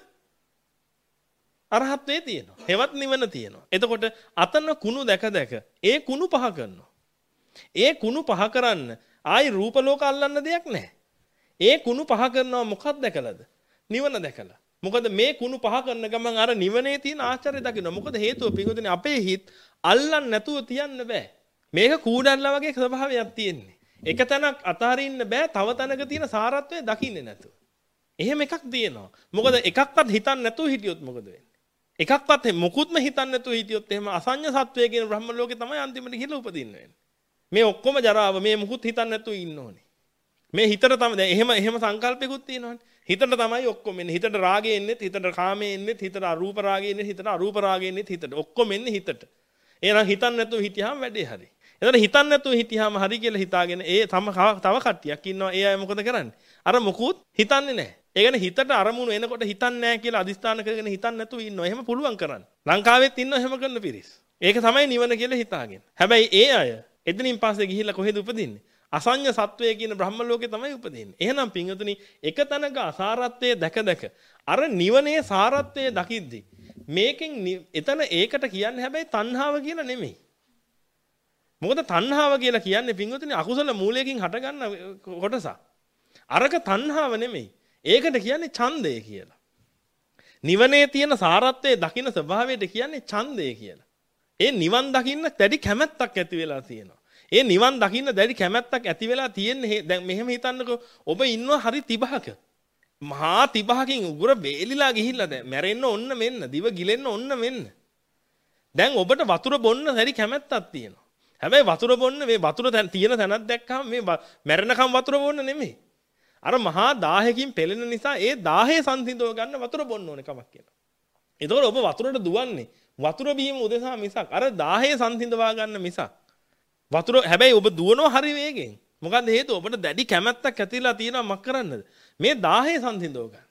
[SPEAKER 1] අරහත්වේ තියෙනවා. හෙවත් නිවන තියෙනවා. එතකොට අතන කුණු දැක දැක ඒ කුණු පහ කරනවා. ඒ කුණු පහ කරන්න ආයි රූප ලෝක අල්ලන්න දෙයක් නැහැ. ඒ කුණු පහ කරනවා මොකක්ද දැකලාද? නිවන දැකලා. මොකද මේ කුණු පහ කරන ගමන් අර නිවනේ තියෙන ආශ්චර්ය දකින්න. මොකද හේතුව පිටුදිනේ අපේ හිත අල්ලන්න නැතුව තියන්න බෑ. මේක කූඩල්ලා වගේ ස්වභාවයක් තියෙන්නේ. එක තැනක් අතාරින්න බෑ තව තැනක තියෙන සාරත්වය දකින්නේ නැතුව. එහෙම එකක් තියෙනවා. මොකද එකක්වත් හිතන්න නැතුව හිටියොත් මොකද වෙන්නේ? එකක්වත් මොකුත්ම හිතන්න නැතුව හිටියොත් එහෙම අසඤ්ඤ සත්වයේ කියන බ්‍රහ්ම ලෝකේ තමයි අන්තිමට ගිහලා උපදින්න වෙන්නේ. මේ ඔක්කොම ජරාව මේ මුකුත් හිතන්න නැතුව ඉන්න ඕනේ. මේ හිතට තමයි දැන් එහෙම එහෙම සංකල්පයකුත් තියෙනවනේ. හිතට තමයි ඔක්කොම එන්නේ. හිතට රාගය එන්නේත්, හිතට කාමයේ එන්නේත්, හිතට අරූප රාගය එන්නේත්, හිතට අරූප රාගය එන්නේත් හිතට. ඔක්කොම එන්නේ හිතට. එහෙනම් හිතන්න නැතුව හිටියාම වැඩේ හරි. එතන හිතන්න නැතුව හිටියාම හරි කියලා හිතාගෙන ඒ තම තව කට්ටියක් ඉන්නවා. ඒ අය මොකද කරන්නේ? අර මොකුත් හිතන්නේ නැහැ. ඒ කියන්නේ හිතට අරමුණු එනකොට හිතන්නේ නැහැ කියලා අදිස්ථාන කරගෙන හිතන්නේ නැතුව ඉන්නවා. එහෙම පුළුවන් කරන්න. ලංකාවෙත් ඉන්නවා එහෙම කරන පිරිස්. ඒක තමයි නිවන කියලා හිතාගෙන. හැබැයි ඒ අය එතනින් පස්සේ ගිහිල්ලා කොහෙද උපදින්නේ? අසඤ්ඤ සත්වයේ කියන බ්‍රහ්ම ලෝකේ තමයි උපදින්නේ. එහෙනම් පින්වතුනි එක තැනක අසාරත්වයේ දැක දැක අර නිවනේ සාරත්වයේ දකිද්දි මේකෙන් එතන ඒකට කියන්නේ හැබැයි තණ්හාව කියලා නෙමෙයි. මොකද තණ්හාව කියලා කියන්නේ පින්වතුනි අකුසල මූලයෙන් හටගන්න කොටසක්. අරක තණ්හාව නෙමෙයි. ඒකට කියන්නේ ඡන්දය කියලා. නිවනේ තියෙන සාරත්වයේ දකින්න ස්වභාවයට කියන්නේ ඡන්දය කියලා. ඒ නිවන් දකින්න දැඩි කැමැත්තක් ඇති වෙලා තියෙනවා. ඒ නිවන් දකින්න දැඩි කැමැත්තක් ඇති වෙලා තියෙන්නේ දැන් මෙහෙම හිතන්නකෝ ඔබ ඉන්නවා හරි තිබහක. මහා තිබහකින් උගුර වේලිලා ගිහිල්ලා දැන් මැරෙන්න ඔන්න මෙන්න දිව ගිලෙන්න ඔන්න මෙන්න. දැන් ඔබට වතුර බොන්න හරි කැමැත්තක් තියෙනවා. හැබැයි වතුර බොන්න මේ වතුර තියෙන තැනක් දැක්කම මේ මැරෙනකම් වතුර බොන්න නෙමෙයි. අර මහා දාහකින් පෙළෙන නිසා ඒ දාහය සංසිඳව ගන්න වතුර බොන්න ඕනේ කමක් කියලා. ඒතකොට ඔබ වතුරට දුවන්නේ වතුර බීම උදෙසා මිසක් අර දාහය සංසිඳවා ගන්න මිසක්. වතුර හැබැයි ඔබ දුවනවා හරි වේගෙන්. මොකද හේතුව ඔබට දැඩි කැමැත්තක් ඇතිලා තියෙනවා මක් කරන්නද? මේ දාහය සංසිඳව ගන්න.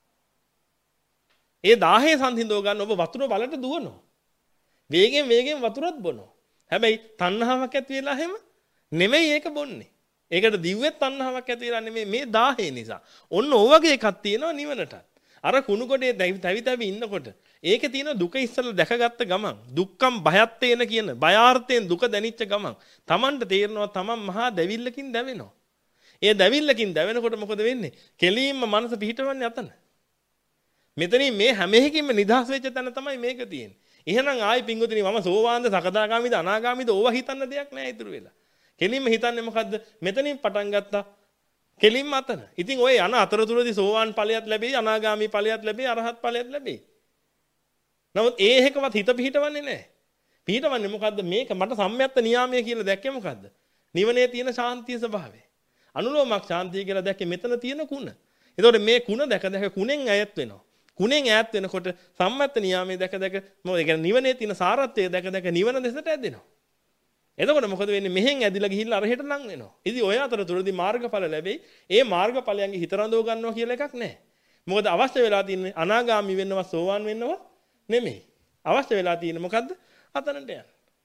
[SPEAKER 1] ඒ දාහය සංසිඳව ගන්න ඔබ වතුර බලට දුවනවා. වේගෙන් වේගෙන් වතුරත් බොනවා. හැබැයි තණ්හාවක් ඇති වෙලා හැම නෙමෙයි ඒක බොන්නේ. ඒකට දිව්වෙත් තණ්හාවක් ඇති වෙලා නෙමෙයි මේ දාහය නිසා. ඔන්න ඔය වගේ එකක් තියෙනවා නිවනටත්. අර කුණු කොටේ තැවි තැවි ඉන්නකොට ඒකේ තියෙන දුක ඉස්සෙල්ලා දැකගත්ත ගමන් දුක්ඛම් භයත්තේන කියන බයාර්ථයෙන් දුක දැනිච්ච ගමන් Tamanට තේරෙනවා Taman මහා දැවිල්ලකින් දැවෙනවා. ඒ දැවිල්ලකින් දැවෙනකොට මොකද වෙන්නේ? කෙලින්ම මනස පිහිටවන්නේ අතන. මෙතනින් මේ හැම එකකින්ම නිදහස් වෙච්ච තැන තමයි මේක තියෙන්නේ. එහෙනම් ආයි පිංගුතුනි මම සෝවාන්ද සකදාගාමීද අනාගාමීද ඕවා හිතන්න දෙයක් නැහැ ඉතුරු වෙලා. කෙලින්ම හිතන්නේ මොකද්ද? මෙතනින් පටන් ගත්තා. කෙලින්ම අතන. ඉතින් ඔය යන අතරතුරදී සෝවාන් ඵලයක් ලැබෙයි, අනාගාමී ඵලයක් ලැබෙයි, අරහත් ඵලයක් ලැබෙයි. නමුත් ඒ එකවත් හිත පිහිටවන්නේ නැහැ. පිහිටවන්නේ මොකද්ද? මේක මට සම්මයත්ත නියාමය කියලා දැක්කේ මොකද්ද? නිවනේ තියෙන ශාන්තිය ස්වභාවය. අනුලෝමක් ශාන්තිය කියලා දැක්කේ මෙතන තියෙන කුණ. ඒතකොට මේ කුණ දැක දැක කුණෙන් ඈත් වෙනවා. කුණෙන් ඈත් වෙනකොට සම්මයත්ත නියාමයේ දැක දැක මොකද ඒ කියන්නේ නිවනේ තියෙන සාරත්වය දැක දැක නිවන දෙසට ඇදෙනවා. එතකොට මොකද වෙන්නේ? මෙහෙන් ඇදිලා ගිහිල්ලා අරහෙට ලං වෙනවා. ඉතින් ඔය අතරතුරදී මාර්ගඵල ලැබෙයි. ඒ මාර්ගඵලයන්ගේ හිත රඳව ගන්නවා කියලා එකක් නැහැ. මොකද අවශ්‍ය වෙලා තියෙන්නේ අනාගාමි වෙන්නවත් සෝවාන් වෙන්නවත් නෙමෙයි. අවශ්‍ය වෙලා තියෙන්නේ මොකද්ද? අතනට යන්න.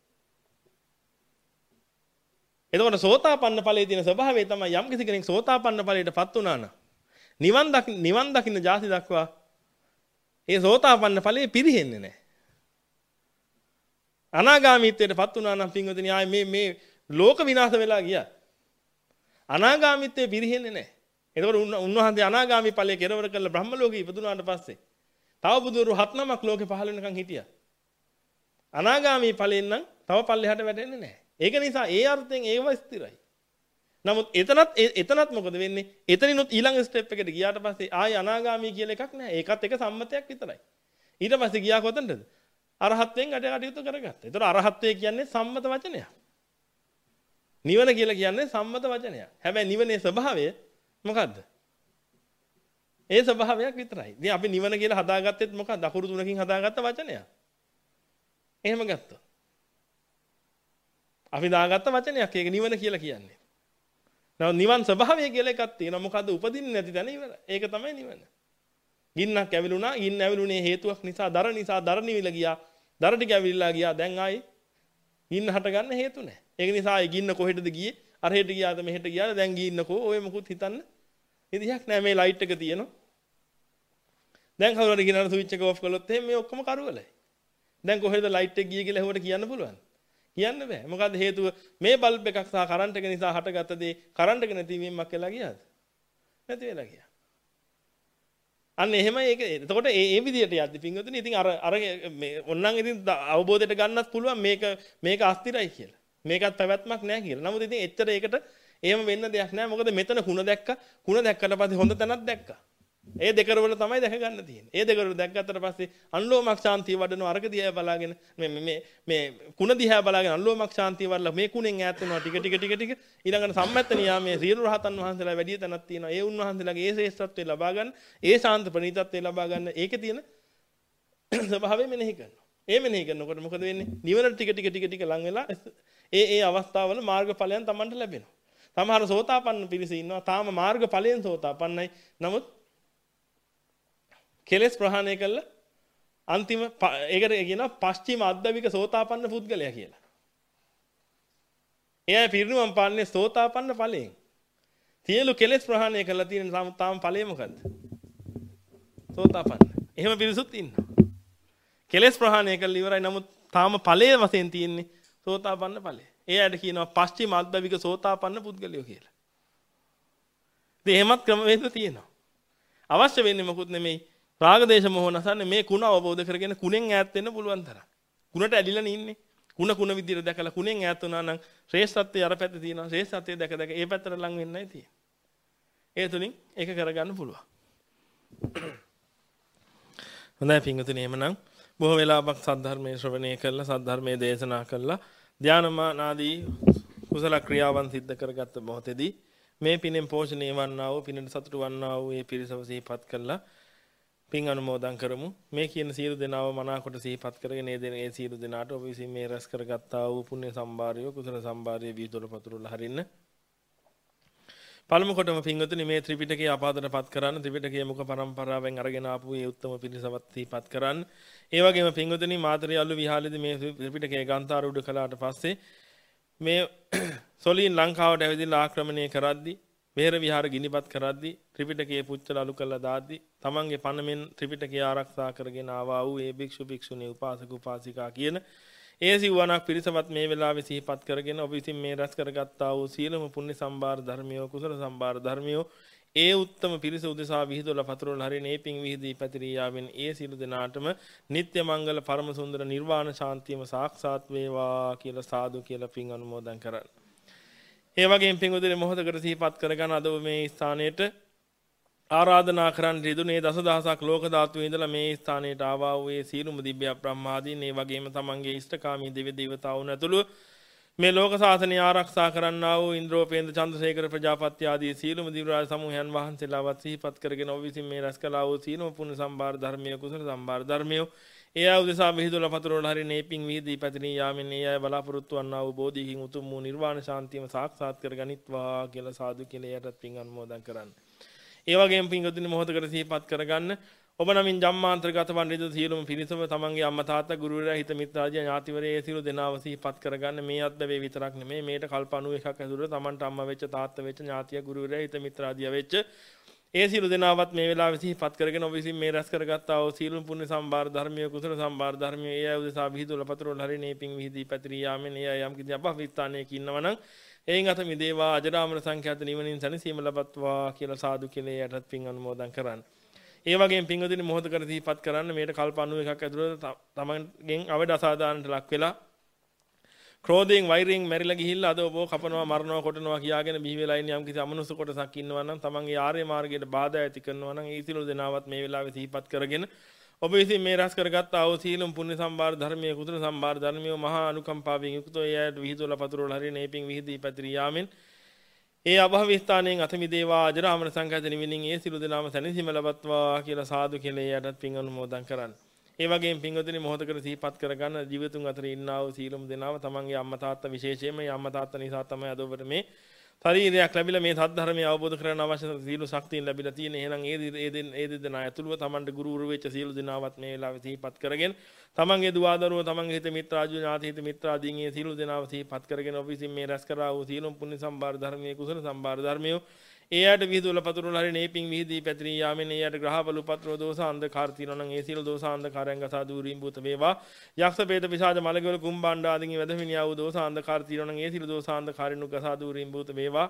[SPEAKER 1] එතකොට සෝතාපන්න ඵලයේ තියෙන ස්වභාවය තමයි යම් කිසි කෙනෙක් සෝතාපන්න ඵලයටපත් වුණා නම් නිවන් දකින්න නිවන් දකින්න ජාති දක්වා ඒ සෝතාපන්න ඵලයේ පිරෙන්නේ නැහැ. අනාගාමීත්වයටපත් වුණා නම් පින්වතුනි ආයේ මේ මේ ලෝක විනාශ වෙලා ගියා. අනාගාමීත්වයේ පිරෙන්නේ නැහැ. එතකොට උන්වහන්සේ අනාගාමී ඵලයේ කෙරවර කළ බ්‍රහ්ම ලෝකෙ ඉපදුනාට පස්සේ තව බුදුරු හත් නමක් ලෝකේ පහළ වෙනකන් හිටියා. අනාගාමී ඵලෙන් නම් තව පල්ලෙහාට වැටෙන්නේ නැහැ. ඒක නිසා ඒ අර්ථයෙන් ඒව ස්ථිරයි. නමුත් එතනත් එතනත් මොකද වෙන්නේ? එතනිනුත් ඊළඟ ස්ටෙප් එකට ගියාට පස්සේ ආයි අනාගාමී කියලා එකක් නැහැ. ඒකත් එක සම්මතයක් විතරයි. ඊට පස්සේ ගියා කොතනද? අරහත්යෙන් අට කටයුතු කරගත්තා. ඒතර අරහත්ත්වය කියන්නේ සම්මත වචනයක්. නිවන කියලා කියන්නේ සම්මත වචනයක්. හැබැයි නිවනේ ස්වභාවය මොකද්ද? ඒ ස්වභාවයක් විතරයි. ඉතින් අපි නිවන කියලා හදාගත්තෙත් මොකක්ද? අකුරු තුනකින් හදාගත්ත වචනයක්. එහෙම ගත්තා. අපි දාගත්ත වචනයක් ඒක නිවන කියලා කියන්නේ. නව නිවන් ස්වභාවය කියලා එකක් තියෙනවා. මොකද්ද? උපදින්නේ නැති තැන ඉවර. ඒක තමයි නිවන. ගින්නක් ඇවිලුණා. ගින්න ඇවිලුනේ හේතුවක් නිසා, දර නිසා දර නිවිල ගියා. දර ටික ඇවිල්ලා ගියා. දැන් ආයි ගින්න හට ගන්න හේතු නැහැ. ඒක නිසා ආයි ගින්න කොහෙටද ගියේ? අර හෙට ගියාද මෙහෙට ගියාද? දැන් ගින්නකෝ ඔය මොකුත් හිතන්න විදිහක් නැහැ. මේ ලයිට් එක තියෙනවා. දැන් කවුරු හරි ගිනන ස්විච් එක ඕෆ් කළොත් එහෙනම් මේ ඔක්කොම කරුවලයි. දැන් කොහෙද ලයිට් එක ගියේ කියලා ඇහුවට කියන්න පුළුවන්? කියන්න බෑ. මොකද හේතුව මේ බල්බ් එකක් සහ කරන්ට් එක නිසා හටගත්ත දේ කරන්ට් එක නැතිවීමක් වෙලා ගියාද? නැති වෙලා ගියා. අන්න එහෙමයි ඒක. එතකොට ඒ ඒ විදිහට යද්දි පින්වතුනි ඉතින් අර අර මේ ඔන්නම් ඉතින් අවබෝධයට ගන්නත් පුළුවන් මේක මේක අස්තිරයි කියලා. මේකත් පැවැත්මක් නැහැ කියලා. නමුත් ඉතින් එච්චර ඒකට එහෙම වෙන්න දෙයක් නැහැ. මොකද මෙතන කුණ දැක්කා. කුණ දැක්කට පස්සේ හොඳ තැනක් දැක්කා. ඒ දෙකරවල තමයි දැක ගන්න තියෙන්නේ. ඒ දෙකරවල දැක්කට පස්සේ අන්ලෝමක් ශාන්තිය වඩනවා. අරක දිහා බලාගෙන මේ මේ මේ කුණ දිහා බලාගෙන අන්ලෝමක් ශාන්තිය වඩලා මේ කුණෙන් ඈත් වෙනවා ටික ටික ටික ටික ඊළඟට සම්මත නියාමයේ සියලු රහතන් වහන්සේලා වැඩි තැනක් තියෙනවා. ඒ උන්වහන්සේලාගේ ඒ ශ්‍රේෂ්ඨත්වය ලබා ගන්න, ඒ ශාන්ත ප්‍රණීතත්වය ලබා ගන්න ඒකේ තියෙන ස්වභාවය මෙනෙහි කරනවා. ඒ මෙනෙහි කරනකොට මොකද වෙන්නේ? නිවන ටික ටික ටික ටික ලං වෙලා ඒ ඒ අවස්ථාවල මාර්ගඵලයන් Tamanට ලැබෙනවා. සමහර සෝතාපන්න පිරිස ඉන්නවා. තාම මාර්ගඵලයෙන් සෝතාපන්නයි. නමුත් කෙලස් ප්‍රහාණය කළා අන්තිම ඒකට කියනවා පස්චිම අද්දවික සෝතාපන්න පුද්ගලයා කියලා. එයා පිරිනුවම් පාන්නේ සෝතාපන්න ඵලයෙන්. සියලු කෙලස් ප්‍රහාණය කළා තියෙන තාම ඵලය මොකද්ද? සෝතාපන්න. එහෙම පිරිසුත් ඉන්නවා. කෙලස් ප්‍රහාණය කළා ඉවරයි නමුත් තාම ඵලයේ වශයෙන් තියෙන්නේ සෝතාපන්න ඵලය. එයාට කියනවා පස්චිම අද්දවික සෝතාපන්න පුද්ගලයෝ කියලා. ඉතින් එහෙමත් ක්‍රමවේද තියෙනවා. අවශ්‍ය වෙන්නේ මොකුත් නෙමෙයි රාග දේශ මොහ නැසන්නේ මේ කුණ අවබෝධ කරගෙන කුණෙන් ඈත් වෙන්න පුළුවන් තරම්. කුණට ඇලිලා ඉන්නේ. කුණ කුණ විදියට දැකලා කුණෙන් ඈත් වුණා නම් ශ්‍රේෂ්ඨත්වයේ අර පැත්තේ තියෙනවා. ශ්‍රේෂ්ඨත්වයේ දැක දැක ඒ පැත්තට ලං වෙන්නයි තියෙන්නේ. ඒ තුලින් ඒක කරගන්න පුළුවන්. හොඳයි පින්වතුනි එහෙමනම් බොහෝ වෙලාවක් සද්ධර්මයේ ශ්‍රවණය කළා සද්ධර්මයේ දේශනා කළා ධානමාන ආදී කුසල ක්‍රියාවන් සිද්ධ කරගත්ත මොහොතේදී මේ පිනෙන් පෝෂණය වන්නා වූ පිනට සතුටු වන්නා වූ මේ පිරිසව සිහිපත් කළා පින් අනුමෝදන් කරමු. මේ කියන සියලු දෙනාව මනාකොට සිහිපත් කරගෙන මේ දෙන ඒ සියලු දෙනාට ඔබ විසින් මේ රැස් කරගත්තා වූ පුණ්‍ය සම්භාරය කුසල සම්භාරය විහිදුවල පතුරලා හරින්න. පළමු කොටම පින්වතුනි මේ ත්‍රිපිටකය අපාදටපත් කරන්න ත්‍රිපිටකයේ මුඛ පරම්පරාවෙන් අරගෙන ආපු මේ උත්තම පිරිසවත් සිහිපත් කරන්න. ඒ වගේම පින්වතුනි මාතරිය අලු විහාරයේදී මේ ත්‍රිපිටකයේ ගාන්ථාරූඪ කළාට පස්සේ මේ සොලින් ලංකාවට ඇවිදලා ආක්‍රමණය කරද්දී මෙහෙර විහාර ගිනිපත් කරද්දී ත්‍රිපිටකයේ පුච්චල අලු කළා දාද්දී තමන්ගේ පණමෙන් ත්‍රිපිටකය ආරක්ෂා කරගෙන ආවා වූ ඒ භික්ෂු භික්ෂුණී උපාසක උපාසිකා කියන ඒ සිවණක් පිරිසවත් මේ වෙලාවේ සිහිපත් කරගෙන ඔබ විසින් මේ රැස් කරගත්තා වූ සීලම පුණ්‍ය සම්භාර ධර්මිය කුසල සම්භාර ධර්මිය ඒ උත්තම පිරිස උදෙසා විහිදුවලා පතුරවලා හරින ඒ පිං විහිදී පැතිරී යාවෙන් ඒ සියලු දෙනාටම නිත්‍ය මංගල පරම සුන්දර නිර්වාණ ශාන්තියම සාක්ෂාත් වේවා කියලා සාදු කියලා පිං අනුමෝදන් කරන්න. ඒ වගේම පිං උදේ මොහොතකට සිහිපත් කරගෙන අද මේ ස්ථානයේට ආරාධනා කරන්න රිදුනේ දසදහසක් ලෝක ධාතු ඉඳලා මේ ස්ථානයට ආවා වූ ඒ සීලුම දිව්‍ය බ්‍රහ්මාදීන් ඒ වගේම තමන්ගේ ඉෂ්ඨකාමී දෙවි දේවතාවුන් ඇතුළු මේ ලෝක සාසනය ආරක්ෂා කරන්නා වූ ඉන්ද්‍රෝපේන්ද්‍ර චන්ද්‍රසේකර ප්‍රජාපති ආදී සීලුම දිව්‍ය රාජ සමූහයන් වහන්සේලාවත් සිහිපත් කරගෙන ඔබ විසින් මේ රැස් කළා වූ සීලම පුණ්‍ය සම්භාර ධර්මයේ කුසල සම්භාර ධර්මයේ ඒ ආ උදෙසා විහිදුවලා පතරවල හරින මේ පිං විහිදී පැතිරී යාමෙන් ඒ අය බලාපොරොත්තු වන්නා වූ බෝධිකින් උතුම් වූ නිර්වාණ ශාන්තියම සාක්ෂාත් කරගනිත්වා කියලා සාදු කියලා යටත් පිං අනුමෝදන් කරන්න. ඒ වගේම පින්වතුනි මොහොතකට සිහිපත් කරගන්න ඔබ නමින් ජම්මාන්තරගත වන් රිද සියලුම පිරිසම තමන්ගේ අම්මා තාත්තා ගුරුවරයා හිත මිත්‍රාදිය ඥාතිවරයා ඒ සියලු දෙනාව සිහිපත් කරගන්න මේ අත්දැවේ විතරක් නෙමෙයි මේට කල්ප අනූවකක් ඇතුළත තමන්ට අම්මා වෙච්ච තාත්තා වෙච්ච ඥාතිය ගුරුවරයා හිත මිත්‍රාදිය වෙච්ච ඒ සියලු දෙනාවත් මේ වෙලාවේ සිහිපත් කරගෙන ඔබ විසින් මේ රැස් කරගත්තා වූ සියලුම පුණ්‍ය සම්භාර ධර්මයේ කුසල සම්භාර ධර්මයේ ඒ අය උදෙසා විහිදුවලා පතරවල හරිනේ පිං විහිදී පැතිරී යාමෙන් ඒ අය යම් කිසි අපවිත්‍රාණයක ඉන්නවනම් එයින් අත මිදේවා අජරාමර සංඛ්‍යාත නිවනින් සැනසීම ලබත්වා කියලා සාදු කියලා යටත් පිං අනුමෝදන් කරන්න. ඒ වගේම පින්වතුනි මොහොත කර සිහිපත් කරන්න මේට කල්ප අනූවකක් ඇතුළත තමන්ගෙන් අවඩ අසාධාරණට ලක් වෙලා ක්‍රෝධයෙන් වෛරයෙන් මැරිලා ගිහිල්ලා අද ඔබ කපනවා මරනවා කොටනවා කියාගෙන බිහි වෙලා ඉන්න යම් කිසි අමනුෂ්‍ය කොටසක් ඉන්නවා නම් තමන්ගේ ආර්ය මාර්ගයට බාධා ඇති කරනවා නම් ඒ සියලු දෙනාවත් මේ වෙලාවේ සිහිපත් කරගෙන ඔබ විසින් මේ රැස් කරගත් ආ වූ සීලම් පුණ්‍ය සම්භාර ධර්මයේ කුසල සම්භාර ධර්මිය මහා අනුකම්පාවෙන් යුක්තව එයට විහිදුවලා පතුරවලා හරින මේ පිං විහිදී පැතිරී යාමෙන් ඒ අභව ස්ථානයෙන් අත මිදේවා අජරාමර සංඛ්‍යාත නිවිනින් ඒ සිළු දෙනාම සැනසීම ලබත්වා කියලා සාදු කියලා එයටත් පිං අනුමෝදන් කරන්න. ඒ වගේම පින්වතුනි මොහොතකට සිහිපත් කරගන්න ජීවිතුන් අතර ඉන්නා වූ සීලම් දෙනාව තමන්ගේ අම්මා තාත්තා විශේෂයෙන්ම මේ අම්මා තාත්තා නිසා තමයි අද ඔබට මේ ශරීරයක් ලැබිලා මේ සද්ධර්මය අවබෝධ කරගන්න අවශ්‍ය සීල ශක්තිය ලැබිලා තියෙන. එහෙනම් ඒ ඒ ඒ දෙදෙනා ඇතුළුව තමන්ට ගුරු උරු වෙච්ච සීල දෙනාවත් මේ වෙලාවේ සිහිපත් කරගෙන තමන්ගේ දුවා දරුවෝ තමන්ගේ හිත මිත්‍රාජු ඥාති හිත මිත්‍රාදීන් ඒ සීල දෙනාව සිහිපත් කරගෙන ඔබ විසින් මේ රැස් කරා වූ සීලම් පුණ්‍ය සම්භාර ධර්මයේ කුසල සම්භාර ධර්මයේ එයාට විහිදුවල පතුරුල හරි නේපින් විහිදී පැතිරී යාමෙන් එයාට ග්‍රහබල උපත්‍රෝ දෝෂ අන්ධකාර තියෙනවා නම් ඒ සියලු දෝෂ අන්ධකාරයන් ගසා දුරීම් භූත වේවා. යක්ෂ ප්‍රේත පිශාච මලගවල කුම්බණ්ඩ ආදීන් වැදමිනියා වූ දෝෂ අන්ධකාර තියෙනවා නම් ඒ සියලු දෝෂ අන්ධකාරිනු ගසා දුරීම් භූත වේවා.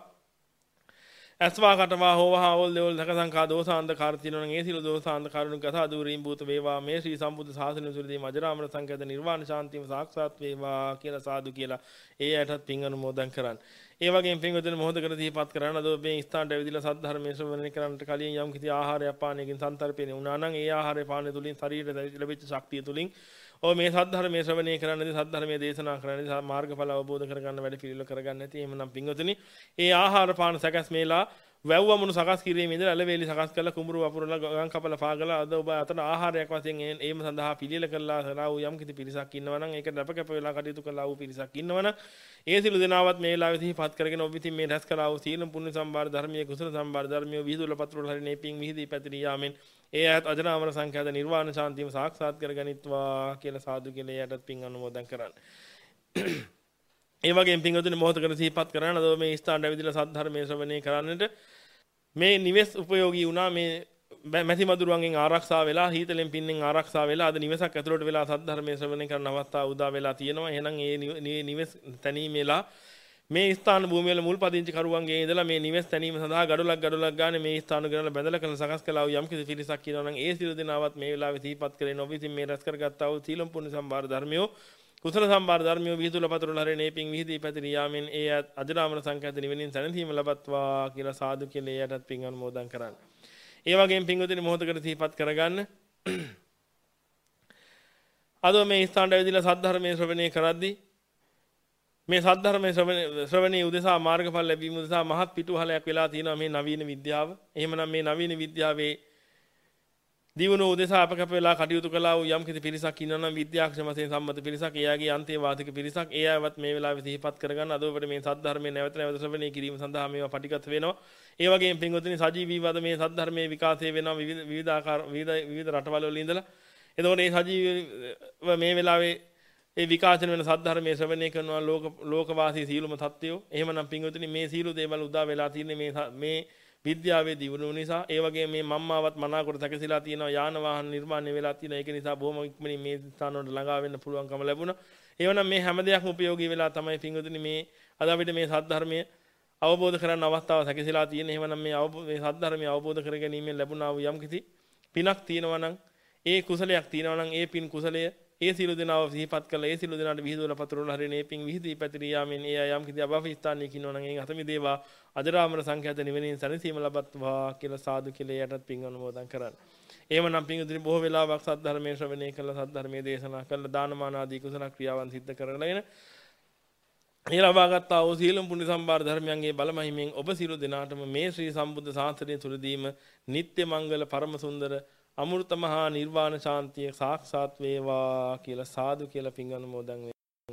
[SPEAKER 1] අස්වා කටවා හෝවහා ඕල් දෙවල් දක සංඛා දෝෂ අන්ධකාර තියෙනවා නම් ඒ සියලු දෝෂ අන්ධකාරිනු ගසා දුරීම් භූත වේවා. මේ ශ්‍රී සම්බුද්ධ ශාසනය තුළදී අජරාමර සංඛ්‍යාත නිර්වාණ ශාන්තියම සාක්ෂාත් වේවා කියලා සාදු කියලා ඒ ඇයටත් පින් අනුමෝදන් කරන්න. ඒ වගේම පින්වතුනි මොහොතකට සිහිපත් කරන්න අද මේ ස්ථානට ඇවිදලා සද්ධර්මයේ ශ්‍රවණය කරන්නට කලින් යම් කිසි ආහාරයක් පානයකින් සන්තරපේන වුණා නම් ඒ ආහාරය පානය තුලින් ශරීරයට ලැබෙච්ච ශක්තිය තුලින් ඔය මේ සද්ධර්මයේ ශ්‍රවණය කරන්නදී සද්ධර්මයේ දේශනා කරන්නදී මාර්ගඵල අවබෝධ කරගන්න වැඩ පිළිවෙල කරගන්න ඇති. එහෙමනම් පින්වතුනි ඒ ආහාර පාන සකස් මේලා වැව්වමුණු සකස් කිරීමේ ඉඳලා අලවේලි සකස් කරලා කුඹුරු වපුරලා ගම් කපලා පාගලා අද ඔබ අතන ආහාරයක් වශයෙන් ඒම සඳහා පිළියෙල කරලා කරා වූ යම් කිසි පිරිසක් ඉන්නවා නම් ඒක දැප කැප වෙලා කටයුතු කරලා වූ පිරිසක් ඉන්නවා නම් ඒ සිළු දෙනාවත් මේ වෙලාවේ සිහිපත් කරගෙන ඔබ විසින් මේ රැස් කරා වූ සීලම් පුණ්‍ය සම්භාර ධර්මයේ කුසල සම්භාර ධර්මයේ විහිදුවල පතුරවල හරි මේ පිං විහිදී පැතිරී යාමෙන් ඒ අයත් අජරාමර සංඛ්‍යාත නිර්වාණ ශාන්තියම සාක්ෂාත් කරගනිත්වා කියලා සාදු කියලා එයටත් පිං අනුමෝදන් කරන්න. ඒ වගේම පින්වතුනි මොහොතකට සිහිපත් කරන්න අද මේ ස්ථානට ඇවිදලා සද්ධර්මයේ ශ්‍රවණය කරන්නට මේ නිවෙස් උපයෝගී වුණා. මේ මැසි මදුරුවන්ගෙන් ආරක්ෂා වෙලා හීතලෙන් පින්නෙන් ආරක්ෂා වෙලා අද නිවසක් ඇතුළට වෙලා සද්ධර්මයේ ශ්‍රවණය කරන අවස්ථාව උදා වෙලා තියෙනවා. එහෙනම් ඒ නිවෙස් තැනීමේලා මේ ස්ථාන භූමිය වල මුල් පදිංචි කරුවන්ගේ ඉඳලා මේ නිවෙස් තැනීම සඳහා ගඩොලක් ගඩොලක් ගන්න මේ ස්ථාන ගණන බැඳලා කරන සකස් කළා වූ යම් කිසි පිරිසක් කියනවා නම් ඒ සියලු දෙනාවත් මේ වෙලාවේ සිහිපත් කරගෙන ඔබ විසින් මේ රැස් කරගත්තා වූ සීලම් පුණ්‍ය සම්භාර ධර්මියෝ කුසල සම්භාර ධර්මියෝ විහිදුල පතුරුල හරේ නේපින් විහිදී පැතිරී යාමෙන් ඒ අජරාමර සංඛ්‍යාත නිවෙනින් සැනසීම ලබත්වා කියලා සාදු කියලා එයටත් පින් අනුමෝදන් කරන්න. ඒ වගේම පින්වතුනි මොහොතකට සිහිපත් කරගන්න අද මේ ස්ථානට ඇවිදලා සද්ධර්මයේ ශ්‍රවණය කරද්දී මේ සද්ධර්මයේ ශ්‍රවණයේ උදෙසා මාර්ගඵල ලැබීම උදෙසා මහත් පිටුහලයක් වෙලා තියෙනවා මේ නවීන විද්‍යාව. එහෙමනම් මේ නවීන විද්‍යාවේ දිවුණු උදෙසා අපකප වෙලා කටයුතු කළා වූ යම් කිසි පිරිසක් ඉන්නවා නම් විද්‍යාඥ වශයෙන් සම්මත පිරිසක් එයාගේ අන්තේවාදික පිරිසක් ඒ අයවත් මේ වෙලාවේ සිහිපත් කරගන්න අද ඔබට මේ සද්ධර්මයේ නැවත නැවත ශ්‍රවණය කිරීම සඳහා මේවා පටිගත වෙනවා. ඒ වගේම පින්වතුනි සජීවීවද මේ සද්ධර්මයේ විකාශය වෙනවා විවිධාකාර විවිධ විවිධ රටවල් වල ඉඳලා. එතකොට මේ සජීවීව මේ වෙලාවේ ඒ විකාශන වෙන සද්ධර්මයේ ශ්‍රවණය කරනවා ලෝක ලෝකවාසී සීලම තත්ත්වයෝ. එහෙමනම් පින්වතුනි මේ සීල දේවල් උදා වෙලා තියෙන්නේ මේ මේ විද්‍යාවේ දියුණුව නිසා. ඒ වගේම මේ මම්මාවත් මනාකොට සැකසීලා තියෙනවා යාන වාහන නිර්මාණය වෙලා තියෙනවා. ඒක නිසා බොහොම ඉක්මනින් මේ ස්ථාන වලට ළඟා වෙන්න පුළුවන්කම ලැබුණා. ඒවනම් මේ හැම දෙයක්ම උපයෝගී වෙලා තමයි පින්වතුනි මේ අද අපිට මේ සද්ධර්මය අවබෝධ කරගන්න අවස්ථාව සැකසීලා තියෙන. එහෙමනම් මේ මේ සද්ධර්මය අවබෝධ කර ගැනීමෙන් ලැබුණා වූ යම් කිසි පිනක් තියෙනවා නම් ඒ කුසලයක් තියෙනවා නම් ඒ පින් කුසලය ඒ සිළු දෙනාව සිහිපත් කළා. ඒ සිළු දෙනාට විහිදුවල පතුරවල හරින මේ පින් විහිදී පැතිරී යාමෙන් ඒ යම් කිසි අභව ස්ථානයක ඉන්නවා නම් ඒ අතමි දේවා අජරාමර සංඛ්‍යාත නිවෙනින් සැනසීම ලබත්වා කියලා සාදු කියලා යටත් පින් අනුමෝදන් කරන්න. එහෙමනම් පින්වතුනි බොහෝ වෙලාවක් සද්ධර්මයේ ශ්‍රවණය කළා සද්ධර්මයේ දේශනා කළා දානමාන ආදී කුසල ක්‍රියාවන් සිද්ධ කරලාගෙන ඒ ලබාගත්තා වූ සීලම් පුණ්‍ය සම්භාර ධර්මයන්ගේ බලමහිමෙන් ඔබ සිළු දෙනාටම මේ ශ්‍රී සම්බුද්ධ ශාසනය තුලදීම නිත්‍ය මංගල පරම සුන්දර අමෘත මහා නිර්වාණ ශාන්තිය සාක්ෂාත් වේවා කියලා සාදු කියලා පින් අනුමෝදන්